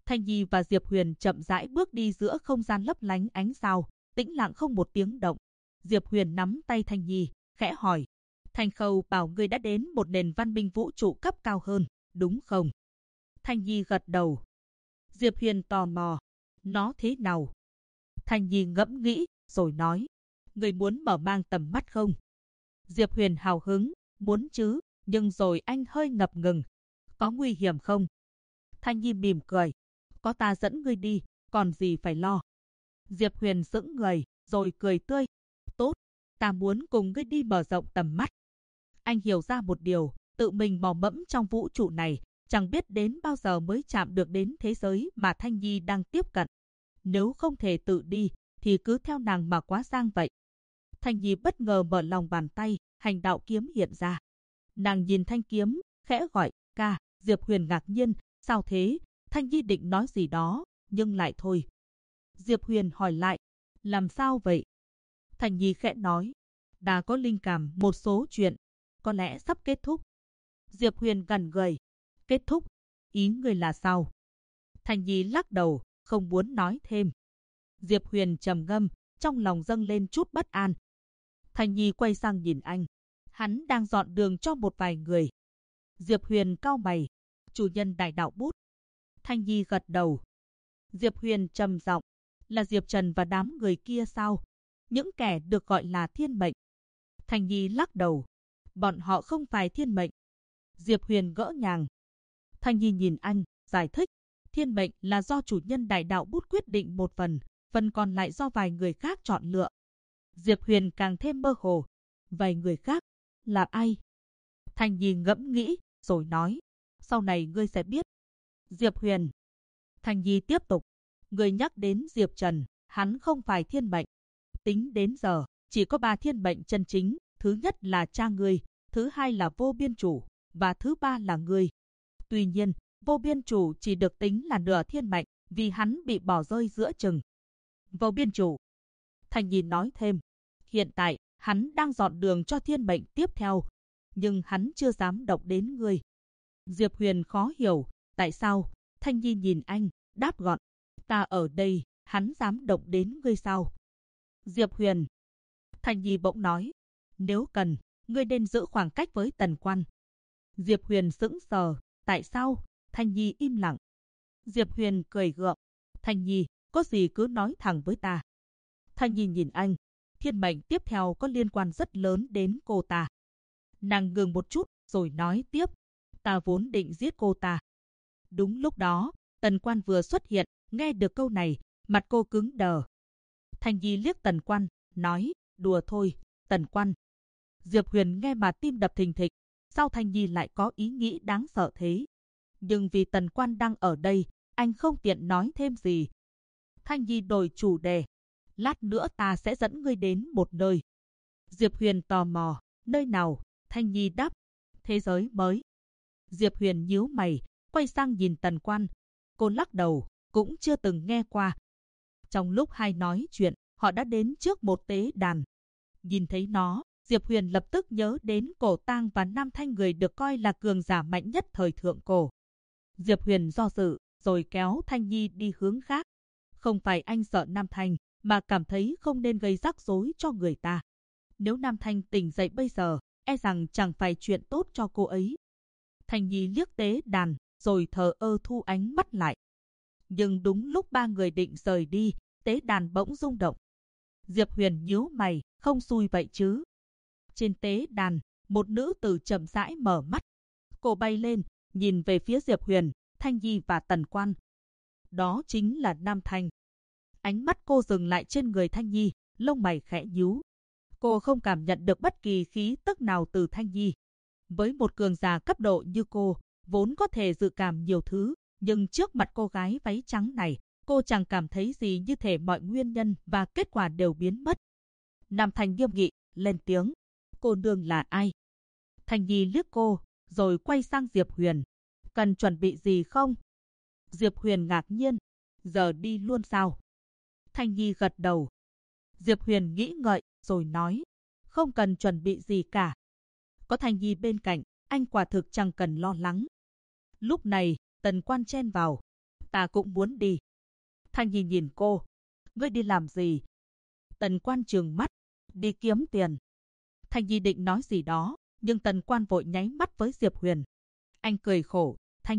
Thanh Nhi và Diệp Huyền chậm rãi bước đi giữa không gian lấp lánh ánh sao, tĩnh lặng không một tiếng động. Diệp Huyền nắm tay Thanh Nhi, khẽ hỏi. Thanh Khâu bảo ngươi đã đến một nền văn minh vũ trụ cấp cao hơn, đúng không? Thanh Nhi gật đầu. Diệp Huyền tò mò. Nó thế nào? Thanh Nhi ngẫm nghĩ, rồi nói. Ngươi muốn mở mang tầm mắt không? Diệp Huyền hào hứng, muốn chứ, nhưng rồi anh hơi ngập ngừng. Có nguy hiểm không? Thanh Nhi mỉm cười. Có ta dẫn ngươi đi, còn gì phải lo. Diệp Huyền sững người, rồi cười tươi. Tốt, ta muốn cùng ngươi đi mở rộng tầm mắt. Anh hiểu ra một điều, tự mình mò mẫm trong vũ trụ này, chẳng biết đến bao giờ mới chạm được đến thế giới mà Thanh Nhi đang tiếp cận. Nếu không thể tự đi, thì cứ theo nàng mà quá giang vậy. Thanh Nhi bất ngờ mở lòng bàn tay, hành đạo kiếm hiện ra. Nàng nhìn thanh kiếm, khẽ gọi, ca. Diệp Huyền ngạc nhiên, sao thế? Thanh Nhi định nói gì đó, nhưng lại thôi. Diệp Huyền hỏi lại, làm sao vậy? Thanh Nhi khẽ nói, đã có linh cảm một số chuyện, có lẽ sắp kết thúc. Diệp Huyền gằn người, kết thúc? Ý người là sao? Thanh Nhi lắc đầu, không muốn nói thêm. Diệp Huyền trầm ngâm, trong lòng dâng lên chút bất an. Thanh Nhi quay sang nhìn anh. Hắn đang dọn đường cho một vài người. Diệp Huyền cau mày, chủ nhân đại đạo bút. Thanh Nhi gật đầu. Diệp Huyền trầm giọng, là Diệp Trần và đám người kia sao? Những kẻ được gọi là thiên mệnh. Thanh Nhi lắc đầu, bọn họ không phải thiên mệnh. Diệp Huyền gỡ nhàng. Thanh Nhi nhìn anh, giải thích, thiên mệnh là do chủ nhân đại đạo bút quyết định một phần còn lại do vài người khác chọn lựa. Diệp Huyền càng thêm mơ hồ. Vài người khác, là ai? Thanh Nhi ngẫm nghĩ, rồi nói, sau này ngươi sẽ biết. Diệp Huyền. Thanh Nhi tiếp tục, ngươi nhắc đến Diệp Trần, hắn không phải thiên mệnh. Tính đến giờ, chỉ có 3 thiên mệnh chân chính, thứ nhất là cha ngươi, thứ hai là vô biên chủ, và thứ ba là ngươi. Tuy nhiên, vô biên chủ chỉ được tính là nửa thiên mệnh, vì hắn bị bỏ rơi giữa chừng. Vô biên chủ. Thanh Nhi nói thêm, hiện tại, hắn đang dọn đường cho thiên mệnh tiếp theo, nhưng hắn chưa dám động đến ngươi. Diệp Huyền khó hiểu, tại sao? Thanh Nhi nhìn anh, đáp gọn, ta ở đây, hắn dám động đến ngươi sao? Diệp Huyền. Thanh Nhi bỗng nói, nếu cần, ngươi nên giữ khoảng cách với Tần Quan. Diệp Huyền sững sờ, tại sao? Thanh Nhi im lặng. Diệp Huyền cười gượng, Thanh Nhi, có gì cứ nói thẳng với ta. Thanh Nhi nhìn anh, thiên mệnh tiếp theo có liên quan rất lớn đến cô ta. Nàng ngừng một chút, rồi nói tiếp, ta vốn định giết cô ta. Đúng lúc đó, Tần Quan vừa xuất hiện, nghe được câu này, mặt cô cứng đờ. Thanh Nhi liếc Tần Quan, nói, đùa thôi, Tần Quan. Diệp Huyền nghe mà tim đập thình thịch, sao Thanh Nhi lại có ý nghĩ đáng sợ thế? Nhưng vì Tần Quan đang ở đây, anh không tiện nói thêm gì. Thanh Nhi đổi chủ đề, lát nữa ta sẽ dẫn ngươi đến một nơi. Diệp Huyền tò mò, nơi nào? Thanh Nhi đáp, thế giới mới. Diệp Huyền nhíu mày, quay sang nhìn Tần Quan. Cô lắc đầu, cũng chưa từng nghe qua. Trong lúc hai nói chuyện, họ đã đến trước một tế đàn. Nhìn thấy nó, Diệp Huyền lập tức nhớ đến Cổ Tang và Nam Thanh, người được coi là cường giả mạnh nhất thời thượng cổ. Diệp Huyền do dự, rồi kéo Thanh Nhi đi hướng khác. Không phải anh sợ Nam Thanh, mà cảm thấy không nên gây rắc rối cho người ta. Nếu Nam Thanh tỉnh dậy bây giờ, e rằng chẳng phải chuyện tốt cho cô ấy. Thanh Nhi liếc tế đàn, rồi thờ ơ thu ánh mắt lại. Nhưng đúng lúc ba người định rời đi, tế đàn bỗng rung động. Diệp Huyền nhíu mày, không xui vậy chứ. Trên tế đàn, một nữ tử chậm rãi mở mắt. Cô bay lên, nhìn về phía Diệp Huyền, Thanh Nhi và Tần Quan. Đó chính là Nam Thanh. Ánh mắt cô dừng lại trên người Thanh Nhi, lông mày khẽ nhíu. Cô không cảm nhận được bất kỳ khí tức nào từ Thanh Nhi. Với một cường giả cấp độ như cô, vốn có thể dự cảm nhiều thứ, nhưng trước mặt cô gái váy trắng này, cô chẳng cảm thấy gì, như thể mọi nguyên nhân và kết quả đều biến mất. Nam Thanh nghiêm nghị, lên tiếng. Cô nương là ai? Thanh Nhi liếc cô, rồi quay sang Diệp Huyền. Cần chuẩn bị gì không? Diệp Huyền ngạc nhiên. Giờ đi luôn sao? Thanh Nhi gật đầu. Diệp Huyền nghĩ ngợi, rồi nói. Không cần chuẩn bị gì cả. Có Thanh Nhi bên cạnh, anh quả thực chẳng cần lo lắng. Lúc này, Tần Quan chen vào. Ta cũng muốn đi. Thanh Nhi nhìn cô. Ngươi đi làm gì? Tần Quan trừng mắt. Đi kiếm tiền. Thanh Nhi định nói gì đó, nhưng Tần Quan vội nháy mắt với Diệp Huyền. Anh cười khổ.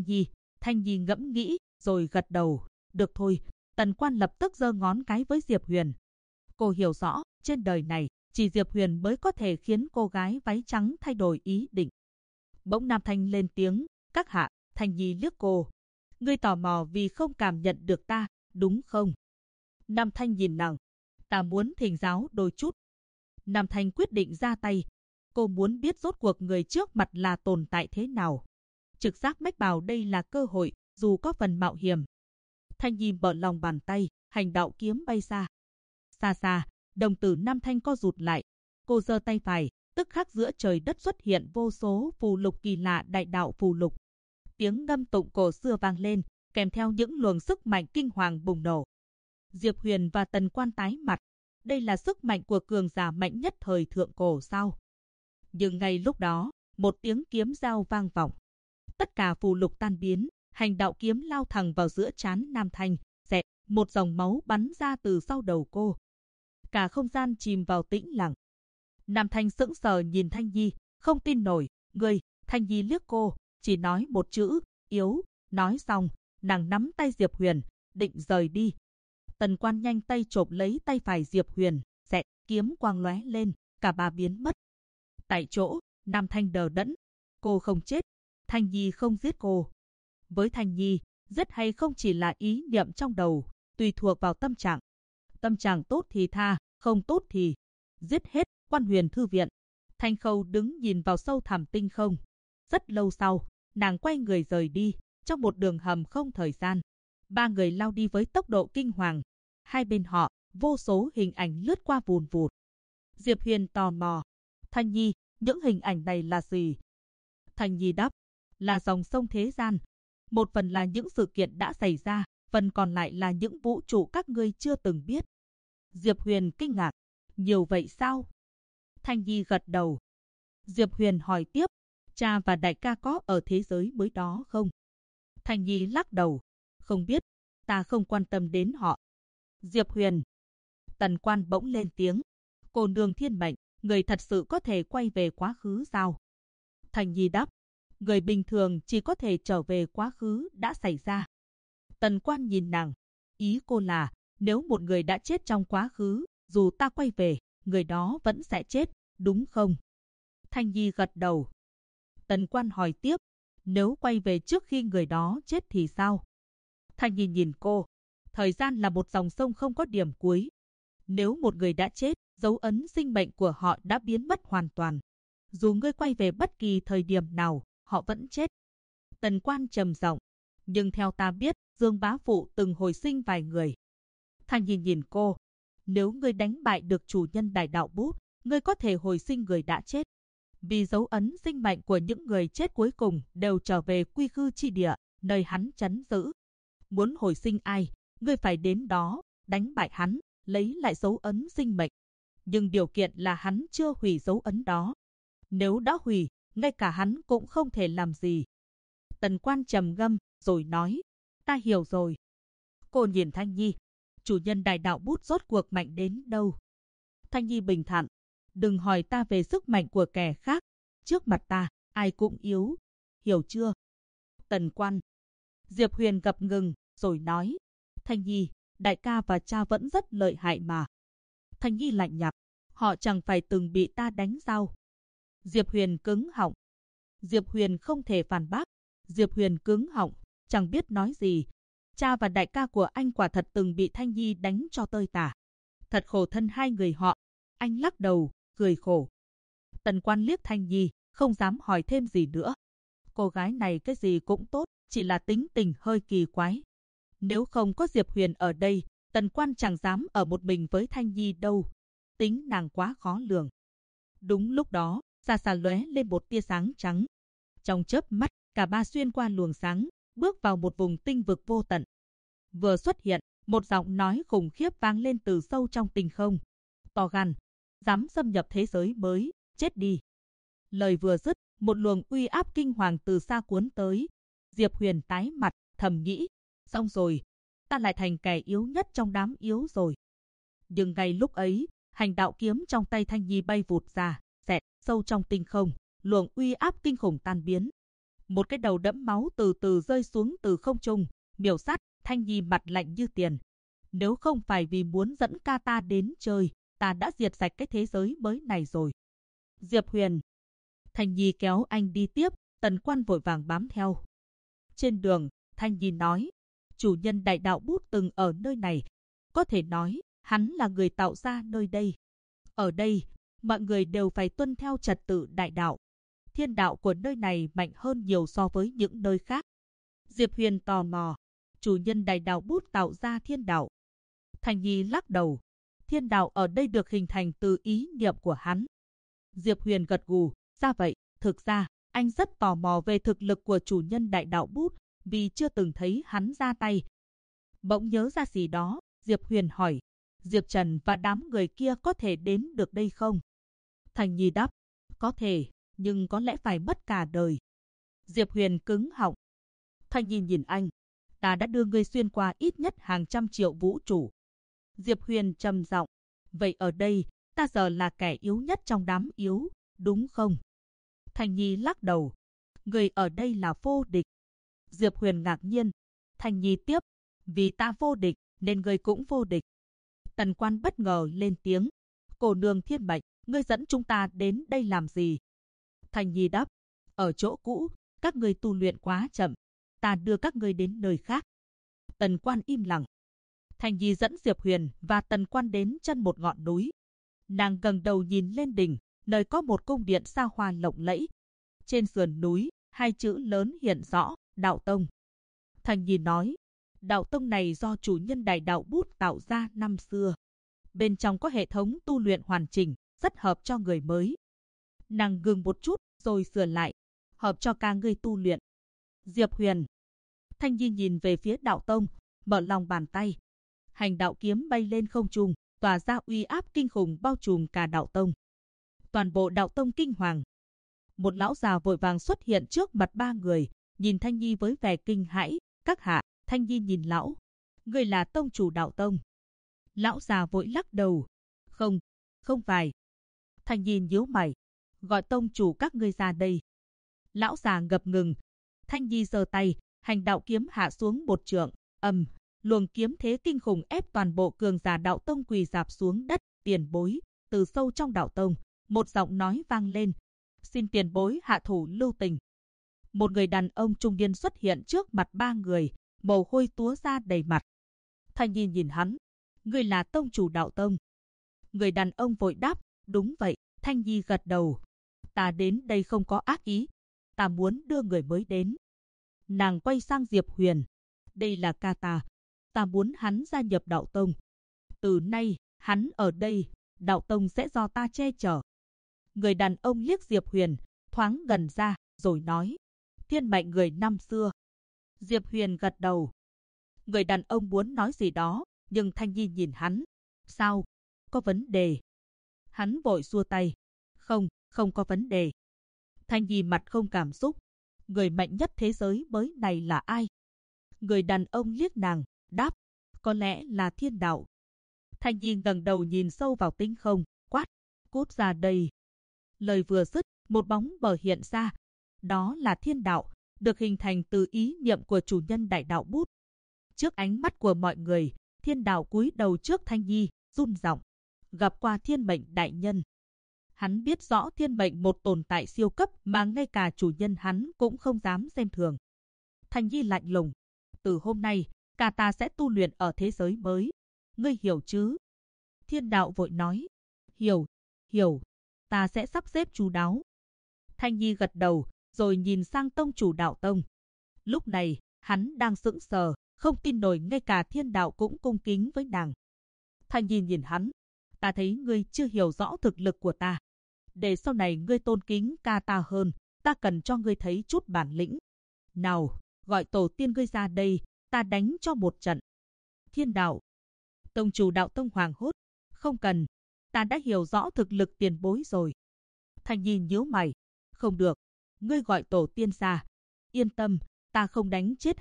Thanh Nhi ngẫm nghĩ, rồi gật đầu. Được thôi. Tần Quan lập tức giơ ngón cái với Diệp Huyền. Cô hiểu rõ, trên đời này, chỉ Diệp Huyền mới có thể khiến cô gái váy trắng thay đổi ý định. Bỗng Nam Thanh lên tiếng. Các hạ. Thanh Nhi liếc cô. Ngươi tò mò vì không cảm nhận được ta, đúng không? Nam Thanh nhìn nàng. Ta muốn thỉnh giáo đôi chút. Nam Thanh quyết định ra tay. Cô muốn biết rốt cuộc người trước mặt là tồn tại thế nào. Trực giác mách bảo đây là cơ hội, dù có phần mạo hiểm. Thanh Nhi mở lòng bàn tay, hành đạo kiếm bay xa. Xa xa, đồng tử Nam Thanh co rụt lại. Cô giơ tay phải, tức khắc giữa trời đất xuất hiện vô số phù lục kỳ lạ đại đạo phù lục. Tiếng ngâm tụng cổ xưa vang lên, kèm theo những luồng sức mạnh kinh hoàng bùng nổ. Diệp Huyền và Tần Quan tái mặt. Đây là sức mạnh của cường giả mạnh nhất thời thượng cổ sao? Nhưng ngay lúc đó, một tiếng kiếm giao vang vọng. Tất cả phù lục tan biến, hành đạo kiếm lao thẳng vào giữa trán Nam Thanh, xẹt, một dòng máu bắn ra từ sau đầu cô. Cả không gian chìm vào tĩnh lặng. Nam Thanh sững sờ nhìn Thanh Nhi, không tin nổi. Ngươi. Thanh Nhi liếc cô, chỉ nói một chữ, yếu. Nói xong, nàng nắm tay Diệp Huyền, định rời đi. Tần Quan nhanh tay chộp lấy tay phải Diệp Huyền, xẹt, kiếm quang lóe lên, cả ba biến mất. Tại chỗ, Nam Thanh đờ đẫn. Cô không chết, Thanh Nhi không giết cô. Với Thanh Nhi, giết hay không chỉ là ý niệm trong đầu, tùy thuộc vào tâm trạng. Tâm trạng tốt thì tha, không tốt thì giết hết. Quan Huyền thư viện. Thanh Khâu đứng nhìn vào sâu thẳm tinh không. Rất lâu sau, nàng quay người rời đi, trong một đường hầm không thời gian. Ba người lao đi với tốc độ kinh hoàng. Hai bên họ, vô số hình ảnh lướt qua vùn vụt. Diệp Huyền tò mò. Thanh Nhi, những hình ảnh này là gì? Thanh Nhi đáp, là dòng sông thế gian. Một phần là những sự kiện đã xảy ra, phần còn lại là những vũ trụ các ngươi chưa từng biết. Diệp Huyền kinh ngạc. Nhiều vậy sao? Thanh Nhi gật đầu. Diệp Huyền hỏi tiếp, cha và đại ca có ở thế giới mới đó không? Thanh Nhi lắc đầu. Không biết, ta không quan tâm đến họ. Diệp Huyền. Tần Quan bỗng lên tiếng. Cô nương thiên mệnh, người thật sự có thể quay về quá khứ sao? Thanh Nhi đáp, người bình thường chỉ có thể trở về quá khứ đã xảy ra. Tần Quan nhìn nàng. Ý cô là, nếu một người đã chết trong quá khứ, dù ta quay về, người đó vẫn sẽ chết, đúng không? Thanh Nhi gật đầu. Tần Quan hỏi tiếp, nếu quay về trước khi người đó chết thì sao? Thanh Nhi nhìn cô. Thời gian là một dòng sông không có điểm cuối. Nếu một người đã chết, dấu ấn sinh mệnh của họ đã biến mất hoàn toàn. Dù ngươi quay về bất kỳ thời điểm nào, họ vẫn chết. Tần Quan trầm giọng. Nhưng theo ta biết, Dương Bá Phụ từng hồi sinh vài người. Thanh Nhi nhìn cô. Nếu ngươi đánh bại được chủ nhân đại đạo bút, ngươi có thể hồi sinh người đã chết. Vì dấu ấn sinh mệnh của những người chết cuối cùng đều trở về quy khư chi địa, nơi hắn trấn giữ. Muốn hồi sinh ai, ngươi phải đến đó, đánh bại hắn, lấy lại dấu ấn sinh mệnh. Nhưng điều kiện là hắn chưa hủy dấu ấn đó. Nếu đã hủy, ngay cả hắn cũng không thể làm gì. Tần Quan trầm ngâm, rồi nói, ta hiểu rồi. Cô nhìn Thanh Nhi, chủ nhân đại đạo bút rốt cuộc mạnh đến đâu? Thanh Nhi bình thản, đừng hỏi ta về sức mạnh của kẻ khác. Trước mặt ta, ai cũng yếu. Hiểu chưa? Tần Quan. Diệp Huyền gập ngừng, rồi nói, Thanh Nhi, đại ca và cha vẫn rất lợi hại mà. Thanh Nhi lạnh nhạt, họ chẳng phải từng bị ta đánh sao? Diệp Huyền cứng họng. Diệp Huyền không thể phản bác. Diệp Huyền cứng họng, chẳng biết nói gì. Cha và đại ca của anh quả thật từng bị Thanh Nhi đánh cho tơi tả. Thật khổ thân hai người họ. Anh lắc đầu, cười khổ. Tần Quan liếc Thanh Nhi, không dám hỏi thêm gì nữa. Cô gái này cái gì cũng tốt, chỉ là tính tình hơi kỳ quái. Nếu không có Diệp Huyền ở đây, Tần Quan chẳng dám ở một mình với Thanh Nhi đâu. Tính nàng quá khó lường. Đúng lúc đó, xa xa lóe lên một tia sáng trắng. Trong chớp mắt, cả ba xuyên qua luồng sáng, bước vào một vùng tinh vực vô tận. Vừa xuất hiện, một giọng nói khủng khiếp vang lên từ sâu trong tinh không. To gan, dám xâm nhập thế giới mới, chết đi. Lời vừa dứt, một luồng uy áp kinh hoàng từ xa cuốn tới. Diệp Huyền tái mặt, thầm nghĩ, Xong rồi, ta lại thành kẻ yếu nhất trong đám yếu rồi. Nhưng ngay lúc ấy, hành đạo kiếm trong tay Thanh Nhi bay vụt ra, xẹt sâu trong tinh không, luồng uy áp kinh khủng tan biến. Một cái đầu đẫm máu từ từ rơi xuống từ không trung, miểu sát. Thanh Nhi mặt lạnh như tiền. Nếu không phải vì muốn dẫn ca ta đến chơi, ta đã diệt sạch cái thế giới mới này rồi. Diệp Huyền. Thanh Nhi kéo anh đi tiếp, Tần Quan vội vàng bám theo. Trên đường, Thanh Nhi nói, chủ nhân đại đạo bút từng ở nơi này. Có thể nói, hắn là người tạo ra nơi đây. Ở đây, mọi người đều phải tuân theo trật tự đại đạo. Thiên đạo của nơi này mạnh hơn nhiều so với những nơi khác. Diệp Huyền tò mò, chủ nhân đại đạo bút tạo ra thiên đạo. Thanh Nhi lắc đầu, thiên đạo ở đây được hình thành từ ý niệm của hắn. Diệp Huyền gật gù, ra vậy, thực ra, anh rất tò mò về thực lực của chủ nhân đại đạo bút, vì chưa từng thấy hắn ra tay. Bỗng nhớ ra gì đó, Diệp Huyền hỏi, Diệp Trần và đám người kia có thể đến được đây không? Thanh Nhi đáp, có thể, nhưng có lẽ phải mất cả đời. Diệp Huyền cứng họng. Thanh Nhi nhìn anh, ta đã đưa ngươi xuyên qua ít nhất hàng trăm triệu vũ trụ. Diệp Huyền trầm giọng, vậy ở đây, ta giờ là kẻ yếu nhất trong đám yếu, đúng không? Thanh Nhi lắc đầu, người ở đây là vô địch. Diệp Huyền ngạc nhiên. Thanh Nhi tiếp, vì ta vô địch, nên người cũng vô địch. Tần Quan bất ngờ lên tiếng, cô nương thiên mệnh, ngươi dẫn chúng ta đến đây làm gì? Thanh Nhi đáp, ở chỗ cũ, các ngươi tu luyện quá chậm, ta đưa các ngươi đến nơi khác. Tần Quan im lặng. Thanh Nhi dẫn Diệp Huyền và Tần Quan đến chân một ngọn núi. Nàng ngẩng đầu nhìn lên đỉnh, nơi có một cung điện xa hoa lộng lẫy. Trên sườn núi, hai chữ lớn hiện rõ, Đạo Tông. Thanh Nhi nói, Đạo Tông này do chủ nhân đại đạo bút tạo ra năm xưa. Bên trong có hệ thống tu luyện hoàn chỉnh, rất hợp cho người mới. Nàng ngừng một chút, rồi sửa lại, hợp cho cả người tu luyện. Diệp Huyền. Thanh Nhi nhìn về phía Đạo Tông, mở lòng bàn tay. Hành đạo kiếm bay lên không trung, tỏa ra uy áp kinh khủng bao trùm cả Đạo Tông. Toàn bộ Đạo Tông kinh hoàng. Một lão già vội vàng xuất hiện trước mặt ba người, nhìn Thanh Nhi với vẻ kinh hãi. Các hạ. Thanh Nhi nhìn lão, người là tông chủ Đạo Tông. Lão già vội lắc đầu, không, không phải. Thanh Nhi nhíu mày, gọi tông chủ các ngươi ra đây. Lão già ngập ngừng. Thanh Nhi giơ tay, hành đạo kiếm hạ xuống một trượng, luồng kiếm thế kinh khủng ép toàn bộ cường giả Đạo Tông quỳ rạp xuống đất. Tiền bối. Từ sâu trong Đạo Tông, một giọng nói vang lên, xin tiền bối hạ thủ lưu tình. Một người đàn ông trung niên xuất hiện trước mặt ba người, mồ hôi túa ra đầy mặt. Thanh Nhi nhìn hắn, người là tông chủ Đạo Tông. Người đàn ông vội đáp, đúng vậy. Thanh Nhi gật đầu, ta đến đây không có ác ý, ta muốn đưa người mới đến. Nàng quay sang Diệp Huyền, đây là ca ta muốn hắn gia nhập Đạo Tông. Từ nay, hắn ở đây, Đạo Tông sẽ do ta che chở. Người đàn ông liếc Diệp Huyền, thoáng gần ra, rồi nói, thiên mệnh người năm xưa. Diệp Huyền gật đầu. Người đàn ông muốn nói gì đó, nhưng Thanh Nhi nhìn hắn. Sao? Có vấn đề? Hắn vội xua tay. Không, không có vấn đề. Thanh Nhi mặt không cảm xúc. Người mạnh nhất thế giới mới này là ai? Người đàn ông liếc nàng, đáp, có lẽ là thiên đạo. Thanh Nhi ngẩng đầu nhìn sâu vào tinh không, quát, cút ra đây. Lời vừa dứt, một bóng mờ hiện ra. Đó là thiên đạo, được hình thành từ ý niệm của chủ nhân đại đạo bút. Trước ánh mắt của mọi người, thiên đạo cúi đầu trước Thanh Nhi, run giọng, gặp qua thiên mệnh đại nhân. Hắn biết rõ thiên mệnh một tồn tại siêu cấp mà ngay cả chủ nhân hắn cũng không dám xem thường. Thanh Nhi lạnh lùng, từ hôm nay, cả ta sẽ tu luyện ở thế giới mới. Ngươi hiểu chứ? Thiên đạo vội nói, hiểu, ta sẽ sắp xếp chu đáo. Thanh Nhi gật đầu, rồi nhìn sang tông chủ Đạo Tông. Lúc này, hắn đang sững sờ, không tin nổi ngay cả thiên đạo cũng cung kính với nàng. Thanh Nhi nhìn hắn, ta thấy ngươi chưa hiểu rõ thực lực của ta. Để sau này ngươi tôn kính ca ta hơn, ta cần cho ngươi thấy chút bản lĩnh. Nào, gọi tổ tiên ngươi ra đây, ta đánh cho một trận. Thiên đạo. Tông chủ Đạo Tông hoảng hốt, không cần, ta đã hiểu rõ thực lực tiền bối rồi. Thanh Nhi nhíu mày, không được, ngươi gọi tổ tiên ra. Yên tâm, ta không đánh chết hắn,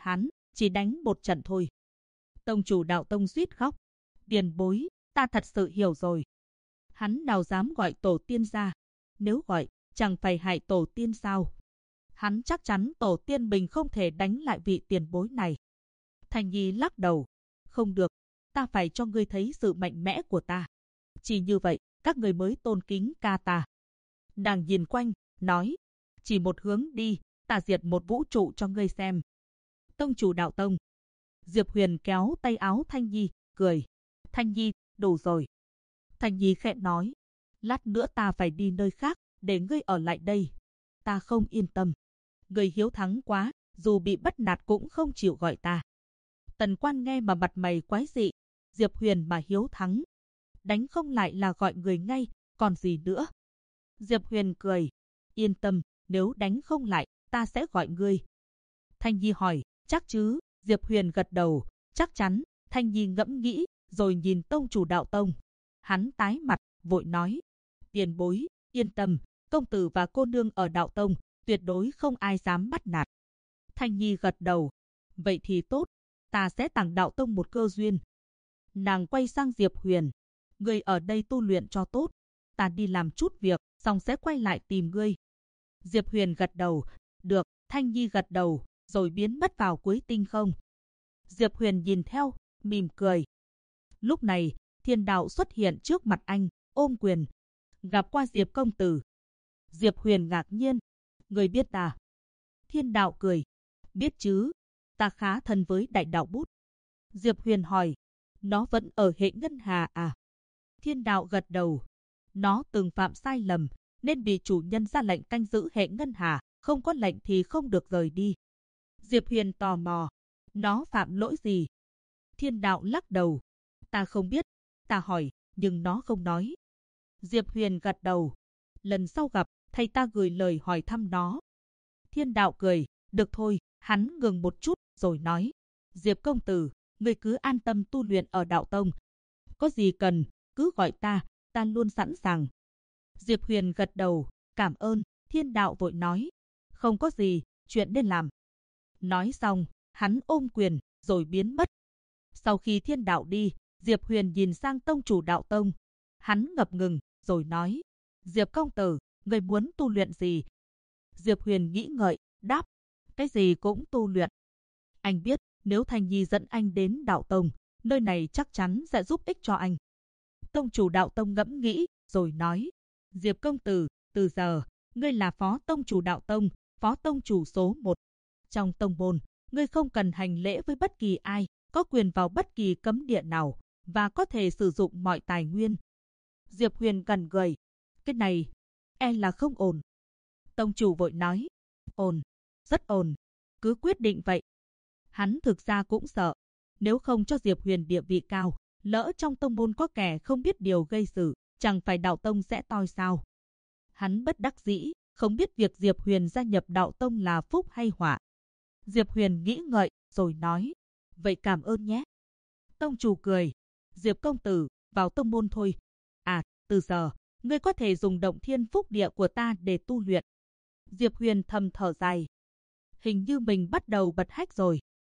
chỉ đánh một trận thôi. Tông chủ Đạo Tông suýt khóc. Tiền bối, ta thật sự hiểu rồi. Hắn nào dám gọi tổ tiên ra, nếu gọi, chẳng phải hại tổ tiên sao? Hắn chắc chắn tổ tiên mình không thể đánh lại vị tiền bối này. Thanh Nhi lắc đầu, không được, ta phải cho ngươi thấy sự mạnh mẽ của ta. Chỉ như vậy, các người mới tôn kính ca ta. Nàng nhìn quanh, nói, chỉ một hướng đi, ta diệt một vũ trụ cho ngươi xem. Tông chủ Đạo Tông. Diệp Huyền kéo tay áo Thanh Nhi, cười. Thanh Nhi, đủ rồi. Thanh Nhi khẽ nói, lát nữa ta phải đi nơi khác, để ngươi ở lại đây. Ta không yên tâm. Ngươi hiếu thắng quá, dù bị bắt nạt cũng không chịu gọi ta. Tần Quan nghe mà mặt mày quái dị. Diệp Huyền mà hiếu thắng, đánh không lại là gọi người ngay, còn gì nữa. Diệp Huyền cười, yên tâm, nếu đánh không lại, ta sẽ gọi ngươi. Thanh Nhi hỏi, chắc chứ? Diệp Huyền gật đầu, chắc chắn. Thanh Nhi ngẫm nghĩ, rồi nhìn tông chủ Đạo Tông. Hắn tái mặt, vội nói, tiền bối, yên tâm, công tử và cô nương ở Đạo Tông, tuyệt đối không ai dám bắt nạt. Thanh Nhi gật đầu, vậy thì tốt, ta sẽ tặng Đạo Tông một cơ duyên. Nàng quay sang Diệp Huyền, ngươi ở đây tu luyện cho tốt, ta đi làm chút việc, xong sẽ quay lại tìm ngươi. Diệp Huyền gật đầu, được. Thanh Nhi gật đầu, rồi biến mất vào cuối tinh không. Diệp Huyền nhìn theo, mỉm cười. Lúc này, Thiên Đạo xuất hiện trước mặt anh, ôm quyền, gặp qua Diệp công tử. Diệp Huyền ngạc nhiên, người biết ta? Thiên Đạo cười, biết chứ, ta khá thân với Đại Đạo Bút. Diệp Huyền hỏi, nó vẫn ở hệ ngân hà à? Thiên Đạo gật đầu, nó từng phạm sai lầm, nên bị chủ nhân ra lệnh canh giữ hệ ngân hà, không có lệnh thì không được rời đi. Diệp Huyền tò mò, nó phạm lỗi gì? Thiên Đạo lắc đầu, ta không biết, ta hỏi, nhưng nó không nói. Diệp Huyền gật đầu, lần sau gặp, thầy ta gửi lời hỏi thăm nó. Thiên Đạo cười, được thôi. Hắn ngừng một chút, rồi nói, Diệp công tử, người cứ an tâm tu luyện ở Đạo Tông. Có gì cần, cứ gọi ta luôn sẵn sàng. Diệp Huyền gật đầu, cảm ơn. Thiên Đạo vội nói, không có gì, chuyện nên làm. Nói xong, hắn ôm quyền, rồi biến mất. Sau khi Thiên Đạo đi, Diệp Huyền nhìn sang tông chủ Đạo Tông. Hắn ngập ngừng, rồi nói, Diệp công tử, người muốn tu luyện gì? Diệp Huyền nghĩ ngợi, đáp, cái gì cũng tu luyện. Anh biết, nếu Thanh Nhi dẫn anh đến Đạo Tông, nơi này chắc chắn sẽ giúp ích cho anh. Tông chủ Đạo Tông ngẫm nghĩ, rồi nói, Diệp công tử, từ giờ, ngươi là phó tông chủ Đạo Tông, phó tông chủ số 1. Trong tông môn, ngươi không cần hành lễ với bất kỳ ai, có quyền vào bất kỳ cấm địa nào, và có thể sử dụng mọi tài nguyên. Diệp Huyền gần gầy, cái này, e là không ổn. Tông chủ vội nói, ổn, rất ổn, cứ quyết định vậy. Hắn thực ra cũng sợ, nếu không cho Diệp Huyền địa vị cao, lỡ trong tông môn có kẻ không biết điều gây sự, chẳng phải Đạo Tông sẽ toi sao. Hắn bất đắc dĩ, không biết việc Diệp Huyền gia nhập Đạo Tông là phúc hay họa. Diệp Huyền nghĩ ngợi, rồi nói, vậy cảm ơn nhé. Tông chủ cười, Diệp công tử, vào tông môn thôi. À, từ giờ, ngươi có thể dùng động thiên phúc địa của ta để tu luyện. Diệp Huyền thầm thở dài. Hình như mình bắt đầu bật hách rồi.